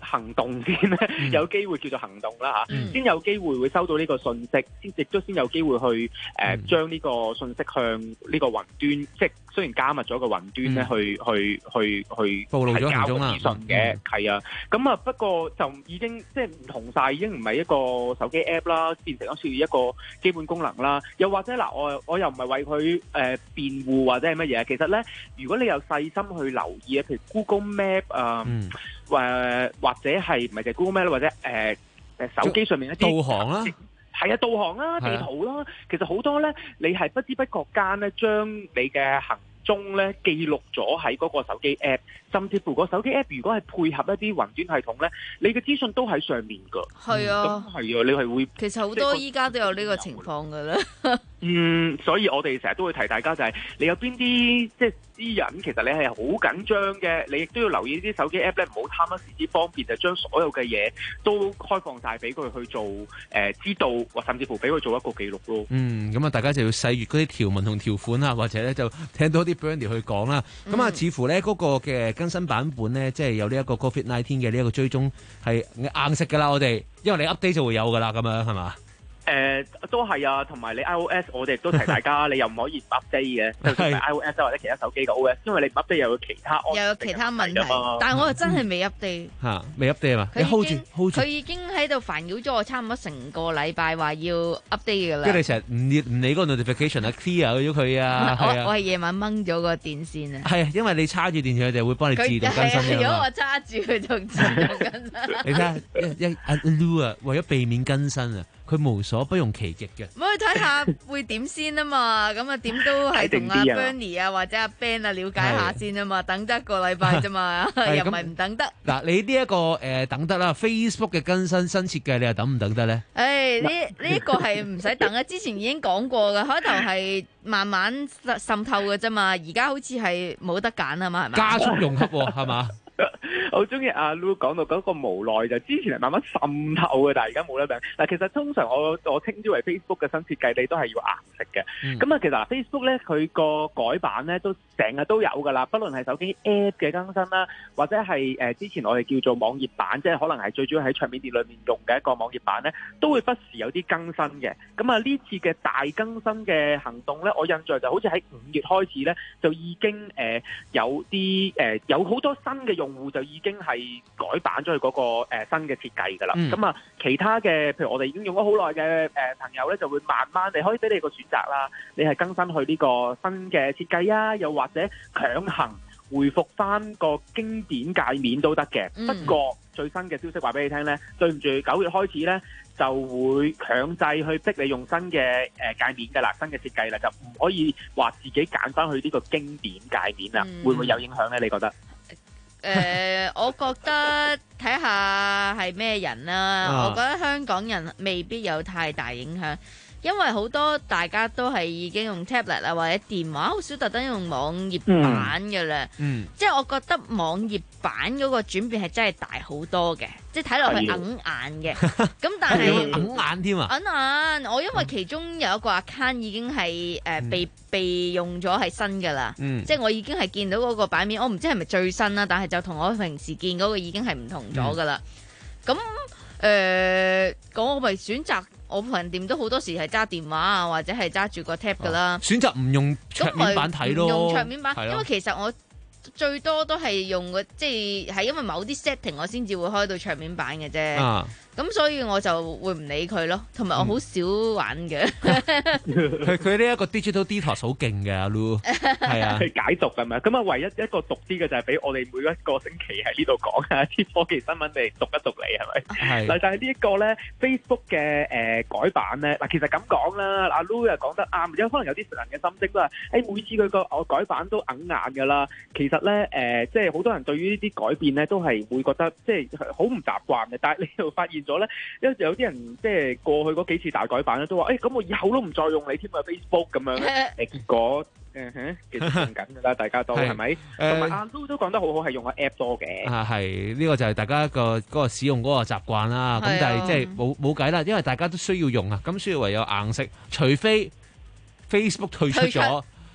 Speaker 4: 行動先咧，嗯、有機會叫做行動啦嚇，先、嗯、有機會會收到呢個信息，先亦都先有機會去誒、呃嗯、將呢個信息向呢個雲端，即係雖然加密咗個雲端咧、嗯，去去去去
Speaker 23: 暴露咗行蹤啦，
Speaker 4: 資訊嘅係啊，咁啊不過就已經即係唔同晒，已經唔係一個手機 app 啦，變成好似一個基本功能啦。又或者嗱，我我又唔係為佢誒、呃、辯護或者係乜嘢，其實咧，如果你有細心去留意啊，譬如 Google Map 啊、呃，誒、嗯呃、或者係唔係就係 Google Map 或者誒誒、呃、手機上面一啲
Speaker 23: 導航啦，
Speaker 4: 係啊導航啦、地圖啦，其實好多咧，你係不知不覺間咧，將你嘅行蹤咧記錄咗喺嗰個手機 app， 甚至乎個手機 app 如果係配合一啲雲端系統咧，你嘅資訊都喺上面㗎。係啊，係啊，你係會
Speaker 13: 其實好多依家都有呢個情況㗎啦。
Speaker 4: 嗯，所以我哋成日都會提大家就係、是、你有邊啲即係私隱，其實你係好緊張嘅，你亦都要留意啲手機 app 咧，唔好貪一時之方便，就將所有嘅嘢都開放晒俾佢去做誒、呃、知道，或甚至乎俾佢做一個記錄咯。
Speaker 23: 嗯，咁啊，大家就要細閱嗰啲條文同條款啊，或者咧就聽多啲 Bernie 去講啦。咁、嗯、啊，似乎咧嗰個嘅更新版本咧，即係有呢一個 Covid 十九 嘅呢一個追蹤係硬食㗎啦，我哋因為你 update 就會有㗎啦，咁樣係嘛？
Speaker 4: 誒、呃、都係啊，同埋你 iOS 我哋亦都提大家，你又唔可以唔 update 嘅，就算係 iOS 或者其他手機嘅 O S， 因為你唔 update 又有其他安
Speaker 13: 又有其他問題。但係我又真係未 update
Speaker 23: 嚇，未 update 啊嘛？你 hold 住 hold 住，
Speaker 13: 佢已經喺度煩擾咗我差唔多成個禮拜，話要 update 㗎啦。
Speaker 23: 即係你成日唔理唔理嗰個 notification 啊 clear 咗佢啊，
Speaker 13: 我我係夜晚掹咗個電線啊。
Speaker 23: 係啊，因為你叉住電線，佢哋會幫你自動更新㗎嘛。
Speaker 13: 如果我叉住佢就自動更新。
Speaker 23: 你睇下一一阿 Lu 啊，為咗避免更新啊。佢無所不用其極嘅，
Speaker 13: 唔好去睇下會點先啊嘛，咁啊點都係同阿 Bernie 啊或者阿 Ben 啊了解下先啊嘛，等得一個禮拜啫嘛，又唔係唔等得。
Speaker 23: 嗱，你呢一個誒等得啦 ，Facebook 嘅更新新設計，你又等唔等得咧？
Speaker 13: 誒，呢呢一個係唔使等啊，之前已經講過嘅，開頭係慢慢滲透嘅啫嘛，而家好似係冇得揀啊嘛，係咪？
Speaker 23: 加速融合喎，係嘛？
Speaker 4: 我中意阿 Lu 講到嗰個無奈，就之前係慢慢滲透嘅，但係而家冇得頂。嗱，其實通常我我稱之為 Facebook 嘅新設計，你都係要硬食嘅。咁、嗯、啊，其實嗱 Facebook 咧，佢個改版咧都成日都有㗎啦，不論係手機 App 嘅更新啦，或者係誒、呃、之前我哋叫做網頁版，即係可能係最主要喺桌面電裏面用嘅一個網頁版咧，都會不時有啲更新嘅。咁啊，呢次嘅大更新嘅行動咧，我印象就好似喺五月開始咧，就已經誒、呃、有啲誒、呃、有好多新嘅用戶就已經係改版咗佢嗰個、呃、新嘅設計㗎啦。咁、嗯、啊，其他嘅譬如我哋已經用咗好耐嘅誒朋友咧，就會慢慢你可以俾你個選擇啦。你係更新去呢個新嘅設計啊，又或者強行回復翻個經典界面都得嘅。嗯、不過最新嘅消息話俾你聽咧，對唔住，九月開始咧就會強制去逼你用新嘅誒界面㗎啦，新嘅設計啦，就唔可以話自己揀翻去呢個經典界面啦。嗯、會唔會有影響咧？你覺得？
Speaker 13: 誒、呃，我覺得睇下係咩人啦、啊。啊、我覺得香港人未必有太大影響，因為好多大家都係已經用 tablet 啊或者電話，好少特登用網頁版嘅啦。嗯，即係我覺得網頁版嗰個轉變係真係大好多嘅，即係睇落去硬眼嘅。咁但係
Speaker 23: 硬眼添啊！
Speaker 13: 硬眼，我因為其中有一個 account 已經係誒、呃嗯、被被用咗係新㗎啦。嗯，即係我已經係見到嗰個版面，我唔知係咪最新啦，但係就同我平時見嗰個已經係唔同咗㗎啦。咁誒、嗯，咁、呃、我咪選擇。我橫掂都好多時係揸電話啊，或者係揸住個 tab 噶啦、啊。選擇唔用桌面版睇咯，唔用桌面版，因為其實我最多都係用個，即係係因為某啲 setting 我先至會開到桌面版嘅啫。啊咁所以我就會唔理佢咯，同埋我好少玩嘅。
Speaker 23: 佢佢呢一個 digital detox 好勁嘅阿 Lu， 係啊，
Speaker 4: 去解讀係咪？咁啊，唯一一個毒啲嘅就係俾我哋每一個星期喺呢度講啊啲科技新聞嚟讀一讀你係咪？係。嗱，但係呢一個咧 Facebook 嘅誒、呃、改版咧，嗱其實咁講啦，阿 Lu 又講得啱，有可能有啲人嘅心聲都係，誒、欸、每次佢個我改版都硬硬㗎啦。其實咧誒、呃，即係好多人對於呢啲改變咧都係會覺得即係好唔習慣嘅，但係你又發現咗咧，因為有啲人即係過去嗰幾次大改版咧，都話誒咁我以後都唔再用你添啊 Facebook 咁樣咧，誒結果誒哼，其實用緊㗎啦，大家都係咪？同埋阿 Lu 都講得好好，係用個 app 多嘅。啊，係呢個就係大家個嗰個使用嗰個習慣啦。咁但係即係冇冇計啦，因為大家都需要用啊，咁需要唯有硬食，除非 Facebook 退出咗。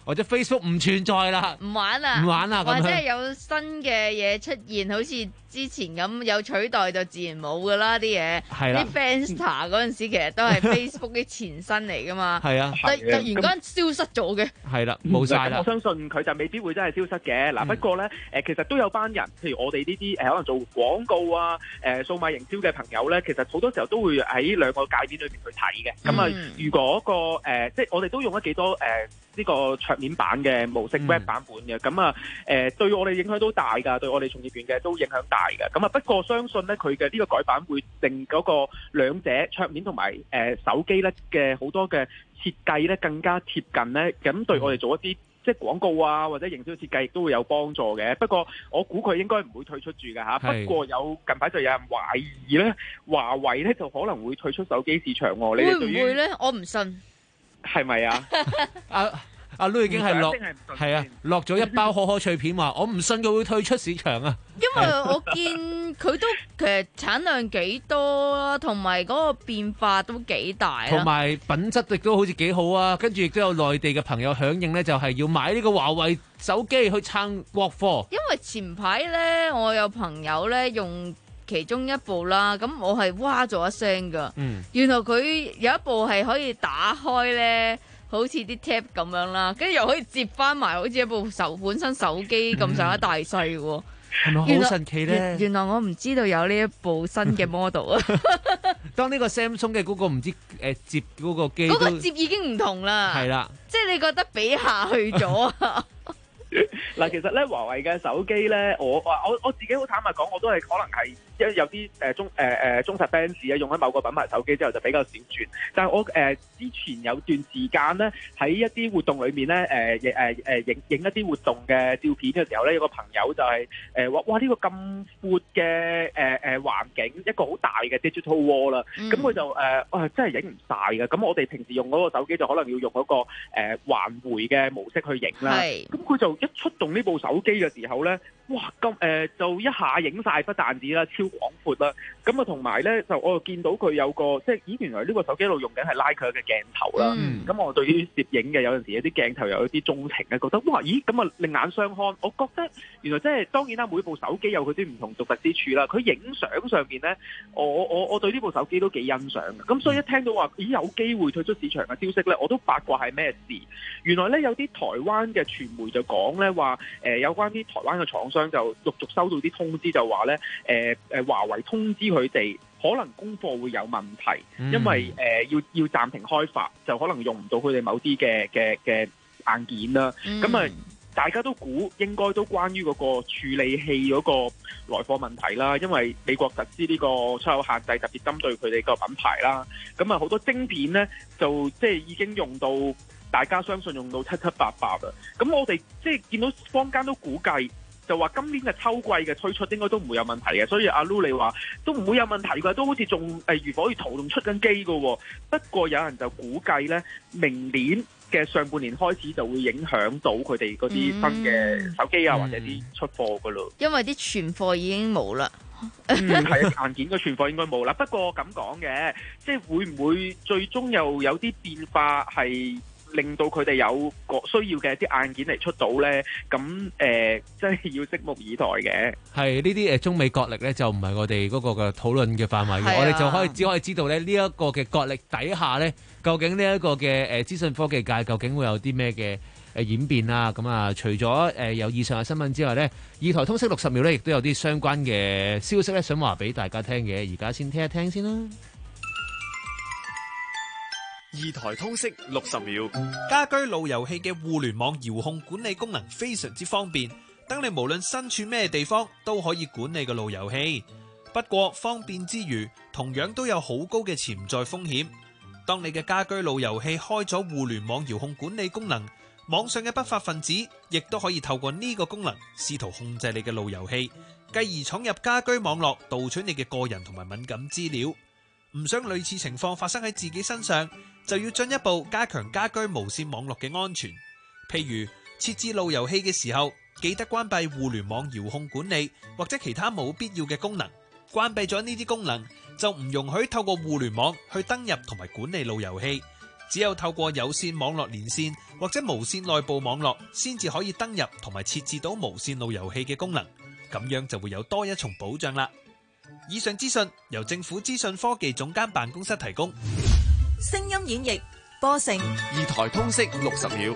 Speaker 23: 或者 Facebook 唔存在啦，
Speaker 13: 唔玩啦，
Speaker 23: 唔玩啦，
Speaker 13: 或者係有新嘅嘢出現，好似之前咁有取代就自然冇噶啦啲嘢。
Speaker 23: 係啦，
Speaker 13: 啲 Friendster 嗰陣時其實都係 Facebook 嘅前身嚟噶嘛。
Speaker 23: 係啊，
Speaker 13: 突突然間消失咗嘅。
Speaker 23: 係啦，冇晒啦。
Speaker 4: 我相信佢就未必會真係消失嘅。嗱、嗯，不過咧誒，其實都有班人，譬如我哋呢啲誒可能做廣告啊、誒數碼營銷嘅朋友咧，其實好多時候都會喺兩個界面裏邊去睇嘅。咁啊、嗯，如果個誒、呃、即係我哋都用咗幾多誒。呃呢個桌面版嘅模式 web 版本嘅，咁啊誒對我哋影響都大㗎，對我哋從業員嘅都影響大嘅。咁啊不過相信咧佢嘅呢個改版會令嗰個兩者桌面同埋誒手機咧嘅好多嘅設計咧更加貼近咧，咁對我哋做一啲即係廣告啊或者營銷設計亦都會有幫助嘅。不過我估佢應該唔會退出住㗎嚇。不過有近排就有人懷疑咧，華為咧就可能會退出手機市場喎。你哋對於
Speaker 13: 會唔會咧？我唔信。
Speaker 4: 係咪啊？
Speaker 23: 阿阿 Lu 已經係落係啊，落咗一包可可脆片話，我唔信佢會退出市場啊！
Speaker 13: 因為我見佢都其實產量幾多啦，同埋嗰個變化都幾大，
Speaker 23: 同埋品質亦都好似幾好啊！跟住亦都有內地嘅朋友響應咧，就係要買呢個華為手機去撐國貨。
Speaker 13: 因為前排咧，我有朋友咧用其中一部啦，咁我係哇咗一聲噶，嗯、原來佢有一部係可以打開咧，好似啲 tab 咁樣啦，跟住又可以接翻埋，好似一部手本身手機咁上下大細喎，
Speaker 23: 係咪好神奇咧？
Speaker 13: 原，原來我唔知道有呢一部新嘅 model 啊！
Speaker 23: 當呢個 Samsung 嘅嗰個唔知誒、呃、接嗰個機，嗰
Speaker 13: 個接已經唔同啦，
Speaker 23: 係啦，
Speaker 13: 即係你覺得比下去咗啊！
Speaker 4: 嗱，其實咧，華為嘅手機咧，我我我我自己好坦白講，我都係可能係因為有啲誒中誒誒、呃、忠實 fans 啊，用咗某個品牌手機之後就比較少轉。但係我誒、呃、之前有段時間咧，喺一啲活動裏面咧，誒誒誒影影一啲活動嘅照片嘅時候咧，有個朋友就係誒話哇呢、這個咁闊嘅誒誒環境，一個好大嘅 digital wall 啦，咁佢就誒哇、呃、真係影唔晒嘅。咁我哋平時用嗰個手機就可能要用嗰、那個誒、呃、環迴嘅模式去影啦，咁佢就一出動呢部手機嘅時候咧，哇咁誒、呃、就一下影晒，不但止啦，超廣闊啦。咁啊同埋咧，就我又見到佢有個即係咦原來呢個手機度用緊係徠卡嘅鏡頭啦。咁、嗯、我對於攝影嘅有陣時有啲鏡頭有啲鍾情咧，覺得哇咦咁啊另眼相看。我覺得原來即係當然啦，每部手機有佢啲唔同獨特之處啦。佢影相上邊咧，我我我對呢部手機都幾欣賞嘅。咁所以一聽到話咦有機會退出市場嘅消息咧，我都八卦係咩事。原來咧有啲台灣嘅傳媒就講咧話。誒有關啲台灣嘅廠商就陸續收到啲通知，就話咧誒誒華為通知佢哋，可能供貨會有問題，嗯、因為誒、呃、要要暫停開發，就可能用唔到佢哋某啲嘅嘅嘅硬件啦。咁啊、嗯，大家都估應該都關於嗰個處理器嗰個來貨問題啦，因為美國實施呢個出口限制，特別針對佢哋個品牌啦。咁啊，好多晶片咧就即係已經用到。大家相信用到七七八八啊！咁我哋即係見到坊間都估計，就話今年嘅秋季嘅推出應該都唔會有問題嘅，所以阿 Lu 你話都唔會有問題㗎，都好似仲誒如火如荼仲出緊機㗎。不過有人就估計咧，明年嘅上半年開始就會影響到佢哋嗰啲新嘅手機啊，嗯、或者啲出貨㗎咯。
Speaker 13: 因為啲存貨已經冇啦。
Speaker 4: 嗯，係啊，硬件嘅存貨應該冇啦。不過咁講嘅，即係會唔會最終又有啲變化係？令到佢哋有個需要嘅一啲硬件嚟出到咧，咁誒、呃，真係要拭目以待嘅。係呢啲誒中美角力咧，就唔係我哋嗰個嘅討論嘅範圍嘅，我哋就可以只可以知道咧呢一個嘅角力底下咧，究竟呢一個嘅誒資訊科技界究竟會有啲咩嘅誒演變啊？咁啊，除咗誒有以上嘅新聞之外咧，二台通識六十秒咧，亦都有啲相關嘅消息咧，想話俾大家聽嘅。而家先聽一聽先啦。
Speaker 3: 二台通識六十秒，家居路由器嘅互聯網遙控管理功能非常之方便，等你無論身處咩地方都可以管理個路由器。不過方便之餘，同樣都有好高嘅潛在風險。當你嘅家居路由器開咗互聯網遙控管理功能，網上嘅不法分子亦都可以透過呢個功能試圖控制你嘅路由器，繼而闖入家居網絡盜取你嘅個人同埋敏感資料。唔想類似情況發生喺自己身上，就要進一步加強家居無線網絡嘅安全。譬如設置路由器嘅時候，記得關閉互聯網遙控管理或者其他冇必要嘅功能。關閉咗呢啲功能，就唔容許透過互聯網去登入同埋管理路由器。 只有透過有線網絡連線或者無線內部網絡，先至可以登入同埋設置到無線路由器嘅功能，咁樣就會有多一重保障啦。以上資訊由政府資訊科技總監辦公室提供。
Speaker 8: 聲音演繹播成
Speaker 7: 二台通識六十秒。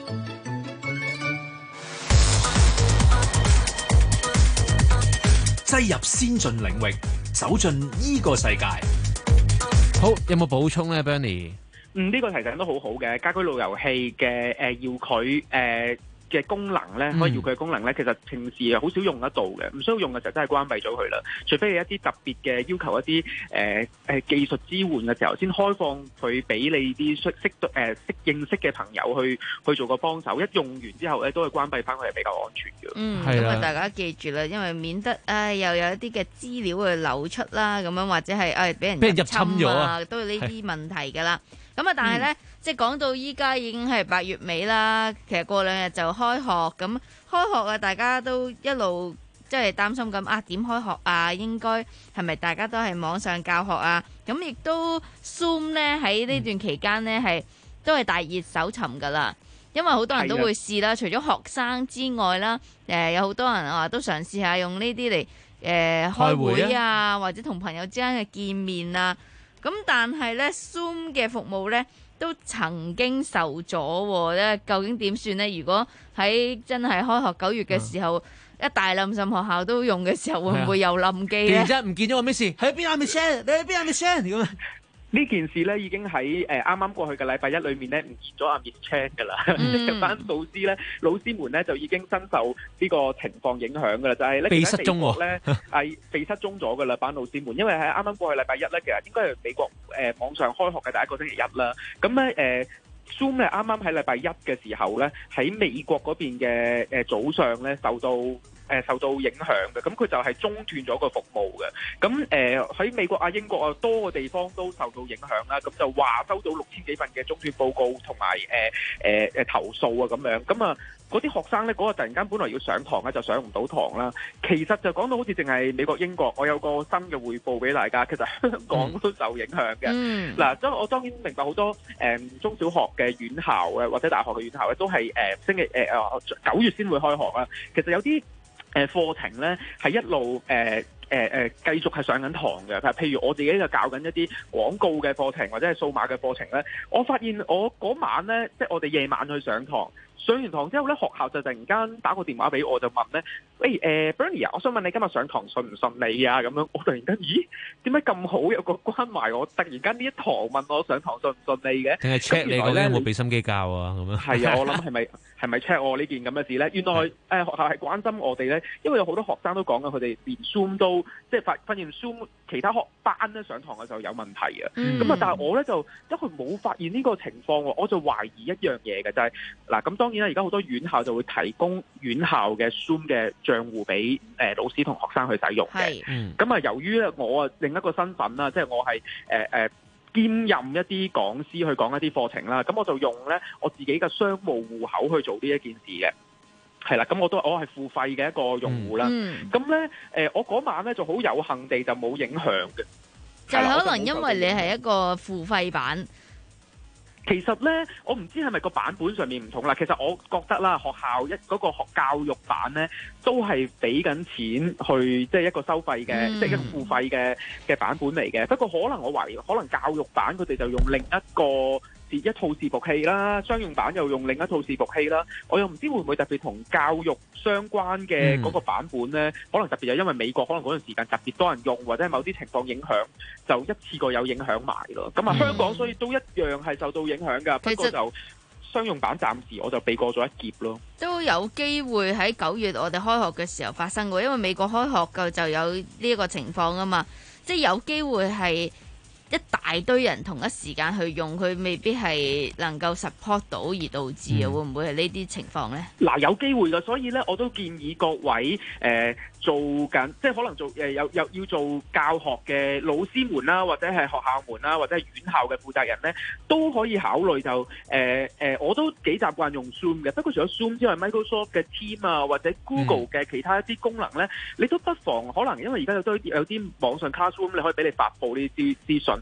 Speaker 10: 擠入先進領域，走進呢個世界。
Speaker 23: 好，有冇補充呢 Bernie？
Speaker 4: 嗯，呢、這個提醒都好好嘅，家居路由器嘅誒遙距誒嘅功能咧，可以遙距嘅功能咧，其實平時好少用得到嘅，唔需要用嘅時候真係關閉咗佢啦。除非係一啲特別嘅要求一啲誒誒技術支援嘅時候，先開放佢俾你啲識識誒識認識嘅朋友去去做個幫手。一用完之後咧，都係關閉翻佢係比較安全嘅。
Speaker 13: 嗯，咁啊，大家記住啦，因為免得唉又有一啲嘅資料去流出啦，咁樣或者係唉俾人入侵咗啊，都有呢啲問題㗎啦。咁啊，但係咧，嗯、即係講到依家已經係八月尾啦，其實過兩日就開學，咁開學啊，大家都一路即係擔心咁啊，點開學啊？應該係咪大家都係網上教學啊？咁亦都 Zoom 咧喺呢段期間咧係都係大熱搜尋㗎啦，因為好多人都會試啦，除咗學生之外啦，誒有好多人啊都嘗試下用呢啲嚟誒開會啊，或者同朋友之間嘅見面啊。咁但係咧 Zoom 嘅服務咧都曾經受阻喎，咧究竟點算咧？如果喺真係開學九月嘅時候，嗯、一大冧浸學校都用嘅時候，會唔會又冧機咧？
Speaker 23: 突然唔見咗我咩事？喺邊啊 Michelle？你喺邊啊 Michelle？咁啊？
Speaker 4: 呢件事咧已經喺誒啱啱過去嘅禮拜一裏面咧唔見咗阿 Miss Chan 㗎啦，成班老師咧老師們咧就已經深受呢個情況影響㗎啦，就係咧
Speaker 23: 被失蹤喎，
Speaker 4: 咧係被失蹤咗㗎啦，班老師們，因為喺啱啱過去禮拜一咧，其實應該係美國誒、呃、網上開學嘅第一個星期一啦，咁咧誒 Zoom 咧啱啱喺禮拜一嘅時候咧喺美國嗰邊嘅誒早上咧受到。誒受到影響嘅，咁佢就係中斷咗個服務嘅。咁誒喺美國啊、英國啊多個地方都受到影響啦。咁就話收到六千幾份嘅中斷報告同埋誒誒誒投訴啊咁樣。咁啊嗰啲學生咧嗰、嗰個突然間本來要上堂咧就上唔到堂啦。其實就講到好似淨係美國、英國，我有個新嘅彙報俾大家，其實香港都受影響嘅。嗱、嗯，即係我當然明白好多誒、嗯、中小學嘅院校嘅或者大學嘅院校咧都係誒、呃、星期誒誒九月先會開學啦。其實有啲誒課程咧係一路誒誒誒繼續係上緊堂嘅，譬如我自己就教緊一啲廣告嘅課程或者係數碼嘅課程咧，我發現我嗰晚咧，即係我哋夜晚去上堂，上完堂之後咧，學校就突然間打個電話俾我，就問咧，喂誒、呃、Bernie 啊，我想問你今日上堂順唔順利啊？咁樣我突然間，咦，點解咁好有個關懷我？突然間呢一堂問我上堂順唔順利嘅？
Speaker 23: 定係 check 你究竟有冇俾心機教啊？咁樣
Speaker 4: 係啊，我諗係咪係咪 check 我呢件咁嘅事咧？原來誒、呃、學校係關心我哋咧，因為有好多學生都講緊佢哋連 Zoom 都即係發發現 Zoom 其他學班咧上堂嘅時候有問題嘅。咁啊、嗯，但係我咧就因為冇發現呢個情況喎，我就懷疑一樣嘢嘅就係、是、嗱，咁當然啦，而家好多院校就會提供院校嘅 Zoom 嘅賬戶俾誒老師同學生去使用嘅。咁啊、嗯，由於咧我啊另一個身份啦，即係我係誒誒兼任一啲講師去講一啲課程啦，咁我就用咧我自己嘅商務戶口去做呢一件事嘅。係啦，咁我都我係付費嘅一個用戶啦。咁咧誒，我嗰晚咧就好有幸地就冇影響嘅。
Speaker 13: 就可能因為你係一個付費版。
Speaker 4: 其實咧，我唔知係咪個版本上面唔同啦。其實我覺得啦，學校一嗰個學教育版咧，都係俾緊錢去，即係一個收費嘅，嗯、即係一個付費嘅嘅版本嚟嘅。不過可能我懷疑，可能教育版佢哋就用另一個一套伺服器啦，商用版又用另一套伺服器啦。我又唔知會唔會特別同教育相關嘅嗰個版本咧，嗯、可能特別係因為美國可能嗰段時間特別多人用，或者係某啲情況影響，就一次過有影響埋咯。咁啊，香港所以都一樣係受到影響㗎。不過就商用版暫時我就避過咗一劫咯。
Speaker 13: 都有機會喺九月我哋開學嘅時候發生過，因為美國開學嘅就有呢一個情況啊嘛，即係有機會係一大堆人同一時間去用，佢未必係能夠 support 到而導致啊，嗯、會唔會係呢啲情況呢？
Speaker 4: 嗱，有機會㗎，所以咧我都建議各位誒、呃、做緊，即係可能做誒有有要做教學嘅老師們啦，或者係學校們啦，或者係院校嘅負責人咧，都可以考慮就誒誒、呃呃，我都幾習慣用 Zoom 嘅。不過除咗 Zoom 之外 ，Microsoft 嘅 Team 啊，或者 Google 嘅其他一啲功能咧，嗯、你都不妨可能因為而家有都有啲網上 classroom，你可以俾你發布呢啲資訊。 ，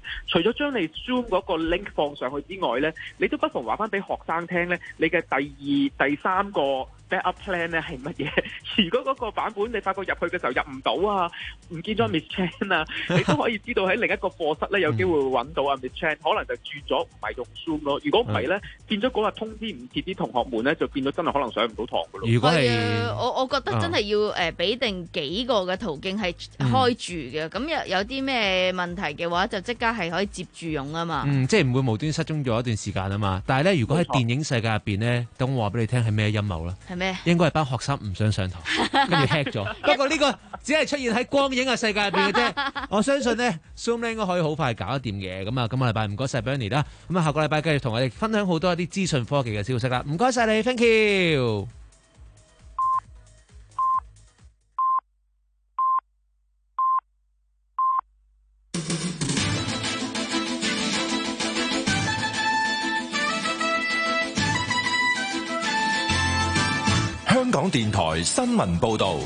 Speaker 4: 除咗將你 Zoom 嗰個 link 放上去之外咧，你都不妨話翻俾學生聽咧，你嘅第二、第三個 backup plan 咧係乜嘢？如果嗰個版本你發覺入去嘅時候入唔到啊，唔見咗 Miss Chan 啊，你都可以知道喺另一個課室咧有機會揾到啊 Miss Chan，可能就轉咗唔係用 Zoom 咯。如果唔係咧，變咗嗰日通知唔切啲同學們咧，就變咗真係可能上唔到堂噶咯。
Speaker 23: 如果係
Speaker 13: 我我覺得真係要誒俾定幾個嘅途徑係開住嘅，咁有有啲咩問題嘅話，就即刻係可以接住用啊嘛。
Speaker 23: 嗯，即係唔會無端失蹤咗一段時間啊嘛。但係咧，如果喺電影世界入邊咧，等我話俾你聽係咩陰謀啦？
Speaker 13: 係咩？
Speaker 23: 應該係班學生唔想上堂，跟住 hack 咗。不過呢個只係出現喺光影嘅世界入邊嘅啫。我相信咧 Zoom 咧應該可以好快搞得掂嘅。咁啊，今個禮拜唔該晒 Bernie 啦。咁啊，下個禮拜繼續同我哋分享好多一啲資訊科技嘅消息啦。唔該晒你 ，thank you。
Speaker 11: 香港電台新聞報道。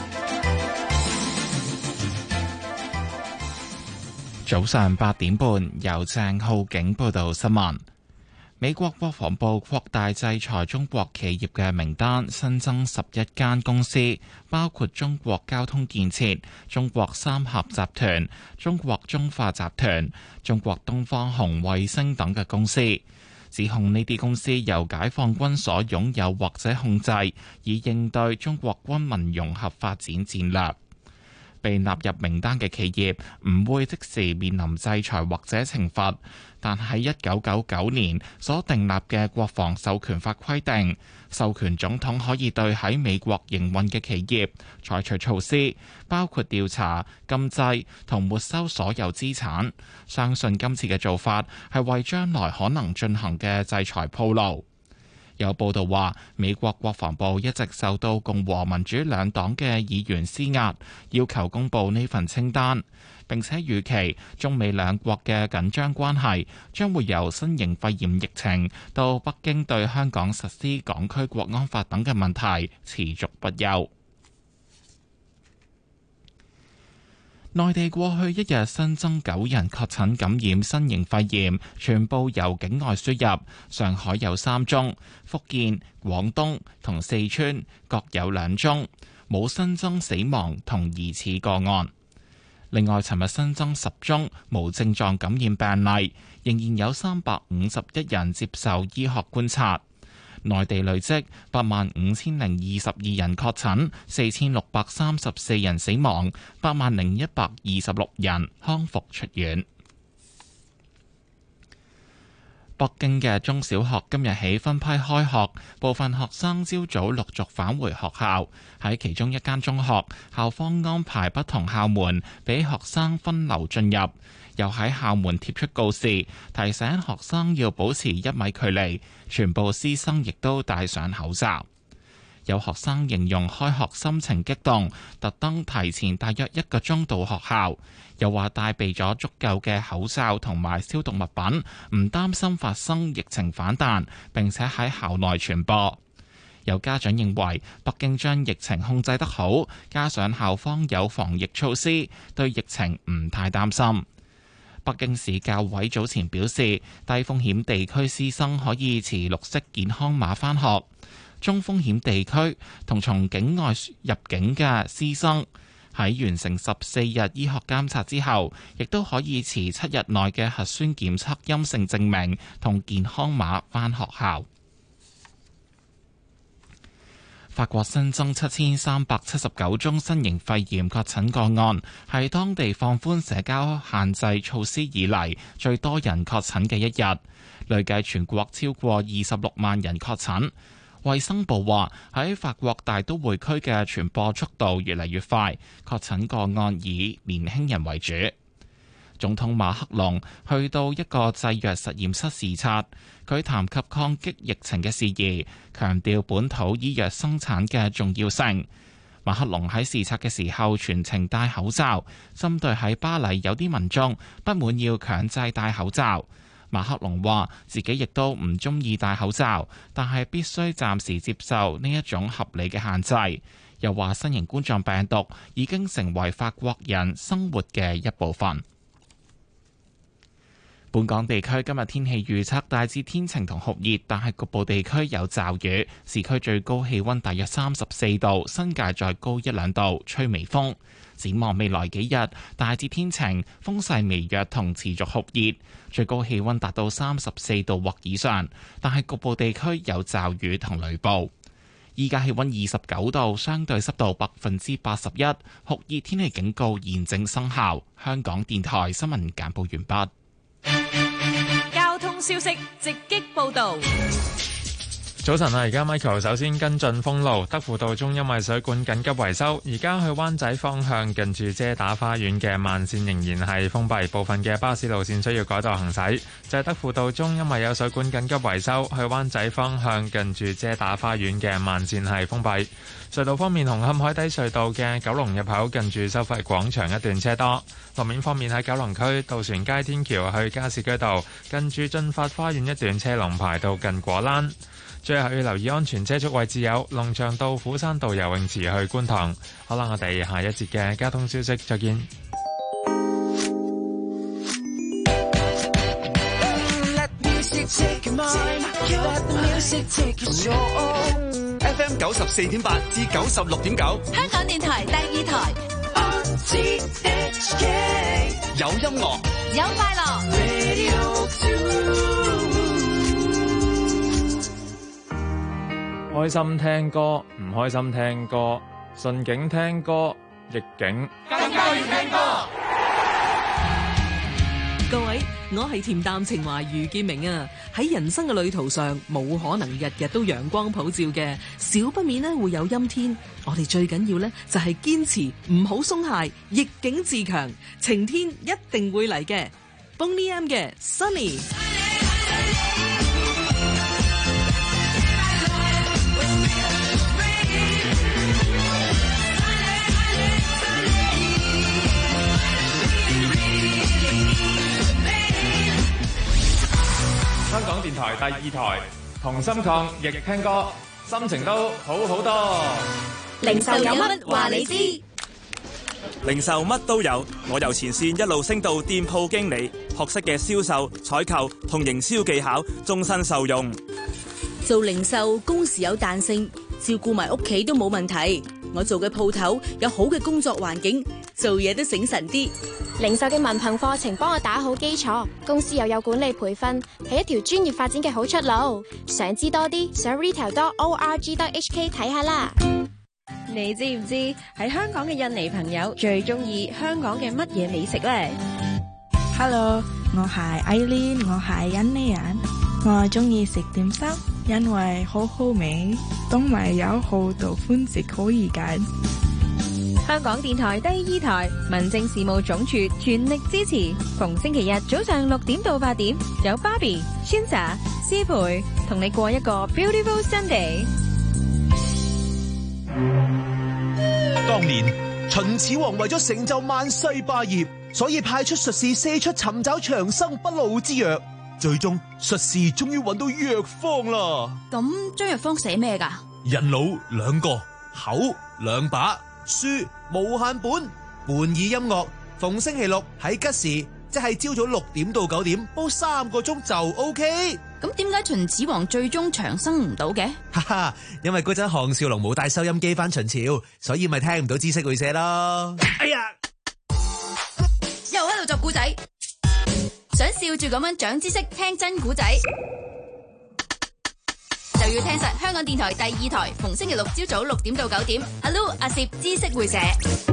Speaker 14: 早上八點半，由鄭浩景報道新聞。美國國防部擴大制裁中國企業嘅名單，新增十一間公司，包括中國交通建設、中國三峽集團、中國中化集團、中國東方紅衛星等嘅公司。指控呢啲公司由解放軍所擁有或者控制，以應對中國軍民融合發展戰略。被納入名單嘅企業唔會即時面臨制裁或者懲罰，但喺一九九九年所訂立嘅國防授權法規定，授權總統可以對喺美國營運嘅企業採取措施，包括調查、禁制同沒收所有資產。相信今次嘅做法係為將來可能進行嘅制裁鋪路。有報道話，美國國防部一直受到共和民主兩黨嘅議員施壓，要求公佈呢份清單。並且預期中美兩國嘅緊張關係將會由新型肺炎疫情到北京對香港實施港區國安法等嘅問題持續不休。內地過去一日新增九人確診感染新型肺炎，全部由境外輸入。上海有三宗，福建、廣東同四川各有兩宗，冇新增死亡同疑似個案。另外，尋日新增十宗無症狀感染病例，仍然有三百五十一人接受醫學觀察。內地累積八萬五千零二十二人確診，四千六百三十四人死亡，八萬零一百二十六人康復出院。北京嘅中小學今日起分批開學，部分學生朝早陸續返回學校。喺其中一間中學，校方安排不同校門俾學生分流進入，又喺校門貼出告示，提醒學生要保持一米距離。全部師生亦都戴上口罩。有學生形容開學心情激動，特登提前大約一個鐘到學校，又話帶備咗足夠嘅口罩同埋消毒物品，唔擔心發生疫情反彈，並且喺校內傳播。有家長認為北京將疫情控制得好，加上校方有防疫措施，對疫情唔太擔心。北京市教委早前表示，低風險地區師生可以持綠色健康碼返學，中風險地區同從境外入境嘅師生喺完成十四日醫學監察之後，亦都可以持七日內嘅核酸檢測陰性證明同健康碼返學校。法國新增七千三百七十九宗新型肺炎確診個案，係當地放寬社交限制措施以嚟最多人確診嘅一日，累計全國超過二十六萬人確診。衛生部話喺法國大都會區嘅傳播速度越嚟越快，確診個案以年輕人為主。總統馬克龍去到一個製藥實驗室視察，佢談及抗擊疫情嘅事宜，強調本土醫藥生產嘅重要性。馬克龍喺視察嘅時候全程戴口罩，針對喺巴黎有啲民眾不滿要強制戴口罩，馬克龍話自己亦都唔中意戴口罩，但係必須暫時接受呢一種合理嘅限制。又話新型冠狀病毒已經成為法國人生活嘅一部分。 本港地區今日天氣預測大致天晴同酷熱，但係局部地區有驟雨。市區最高氣溫大約三十四度，新界再高一兩度，吹微風。展望未來幾日，大致天晴，風勢微弱同持續酷熱，最高氣溫達到三十四度或以上，但係局部地區有驟雨同雷暴。依家氣溫二十九度，相對濕度百分之八十一，酷熱天氣警告現正生效。香港電台新聞簡報完畢。
Speaker 20: 交通消息直擊報道。
Speaker 1: 早晨啊，而家 Michael 首先跟進封路，德輔道中因為水管緊急維修，而家去灣仔方向近住遮打花園嘅慢線仍然係封閉，部分嘅巴士路線需要改道行駛。就係德輔道中因為有水管緊急維修，去灣仔方向近住遮打花園嘅慢線係封閉。隧道方面，紅磡海底隧道嘅九龍入口近住收費廣場一段車多。路面方面，喺九龍區渡船街天橋去加士居道近住進發花園一段車龍排到近果欄。最後要留意安全車速位置有龍翔道虎山道游泳池去觀塘。好啦，我哋下一節嘅交通消息再見。
Speaker 5: F M 九十四點八至九十六點九，
Speaker 8: 香港電台第二台。
Speaker 5: 有音樂，
Speaker 8: 有快樂。
Speaker 1: 開心聽歌，唔開心聽歌，順境聽歌，逆境
Speaker 8: 更加要聽歌。
Speaker 12: 各位，我係恬淡情懷余建明啊！喺人生嘅旅途上，冇可能日日都陽光普照嘅，少不免呢會有陰天。我哋最緊要呢就係堅持，唔好鬆懈，逆境自強，晴天一定會嚟嘅。Boney M 嘅 Sunny。
Speaker 1: 香港電台第二台，同心抗疫聽歌，心情都好好多。
Speaker 8: 零售有乜話你知？
Speaker 15: 零售乜都有，我由前線一路升到店鋪經理，學識嘅銷售、採購同營銷技巧，終身受用。
Speaker 16: 做零售工時有彈性，照顧埋屋企都冇問題。我做嘅鋪頭有好嘅工作環境，做嘢都醒神啲。
Speaker 17: 零售嘅文憑課程幫我打好基礎，公司又有管理培訓，係一條專業發展嘅好出路。想知多啲，上 retail dot org dot h k 睇下啦。
Speaker 20: 你知唔知喺香港嘅印尼朋友最中意香港嘅乜嘢美食呢？
Speaker 19: Hello， 我係 Aileen， 我係印尼人，我中意食點心，因為好好味，同埋有好多款式可以揀。
Speaker 20: 香港電台第二台民政事務總署全力支持，逢星期日早上六點到八點，有 Barbie、Chinsa、思培同你過一個 Beautiful Sunday。
Speaker 24: 當年秦始皇為咗成就萬世霸業，所以派出術士四出尋找長生不老之藥，最終術士終於揾到藥方啦。
Speaker 16: 咁張藥方寫咩㗎？
Speaker 24: 人腦兩個，口兩把，書無限本，伴以音樂。逢星期六喺吉時，即係朝早六點到九點，煲三個鐘就 OK。
Speaker 16: 咁點解秦始皇最終長生唔到嘅？
Speaker 24: 哈哈，因為嗰陣項少龍冇帶收音機返秦朝，所以咪聽唔到知識會社咯。哎呀，
Speaker 16: 又喺度作古仔，想笑住咁樣長知識，聽真古仔就要聽實香港電台第二台，逢星期六朝早六點到九點，阿 Lu 阿攝知識會社。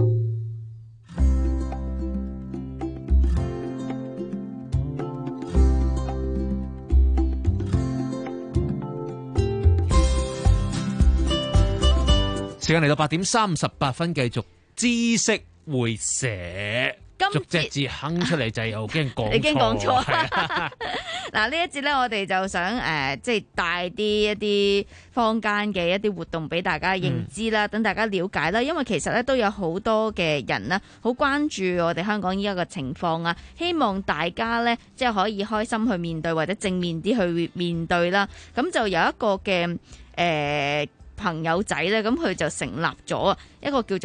Speaker 23: 時間嚟到八點三十八分，繼續知識會社，逐隻字哼出嚟就係又驚講錯，
Speaker 13: 你驚講錯。嗱呢一節咧，我哋就想誒、呃，即係帶啲一啲坊間嘅一啲活動俾大家認知啦，等、嗯、大家了解啦。因為其實咧都有好多嘅人啦，好關注我哋香港依家嘅情況啊，希望大家咧即係可以開心去面對，或者正面啲去面對啦。咁就有一個嘅誒。呃朋友仔咧，咁佢就成立咗一個叫做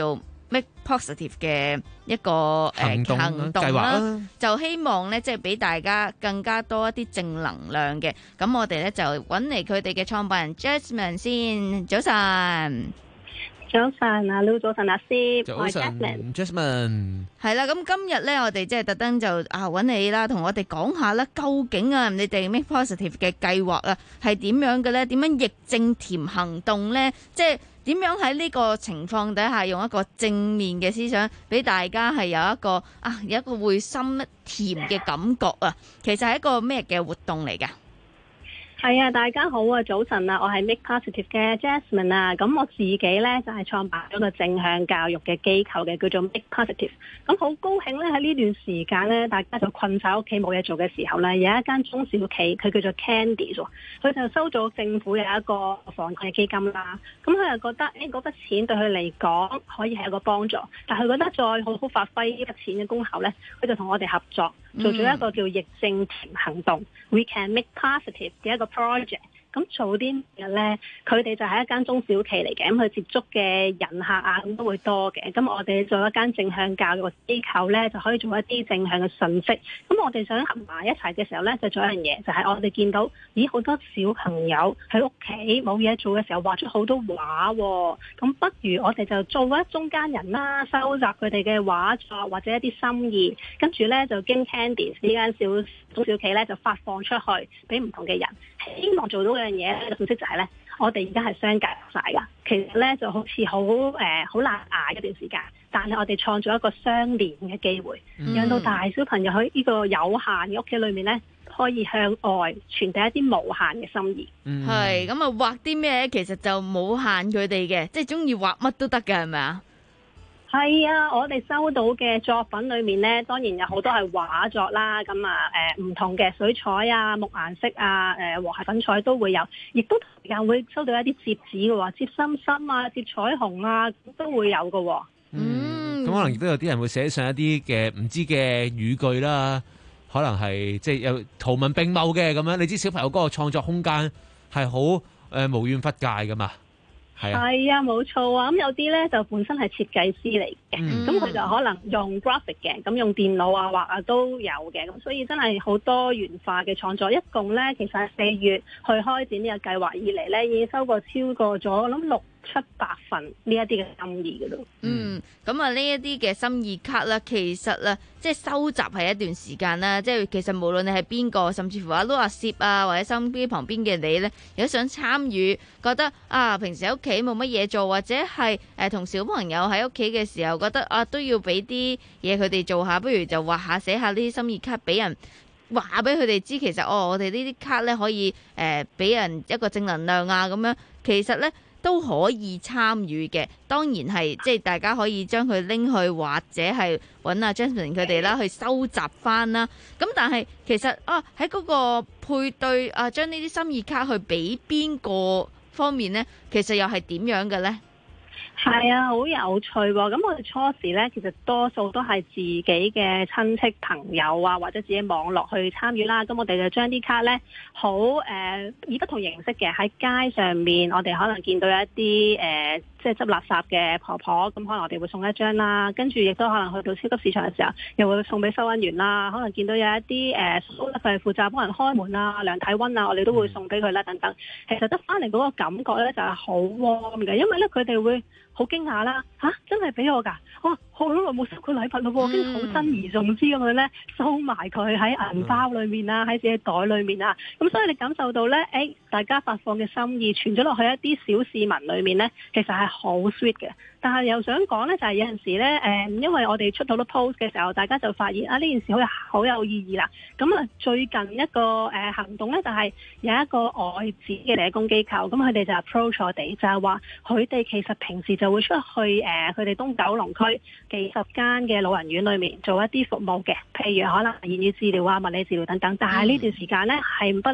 Speaker 13: Make Positive 嘅一個
Speaker 23: 行動
Speaker 13: 行動
Speaker 23: 計劃
Speaker 13: 啦
Speaker 23: 啦，
Speaker 13: 就希望咧即係俾大家更加多一啲正能量嘅。咁我哋咧就揾嚟佢哋嘅創辦人 Jasmine 先，早晨。
Speaker 2: 早晨啊，Lou，早晨阿 Sir，
Speaker 23: 早晨 Jasmine。
Speaker 13: 係啦，咁今日咧，我哋即係特登就啊揾你啦，同我哋講下啦，究竟啊你哋 Make Positive 嘅計劃啊係點樣嘅咧？點樣疫症甜行動咧？即係點樣喺呢個情況底下用一個正面嘅思想，俾大家係有一個啊有一個會心甜嘅感覺啊？其實係一個咩嘅活動嚟㗎？
Speaker 2: 係啊，大家好啊，早晨啊，我係 Make Positive 嘅 Jasmine 啊，咁我自己咧就係創辦咗個正向教育嘅機構嘅，叫做 Make Positive。咁好高興咧喺呢段時間咧，大家就困晒屋企冇嘢做嘅時候咧，有一間中小企，佢叫做 Candy 喎，佢就收咗政府有一個防疫基金啦。咁佢又覺得誒嗰筆錢對佢嚟講可以係一個幫助，但係佢覺得再好好發揮呢筆錢嘅功效咧，佢就同我哋合作做咗一個叫疫症甜行動、嗯、We Can Make Positive 嘅一個 project。咁做啲嘅咧，佢哋就係一間中小企嚟嘅，咁佢接觸嘅人客啊，咁都會多嘅。咁我哋做一間正向教育嘅機構咧，就可以做一啲正向嘅信息。咁我哋想合埋一齊嘅時候咧，就做一樣嘢，就係、是、我哋見到，咦好多小朋友喺屋企冇嘢做嘅時候畫咗好多畫喎。咁不如我哋就做一中間人啦，收集佢哋嘅畫作或者一啲心意，跟住咧就經 Candy 呢間小中小企咧就發放出去俾唔同嘅人，希望做到嘅樣嘢咧，個信息就係咧，我哋而家係相隔晒噶，其實咧就好似好誒好難捱一段時間，但係我哋創造一個相連嘅機會，嗯、讓到大小朋友喺呢個有限嘅屋企裏面咧，可以向外傳遞一啲無限嘅心意。
Speaker 13: 係咁啊，畫啲咩其實就冇限佢哋嘅，即係中意畫乜都得嘅，係咪啊？
Speaker 2: 係啊，我哋收到嘅作品裏面呢，當然有好多係畫作啦，咁啊誒唔同嘅水彩啊、木顏色啊、誒和諧粉彩都會有，亦都同時間會收到一啲摺紙嘅喎，摺心心啊、摺彩虹啊都會有嘅喎。
Speaker 23: 嗯，咁可能亦都有啲人會寫上一啲嘅唔知嘅語句啦，可能係即係有圖文並茂嘅咁樣。你知小朋友嗰個創作空間係好誒無遠弗屆㗎嘛？係
Speaker 2: 啊，冇錯啊！咁有啲咧就本身係設計師嚟嘅，咁佢、嗯、就可能用 graphic 嘅，咁用電腦啊畫啊都有嘅，咁所以真係好多元化嘅創作。一共咧其實係四月去開展呢個計劃以嚟咧，已經收過超過咗我諗六七百份呢一啲嘅心意嘅咯。嗯，
Speaker 13: 咁啊呢一啲嘅心意卡啦，其實咧即係收集係一段時間啦，即係其實無論你係邊個，甚至乎阿 Lu 阿 Sir 啊，或者收音機旁邊嘅你咧，如果想參與，覺得啊平時喺屋企冇乜嘢做，或者係誒同小朋友喺屋企嘅時候，覺得啊都要俾啲嘢佢哋做下，不如就畫下寫下呢啲心意卡俾人。話俾佢哋知，其實哦，我哋呢啲卡咧可以誒俾、呃、人一個正能量啊，咁樣其實咧都可以參與嘅。當然係即係大家可以將佢拎去，或者係揾阿 Jasmine 佢哋啦去收集翻啦。咁但係其實啊喺嗰個配對啊，將呢啲心意卡去俾邊個方面咧，其實又係點樣嘅咧？
Speaker 2: 係啊，好有趣喎！咁我哋初時咧，其實多數都係自己嘅親戚朋友啊，或者自己網絡去參與啦。咁我哋就將啲卡咧，好誒、呃、以不同形式嘅喺街上面，我哋可能見到一啲誒、呃、即係執垃圾嘅婆婆，咁可能我哋會送一張啦。跟住亦都可能去到超級市場嘅時候，又會送俾收銀員啦。可能見到有一啲誒叔佢係負責幫人開門啊、量體温啊，我哋都會送俾佢啦等等。其實得翻嚟嗰個感覺咧，就係好 warm 嘅，因為咧佢哋會好驚訝啦！嚇、啊，真係俾我㗎！哇，好耐冇收過禮物咯，跟住好珍而重之咁樣咧，收埋佢喺銀包裏面啊，喺自己袋裏面啊。咁所以你感受到咧，誒、哎，大家發放嘅心意傳咗落去一啲小市民裏面咧，其實係好 sweet 嘅。但係又想講咧，就係、是、有陣時咧，誒、呃，因為我哋出到咗 post 嘅時候，大家就發現啊，呢件事好有好有意義啦。咁啊，最近一個誒、呃、行動咧，就係、是、有一個外資嘅社工機構，咁佢哋就 approach 我哋，就係話佢哋其實平時就會出去誒，佢、呃、哋東九龍區幾十間嘅老人院裏面做一啲服務嘅，譬如可能言語治療啊、物理治療等等。但係呢段時間咧係不能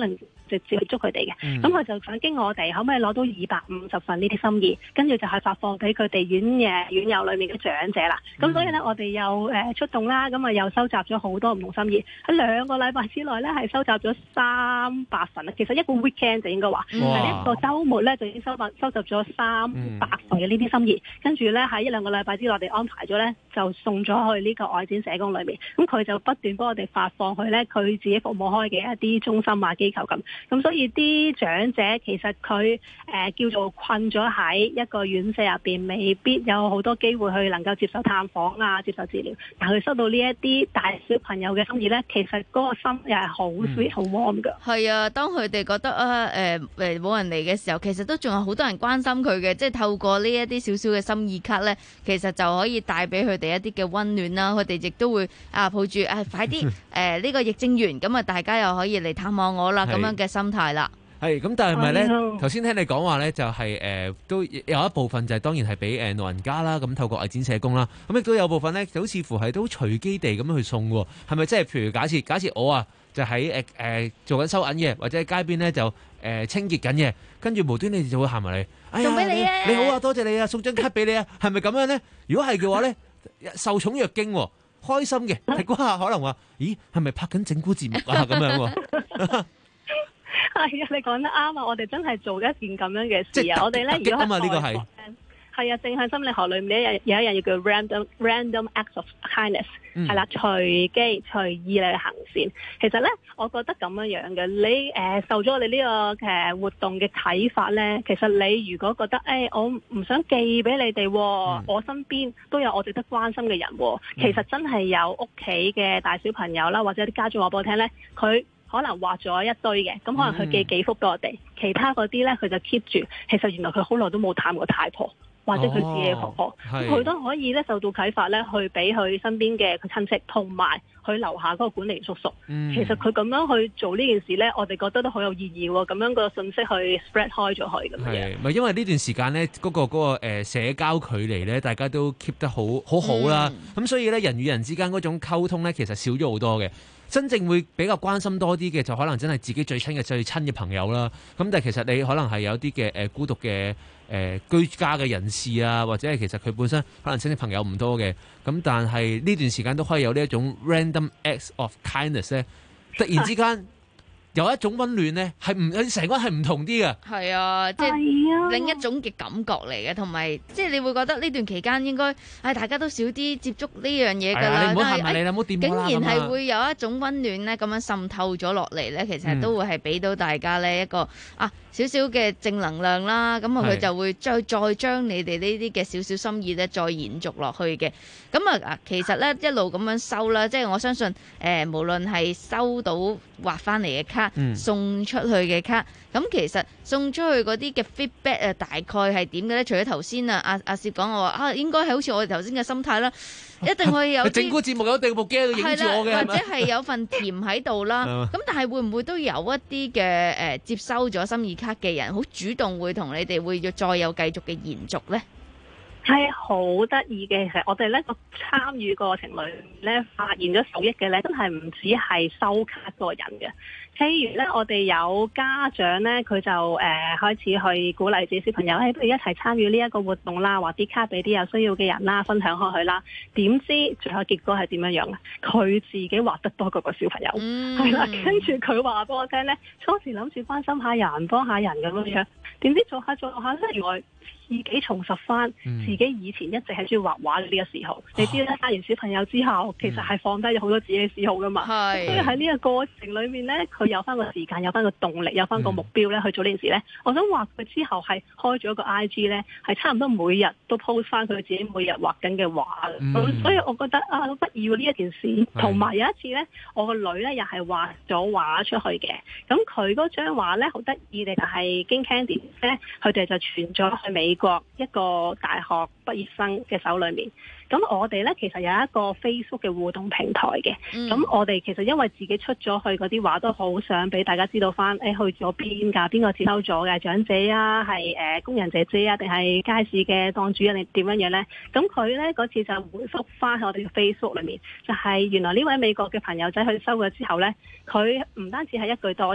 Speaker 2: 直接接觸佢哋嘅。
Speaker 6: 嗯
Speaker 2: 咁佢就想經我哋可唔可以攞到二百五十份呢啲心意，跟住就係發放俾佢哋院嘅院友裏面嘅長者啦。咁、
Speaker 6: 嗯、
Speaker 2: 所以咧，我哋又誒出動啦，咁啊又收集咗好多唔同心意，喺兩個禮拜之內咧係收集咗三百份啦。其實一個 weekend 就應該話，係一個週末咧就已經收集收集咗三百份嘅呢啲心意，跟住咧喺一兩個禮拜之內，我哋安排咗咧就送咗去呢個外展社工裏面，咁佢就不斷幫我哋發放去咧佢自己服務開嘅一啲中心啊機構咁，咁所以啲長者其實佢誒、呃、叫做困咗喺一個院舍入邊，未必有好多機會去能夠接受探訪啊、接受治療，但佢收到呢一啲大小朋友嘅心意咧，其實嗰個心又係好 sweet、好 warm 㗎。
Speaker 13: 係啊，當佢哋覺得啊誒誒冇人嚟嘅時候，其實都仲有好多人關心佢嘅，即係透過呢一啲少少嘅心意卡咧，其實就可以帶俾佢哋一啲嘅溫暖啦。佢哋亦都會啊抱住啊快啲誒呢個疫症完，咁啊大家又可以嚟探望我啦咁樣嘅心態啦。
Speaker 23: 係咁，但係咪咧？頭先聽你講話咧，就係、是、誒、呃、都有一部分就係、是、當然係俾誒老人家啦，咁透過外展社工啦，咁亦都有部分咧，就好似乎係都隨機地咁樣去送喎。係咪即係譬如假設假設我啊就喺誒誒做緊收銀嘅，或者喺街邊咧就誒、呃、清潔緊嘅，跟住無端你就會行埋嚟，哎呀，
Speaker 13: 送俾你啊！
Speaker 23: 你好啊，多謝你啊，送張卡俾你啊，係咪咁樣咧？如果係嘅話咧，受寵若驚喎，開心嘅，係嗰下可能話，咦，係咪拍緊整蠱節目啊？咁樣喎。
Speaker 2: 係啊，你講得啱啊！我哋真係做一件咁樣嘅事啊！我哋咧，如果係外國係啊，正向心理學裏面咧有有一樣嘢叫 random random acts of kindness，係啦、嗯，隨機隨意嚟行善。其實咧，我覺得咁樣樣嘅，你誒、呃、受咗我哋呢個誒活動嘅啟發咧，其實你如果覺得誒、欸、我唔想寄俾你哋、嗯，我身邊都有我值得關心嘅人，其實真係有屋企嘅大小朋友啦，或者啲家長話俾我聽咧，佢可能畫咗一堆嘅，咁可能佢寄幾幅俾我哋、嗯，其他嗰啲咧佢就 keep 住。其實原來佢好耐都冇探過太婆，或者佢自己嘅婆婆，佢、哦、都可以咧受到啟發咧，去俾佢身邊嘅佢親戚，同埋佢樓下嗰個管理叔叔。嗯、其實佢咁樣去做呢件事咧，我哋覺得都好有意義喎。咁樣個信息去 spread 開咗去咁樣。係
Speaker 23: 咪因為呢段時間咧，嗰、那個嗰、那個呃、社交距離咧，大家都 keep 得好好好啦。咁、嗯、所以咧，人與人之間嗰種溝通咧，其實少咗好多嘅。真正會比較關心多啲嘅，就可能真係自己最親嘅最親嘅朋友啦。咁但係其實你可能係有啲嘅誒孤獨嘅誒、呃、居家嘅人士啊，或者係其實佢本身可能親戚朋友唔多嘅。咁但係呢段時間都可以有呢一種 random acts of kindness 咧，突然之間有一種溫暖咧，係唔成個係唔同啲嘅。
Speaker 13: 係啊，即係另一種嘅感覺嚟嘅，同埋即係你會覺得呢段期間應該係大家都少啲接觸呢樣嘢㗎啦。
Speaker 23: 你唔好行埋嚟啦，唔好掂我啦。
Speaker 13: 竟然係會有一種溫暖咧，咁樣滲透咗落嚟咧，其實都會係俾到大家咧一個啊少少嘅正能量啦。咁啊，佢就會再再將你哋呢啲嘅少少心意咧，再延續落去嘅。咁啊，其實咧一路咁樣收啦，即係我相信誒、呃，無論係收到畫翻嚟嘅卡。嗯、送出去嘅卡，咁其實送出去嗰啲嘅 feedback 啊，大概係點嘅咧？除咗頭先啊，阿阿薛講我話啊，應該係好似我哋頭先嘅心態啦，一定可以有
Speaker 23: 整蠱節目有定部機影住我嘅，
Speaker 13: 或者係有份甜喺度啦。咁但係會唔會都有一啲嘅誒接收咗心意卡嘅人，好主動會同你哋會再有繼續嘅延續咧？
Speaker 2: 係好得意嘅，其實我哋咧個參與過程裏咧，發現咗受益嘅咧，真係唔止係收卡個人嘅。譬如咧，我哋有家長咧，佢就誒、呃、開始去鼓勵自己小朋友，誒、哎、不如一齊參與呢一個活動啦，畫啲卡俾啲有需要嘅人啦，分享開去啦。點知最後結果係點樣樣啊？佢自己畫得多過個小朋友，係、嗯、啦。跟住佢話俾我聽咧，初時諗住關心下人，幫下人咁樣樣，點知做下做下咧，原來自己重拾翻自己以前一直係中意畫畫嘅呢個嗜好。你知咧，生完小朋友之後，其實係放低咗好多自己嘅嗜好噶嘛。所以喺呢個過程裏面咧，佢有翻個時間，有翻個動力，有翻個目標咧去做呢件事咧。我想話佢之後係開咗個 I G 咧，係差唔多每日都 post 翻佢自己每日畫緊嘅畫。咁所以我覺得啊，好得意喎呢一件事。同埋有一次咧，我個女咧又係畫咗畫出去嘅。咁佢嗰張畫咧好得意嘅，就係經 Candy 咧，佢哋就傳咗去美國一個大學畢業生嘅手裏面。咁我哋咧其實有一個 Facebook 嘅互動平台嘅。咁、嗯、我哋其實因為自己出咗去嗰啲畫，都好想俾大家知道翻，誒、哎、去咗邊㗎？邊個接收咗嘅長者啊？係誒、呃、工人姐姐啊？定係街市嘅檔主人？定點樣樣咧？咁佢咧嗰次就回覆翻喺我哋嘅 Facebook 裏面，就係、是、原來呢位美國嘅朋友仔去收咗之後咧，佢唔單止係一句多謝，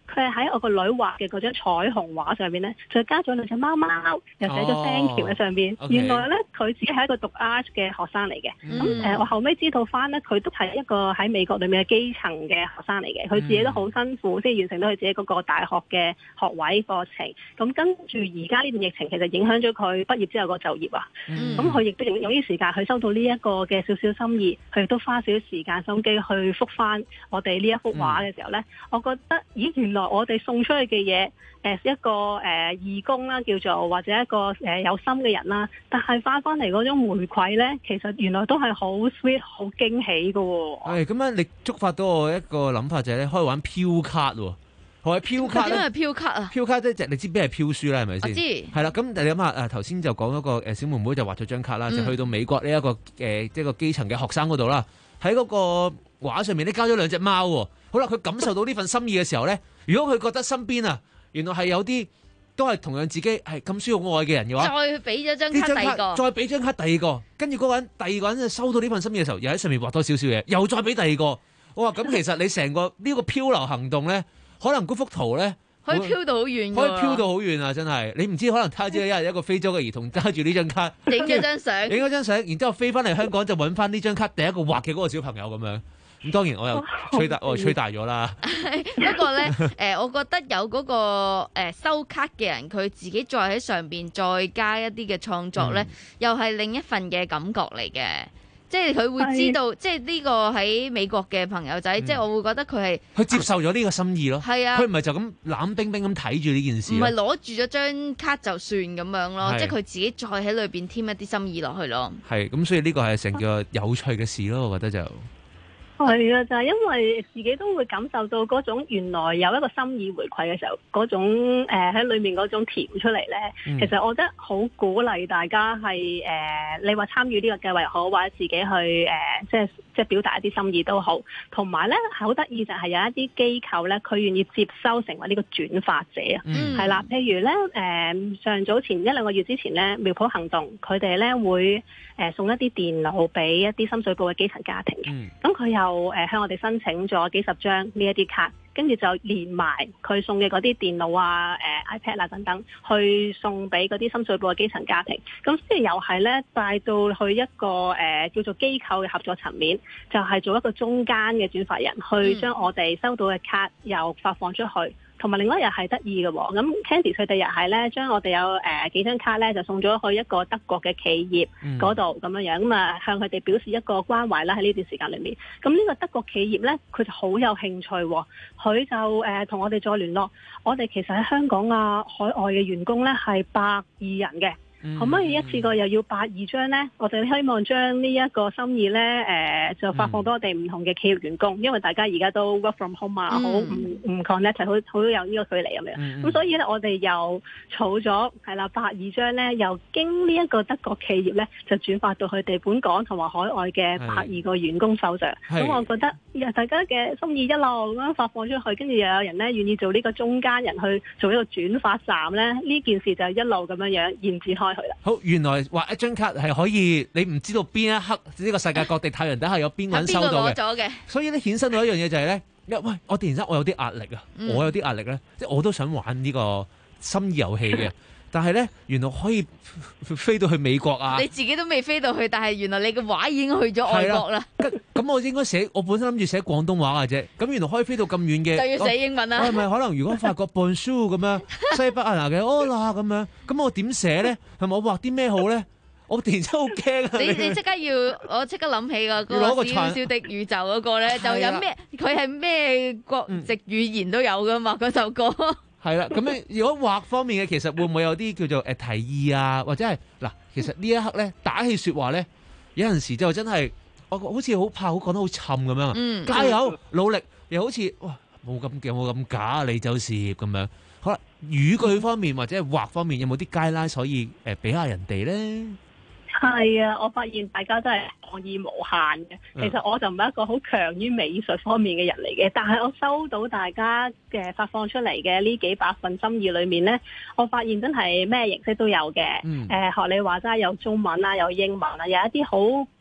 Speaker 2: 佢係喺我個女畫嘅嗰張彩虹畫上邊咧，就加咗兩隻貓貓，又寫咗 thank you 喺上邊。
Speaker 23: 哦 okay.
Speaker 2: 原來咧佢自己係一個讀 art 嘅學生嚟嘅。咁誒、
Speaker 23: 嗯
Speaker 2: 呃，我後尾知道翻咧，佢都係一個喺美國裏面嘅基層嘅學生嚟嘅。佢自己都好辛苦，先、嗯、完成到佢自己嗰個大學嘅學位課程。咁跟住而家呢段疫情，其實影響咗佢畢業之後個就業啊。咁佢亦都用用啲時間去收到呢一個嘅少少心意，佢亦都花少少時間心機去覆翻我哋呢一幅畫嘅時候咧，嗯、我覺得咦，原來我哋送出去嘅嘢，誒、呃、一個誒、呃、義工啦，叫做或者一個誒、呃、有心嘅人啦，但係翻翻嚟嗰種回饋咧，其實原來都係好 sweet、好驚喜㗎喎。
Speaker 23: 係咁樣，你觸發到我一個諗法就係咧，可以玩飄卡喎。係飄卡咧，
Speaker 13: 點解係飄卡啊？
Speaker 23: 飄卡即係你知咩係飄書啦，係咪先？
Speaker 13: 我知。
Speaker 23: 係啦，咁你諗下誒頭先就講嗰個誒小妹妹就畫咗張卡啦，嗯、就去到美國呢、這、一個誒即係個基層嘅學生嗰度啦，喺嗰個畫上面咧加咗兩隻貓喎。好啦，佢感受到呢份心意嘅時候咧，如果佢覺得身邊啊原來係有啲都係同樣自己係咁需要愛嘅人嘅話，
Speaker 13: 再俾咗張卡第二個，
Speaker 23: 再俾張卡第二個，跟住嗰個人第二個人就收到呢份心意嘅時候，又喺上面畫多少少嘢，又再俾第二個。我話咁其實你成個呢個漂流行動咧，可能嗰幅圖咧。
Speaker 13: 可以飄到好遠，
Speaker 23: 可以飄到好遠啊！真係，你唔知可能他朝一日一個非洲嘅兒童揸住呢張卡，
Speaker 13: 影咗張相，
Speaker 23: 影咗張相，然之後飛翻嚟香港就揾翻呢張卡第一個畫嘅嗰個小朋友咁樣。咁當然我又吹大，我又吹大咗啦。
Speaker 13: 不過咧，誒、呃，我覺得有嗰、那個誒、呃、收卡嘅人，佢自己再喺上邊再加一啲嘅創作咧，嗯、又係另一份嘅感覺嚟嘅。即係佢會知道，即係呢個喺美國嘅朋友仔，嗯、即係我會覺得佢係
Speaker 23: 佢接受咗呢個心意咯。係啊，佢唔係就咁冷冰冰咁睇住呢件事，
Speaker 13: 唔係攞住咗張卡就算咁樣咯。
Speaker 23: 是
Speaker 13: 即係佢自己再喺裏邊添一啲心意落去咯。
Speaker 23: 係咁，所以呢個係成個有趣嘅事咯。我覺得就
Speaker 2: 係啊，就係、是、因為自己都會感受到嗰種原來有一個心意回饋嘅時候，嗰種誒喺、呃、裏面嗰種甜出嚟咧。嗯、其實我覺得好鼓勵大家係誒、呃，你話參與呢個計劃又好，或者自己去誒、呃，即係即係表達一啲心意都好。同埋咧，好得意就係有一啲機構咧，佢願意接收成為呢個轉發者啊。係啦、嗯，譬如咧誒、呃，上早前一兩個月之前咧，苗圃行動佢哋咧會誒、呃、送一啲電腦俾一啲深水埗嘅基層家庭嘅。咁佢又誒、呃、向我哋申請咗幾十張呢一啲卡，跟住就連埋佢送嘅嗰啲電腦啊、誒、呃、iPad 啊等等，去送俾嗰啲深水埗嘅基層家庭。咁即係又係咧帶到去一個誒、呃、叫做機構嘅合作層面，就係、是、做一個中間嘅轉發人，去將我哋收到嘅卡又發放出去。同埋另外又係得意嘅喎，咁 Candy 佢哋又係咧將我哋有誒、呃、幾張卡咧就送咗去一個德國嘅企業嗰度咁樣樣，咁啊向佢哋表示一個關懷啦喺呢段時間裏面。咁呢個德國企業咧佢就好有興趣喎，佢就誒同、呃、我哋再聯絡，我哋其實喺香港啊海外嘅員工咧係百二人嘅。可唔可以一次過又要百二張呢？我哋希望將呢一個心意呢，誒、呃、就發放到我哋唔同嘅企業員工，嗯、因為大家而家都 work from home 啊，好唔唔 connect，好好有呢個距離咁樣。咁、嗯嗯、所以呢，我哋又儲咗係啦百二張呢，又經呢一個德國企業呢，就轉發到佢哋本港同埋海外嘅百二個員工手上。咁我覺得大家嘅心意一路咁樣發放出去，跟住又有人呢願意做呢個中間人去做一個轉發站呢，呢件事就一路咁樣樣延展開。
Speaker 23: 好，原來畫一張卡係可以，你唔知道邊一刻呢個世界各地太陽底下有邊個人收到嘅，所以咧衍生到一樣嘢就係咧，喂，我突然間我有啲壓力啊，嗯、我有啲壓力咧，即係我都想玩呢個心意遊戲嘅。但係咧，原來可以飛到去美國啊！
Speaker 13: 你自己都未飛到去，但係原來你嘅畫已經去咗外國啦。
Speaker 23: 咁我應該寫，我本身諗住寫廣東話嘅啫。咁原來可以飛到咁遠嘅，
Speaker 13: 就要寫英文啦。
Speaker 23: 係咪可能如果法國 Bonjour 咁樣，西班牙嘅 Hola 咁樣，咁我點寫咧？係咪我畫啲咩好咧？我突然間好驚啊！
Speaker 13: 你你即刻要，我即刻諗起個嗰個小小的宇宙嗰個咧，就有咩？佢係咩國籍語言都有噶嘛？嗰首歌。
Speaker 23: 係啦，咁樣如果畫方面嘅，其實會唔會有啲叫做誒提議啊，或者係嗱，其實呢一刻咧打氣説話咧，有陣時就真係我好似好怕，好講得好沉咁樣。嗯，加油努力，又好似哇冇咁嘅冇咁假，你走事業咁樣。好啦，語句方面或者係畫方面有冇啲 guideline 可以誒俾下人哋咧？
Speaker 2: 係啊，我發現大家都係創意無限嘅。其實我就唔係一個好強於美術方面嘅人嚟嘅，但係我收到大家嘅發放出嚟嘅呢幾百份心意裏面呢，我發現真係咩形式都有嘅。誒、嗯呃，學你話齋有中文啦，有英文啦，有一啲好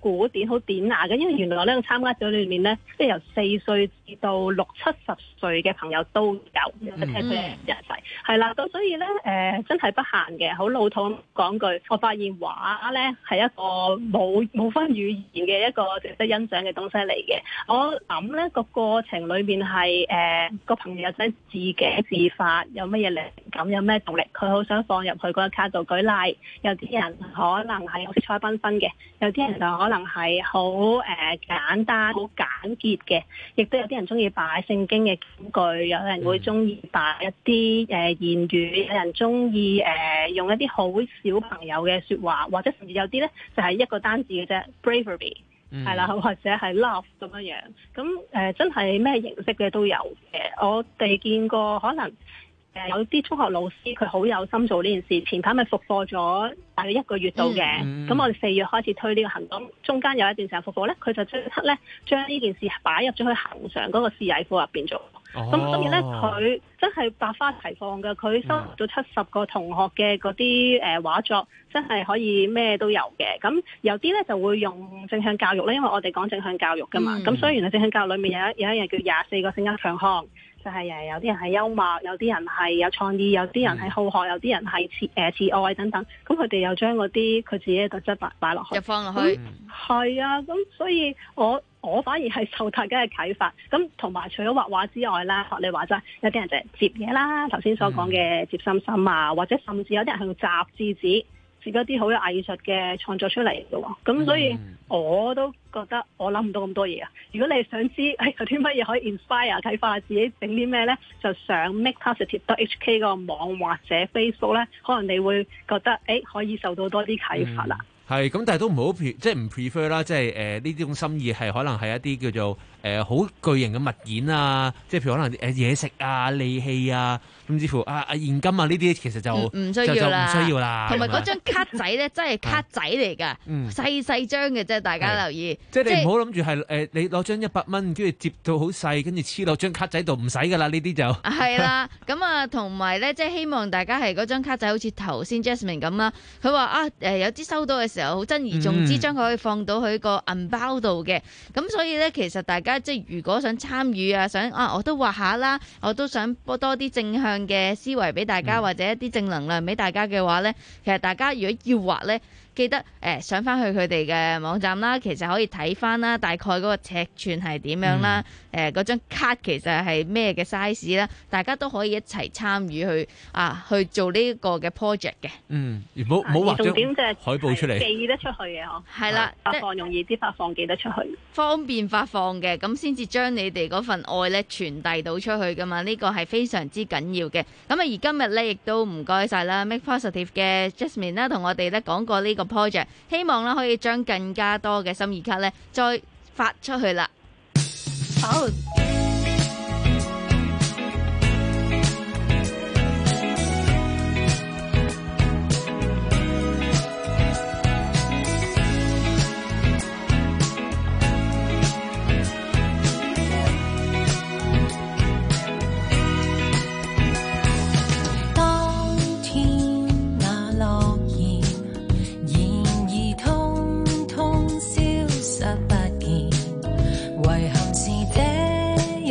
Speaker 2: 古典、好典雅嘅，因為原來咧參加者裏面咧，即係由四歲至到六七十歲嘅朋友都有，即係佢哋一齊，係啦。咁所以咧，誒、呃、真係不限嘅。好老土咁講句，我發現畫咧係一個冇冇分語言嘅一個值得欣賞嘅東西嚟嘅。我諗咧個過程裏面係誒個朋友仔自己自發有乜嘢靈感，有咩動力，佢好想放入去嗰個卡度。舉例，有啲人可能係好色彩繽紛嘅，有啲人就可能係好誒簡單、好簡潔嘅，亦都有啲人中意擺聖經嘅金句，有人會中意擺一啲誒、呃、言語，有人中意誒用一啲好小朋友嘅説話，或者甚至有啲咧就係、是、一個單字嘅啫 ，bravery。係啦，或者係 love 咁樣樣，咁誒、呃、真係咩形式嘅都有嘅。我哋見過可能誒、呃、有啲中學老師佢好有心做呢件事，前排咪復課咗大約一個月度嘅，咁、嗯嗯、我哋四月開始推呢個行動，中間有一段時間復課咧，佢就即刻咧將呢件事擺入咗去恆常嗰個視藝課入邊做。咁、哦、所以咧，佢真係百花齊放嘅。佢收到七十個同學嘅嗰啲誒畫作，真係可以咩都有嘅。咁有啲咧就會用正向教育咧，因為我哋講正向教育噶嘛。咁、嗯、所以原來正向教育裏面有一有一樣叫廿四個性格強項，就係、是、誒有啲人係幽默，有啲人係有創意，有啲人係好學，有啲人係慈誒慈愛等等。咁佢哋又將嗰啲佢自己嘅特質擺擺落去，
Speaker 13: 就放落去。
Speaker 2: 係啊，咁所以我。我反而係受大家嘅啟發，咁同埋除咗畫畫之外啦，學你話齋，有啲人就係摺嘢啦，頭先所講嘅摺心心啊，或者甚至有啲人係用雜誌紙摺一啲好有藝術嘅創作出嚟嘅喎，咁所以我都覺得我諗唔到咁多嘢啊！如果你想知誒有啲乜嘢可以 inspire 啟發自己整啲咩咧，就上 make positive dot h k 個網或者 Facebook 咧，可能你會覺得誒可以受到多啲啟發啦。
Speaker 23: 係咁，但係都唔好即係唔 prefer 啦，即係誒呢啲種心意係可能係一啲叫做誒好、呃、巨型嘅物件啊，即係譬如可能誒嘢食啊、利器啊，甚至乎啊啊現金啊呢啲，其實就唔、嗯、需要啦，唔需要啦。
Speaker 13: 同埋嗰張卡仔咧，真係卡仔嚟㗎，細細張嘅啫，大家留意。
Speaker 23: 即係你唔好諗住係誒你攞張一百蚊，跟住摺到好細，跟住黐落張卡仔度，唔使㗎啦，呢啲就
Speaker 13: 係啦。咁啊，同埋咧，即係希望大家係嗰張卡仔，好似頭先 Jasmine 咁啦。佢話啊誒有啲收到嘅時候好珍而重之，將佢可以放到佢個銀包度嘅。咁所以咧，其實大家即係如果想參與啊，想啊我都畫下啦，我都想播多啲正向嘅思維俾大家，嗯、或者一啲正能量俾大家嘅話咧，其實大家如果要畫咧，記得誒、呃、上翻去佢哋嘅網站啦，其實可以睇翻啦，大概嗰個尺寸係點樣啦，誒嗰張卡其實係咩嘅 size 啦，大家都可以一齊參與去啊去做呢個嘅 project 嘅。
Speaker 23: 嗯，唔好唔好畫張海報出嚟，
Speaker 2: 寄得出去嘅嗬。係啦，發放容易啲發放，寄得出去，
Speaker 13: 方便發放嘅，咁先至將你哋嗰份愛咧傳遞到出去噶嘛。呢、這個係非常之緊要嘅。咁啊，而今日咧亦都唔該晒啦 Make Positive 嘅 Jasmine 啦，同我哋咧講過呢個 project， 希望咧可以將更加多嘅心意卡咧再發出去啦。好。
Speaker 6: 遺憾是這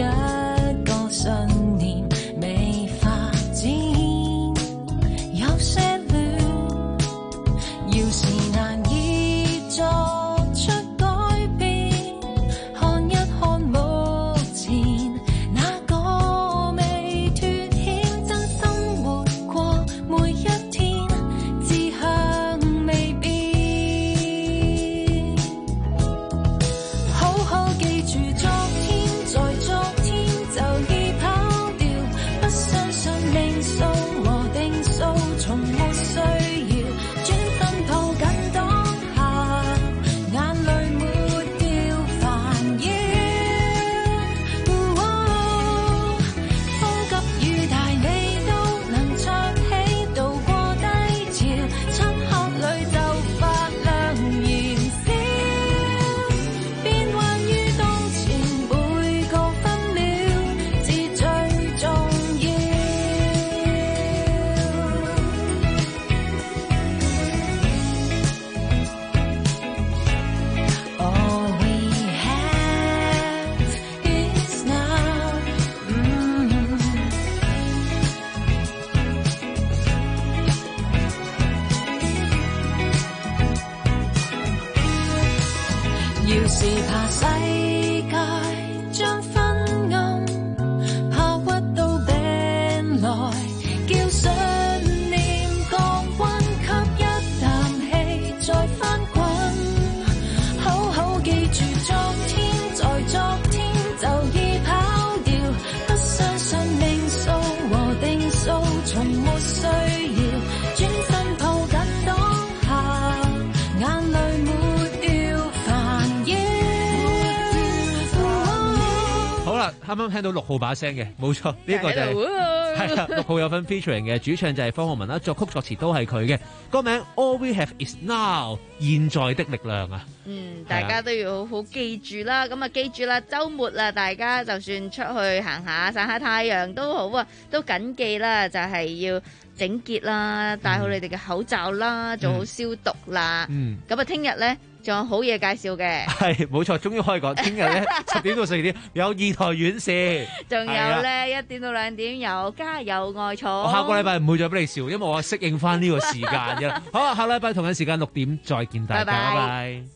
Speaker 6: 要是怕世界將昏暗，怕屈到病來，叫信念降溫，吸一啖氣再翻滾。好好記住昨天，在昨天就已跑掉，不相信命數和定數，從沒需要轉身抱緊當下，眼淚沒掉煩擾。
Speaker 23: 好啦，啱啱聽到六號把聲嘅，冇錯，呢一個就係係啦，六號有份 featuring 嘅，主唱就係方浩文啦，作曲作詞都係佢嘅，歌名 All We Have Is Now， 現在的力量啊。
Speaker 13: 嗯，大家都要好好記住啦，咁啊記住啦，週末啦，大家就算出去行下曬下太陽都好啊，都緊記啦，就係要整潔啦，戴好你哋嘅口罩啦，做好消毒啦。嗯，咁啊，聽日咧仲有好嘢介紹嘅。係，冇錯，終於可以講，聽日咧十點到四點有二台院視，仲有咧一點到兩點有家有愛寵。我下個禮拜唔會再俾你笑，因為我適應翻呢個時間啫。好啊，下禮拜同樣時間六點再見大家，拜拜。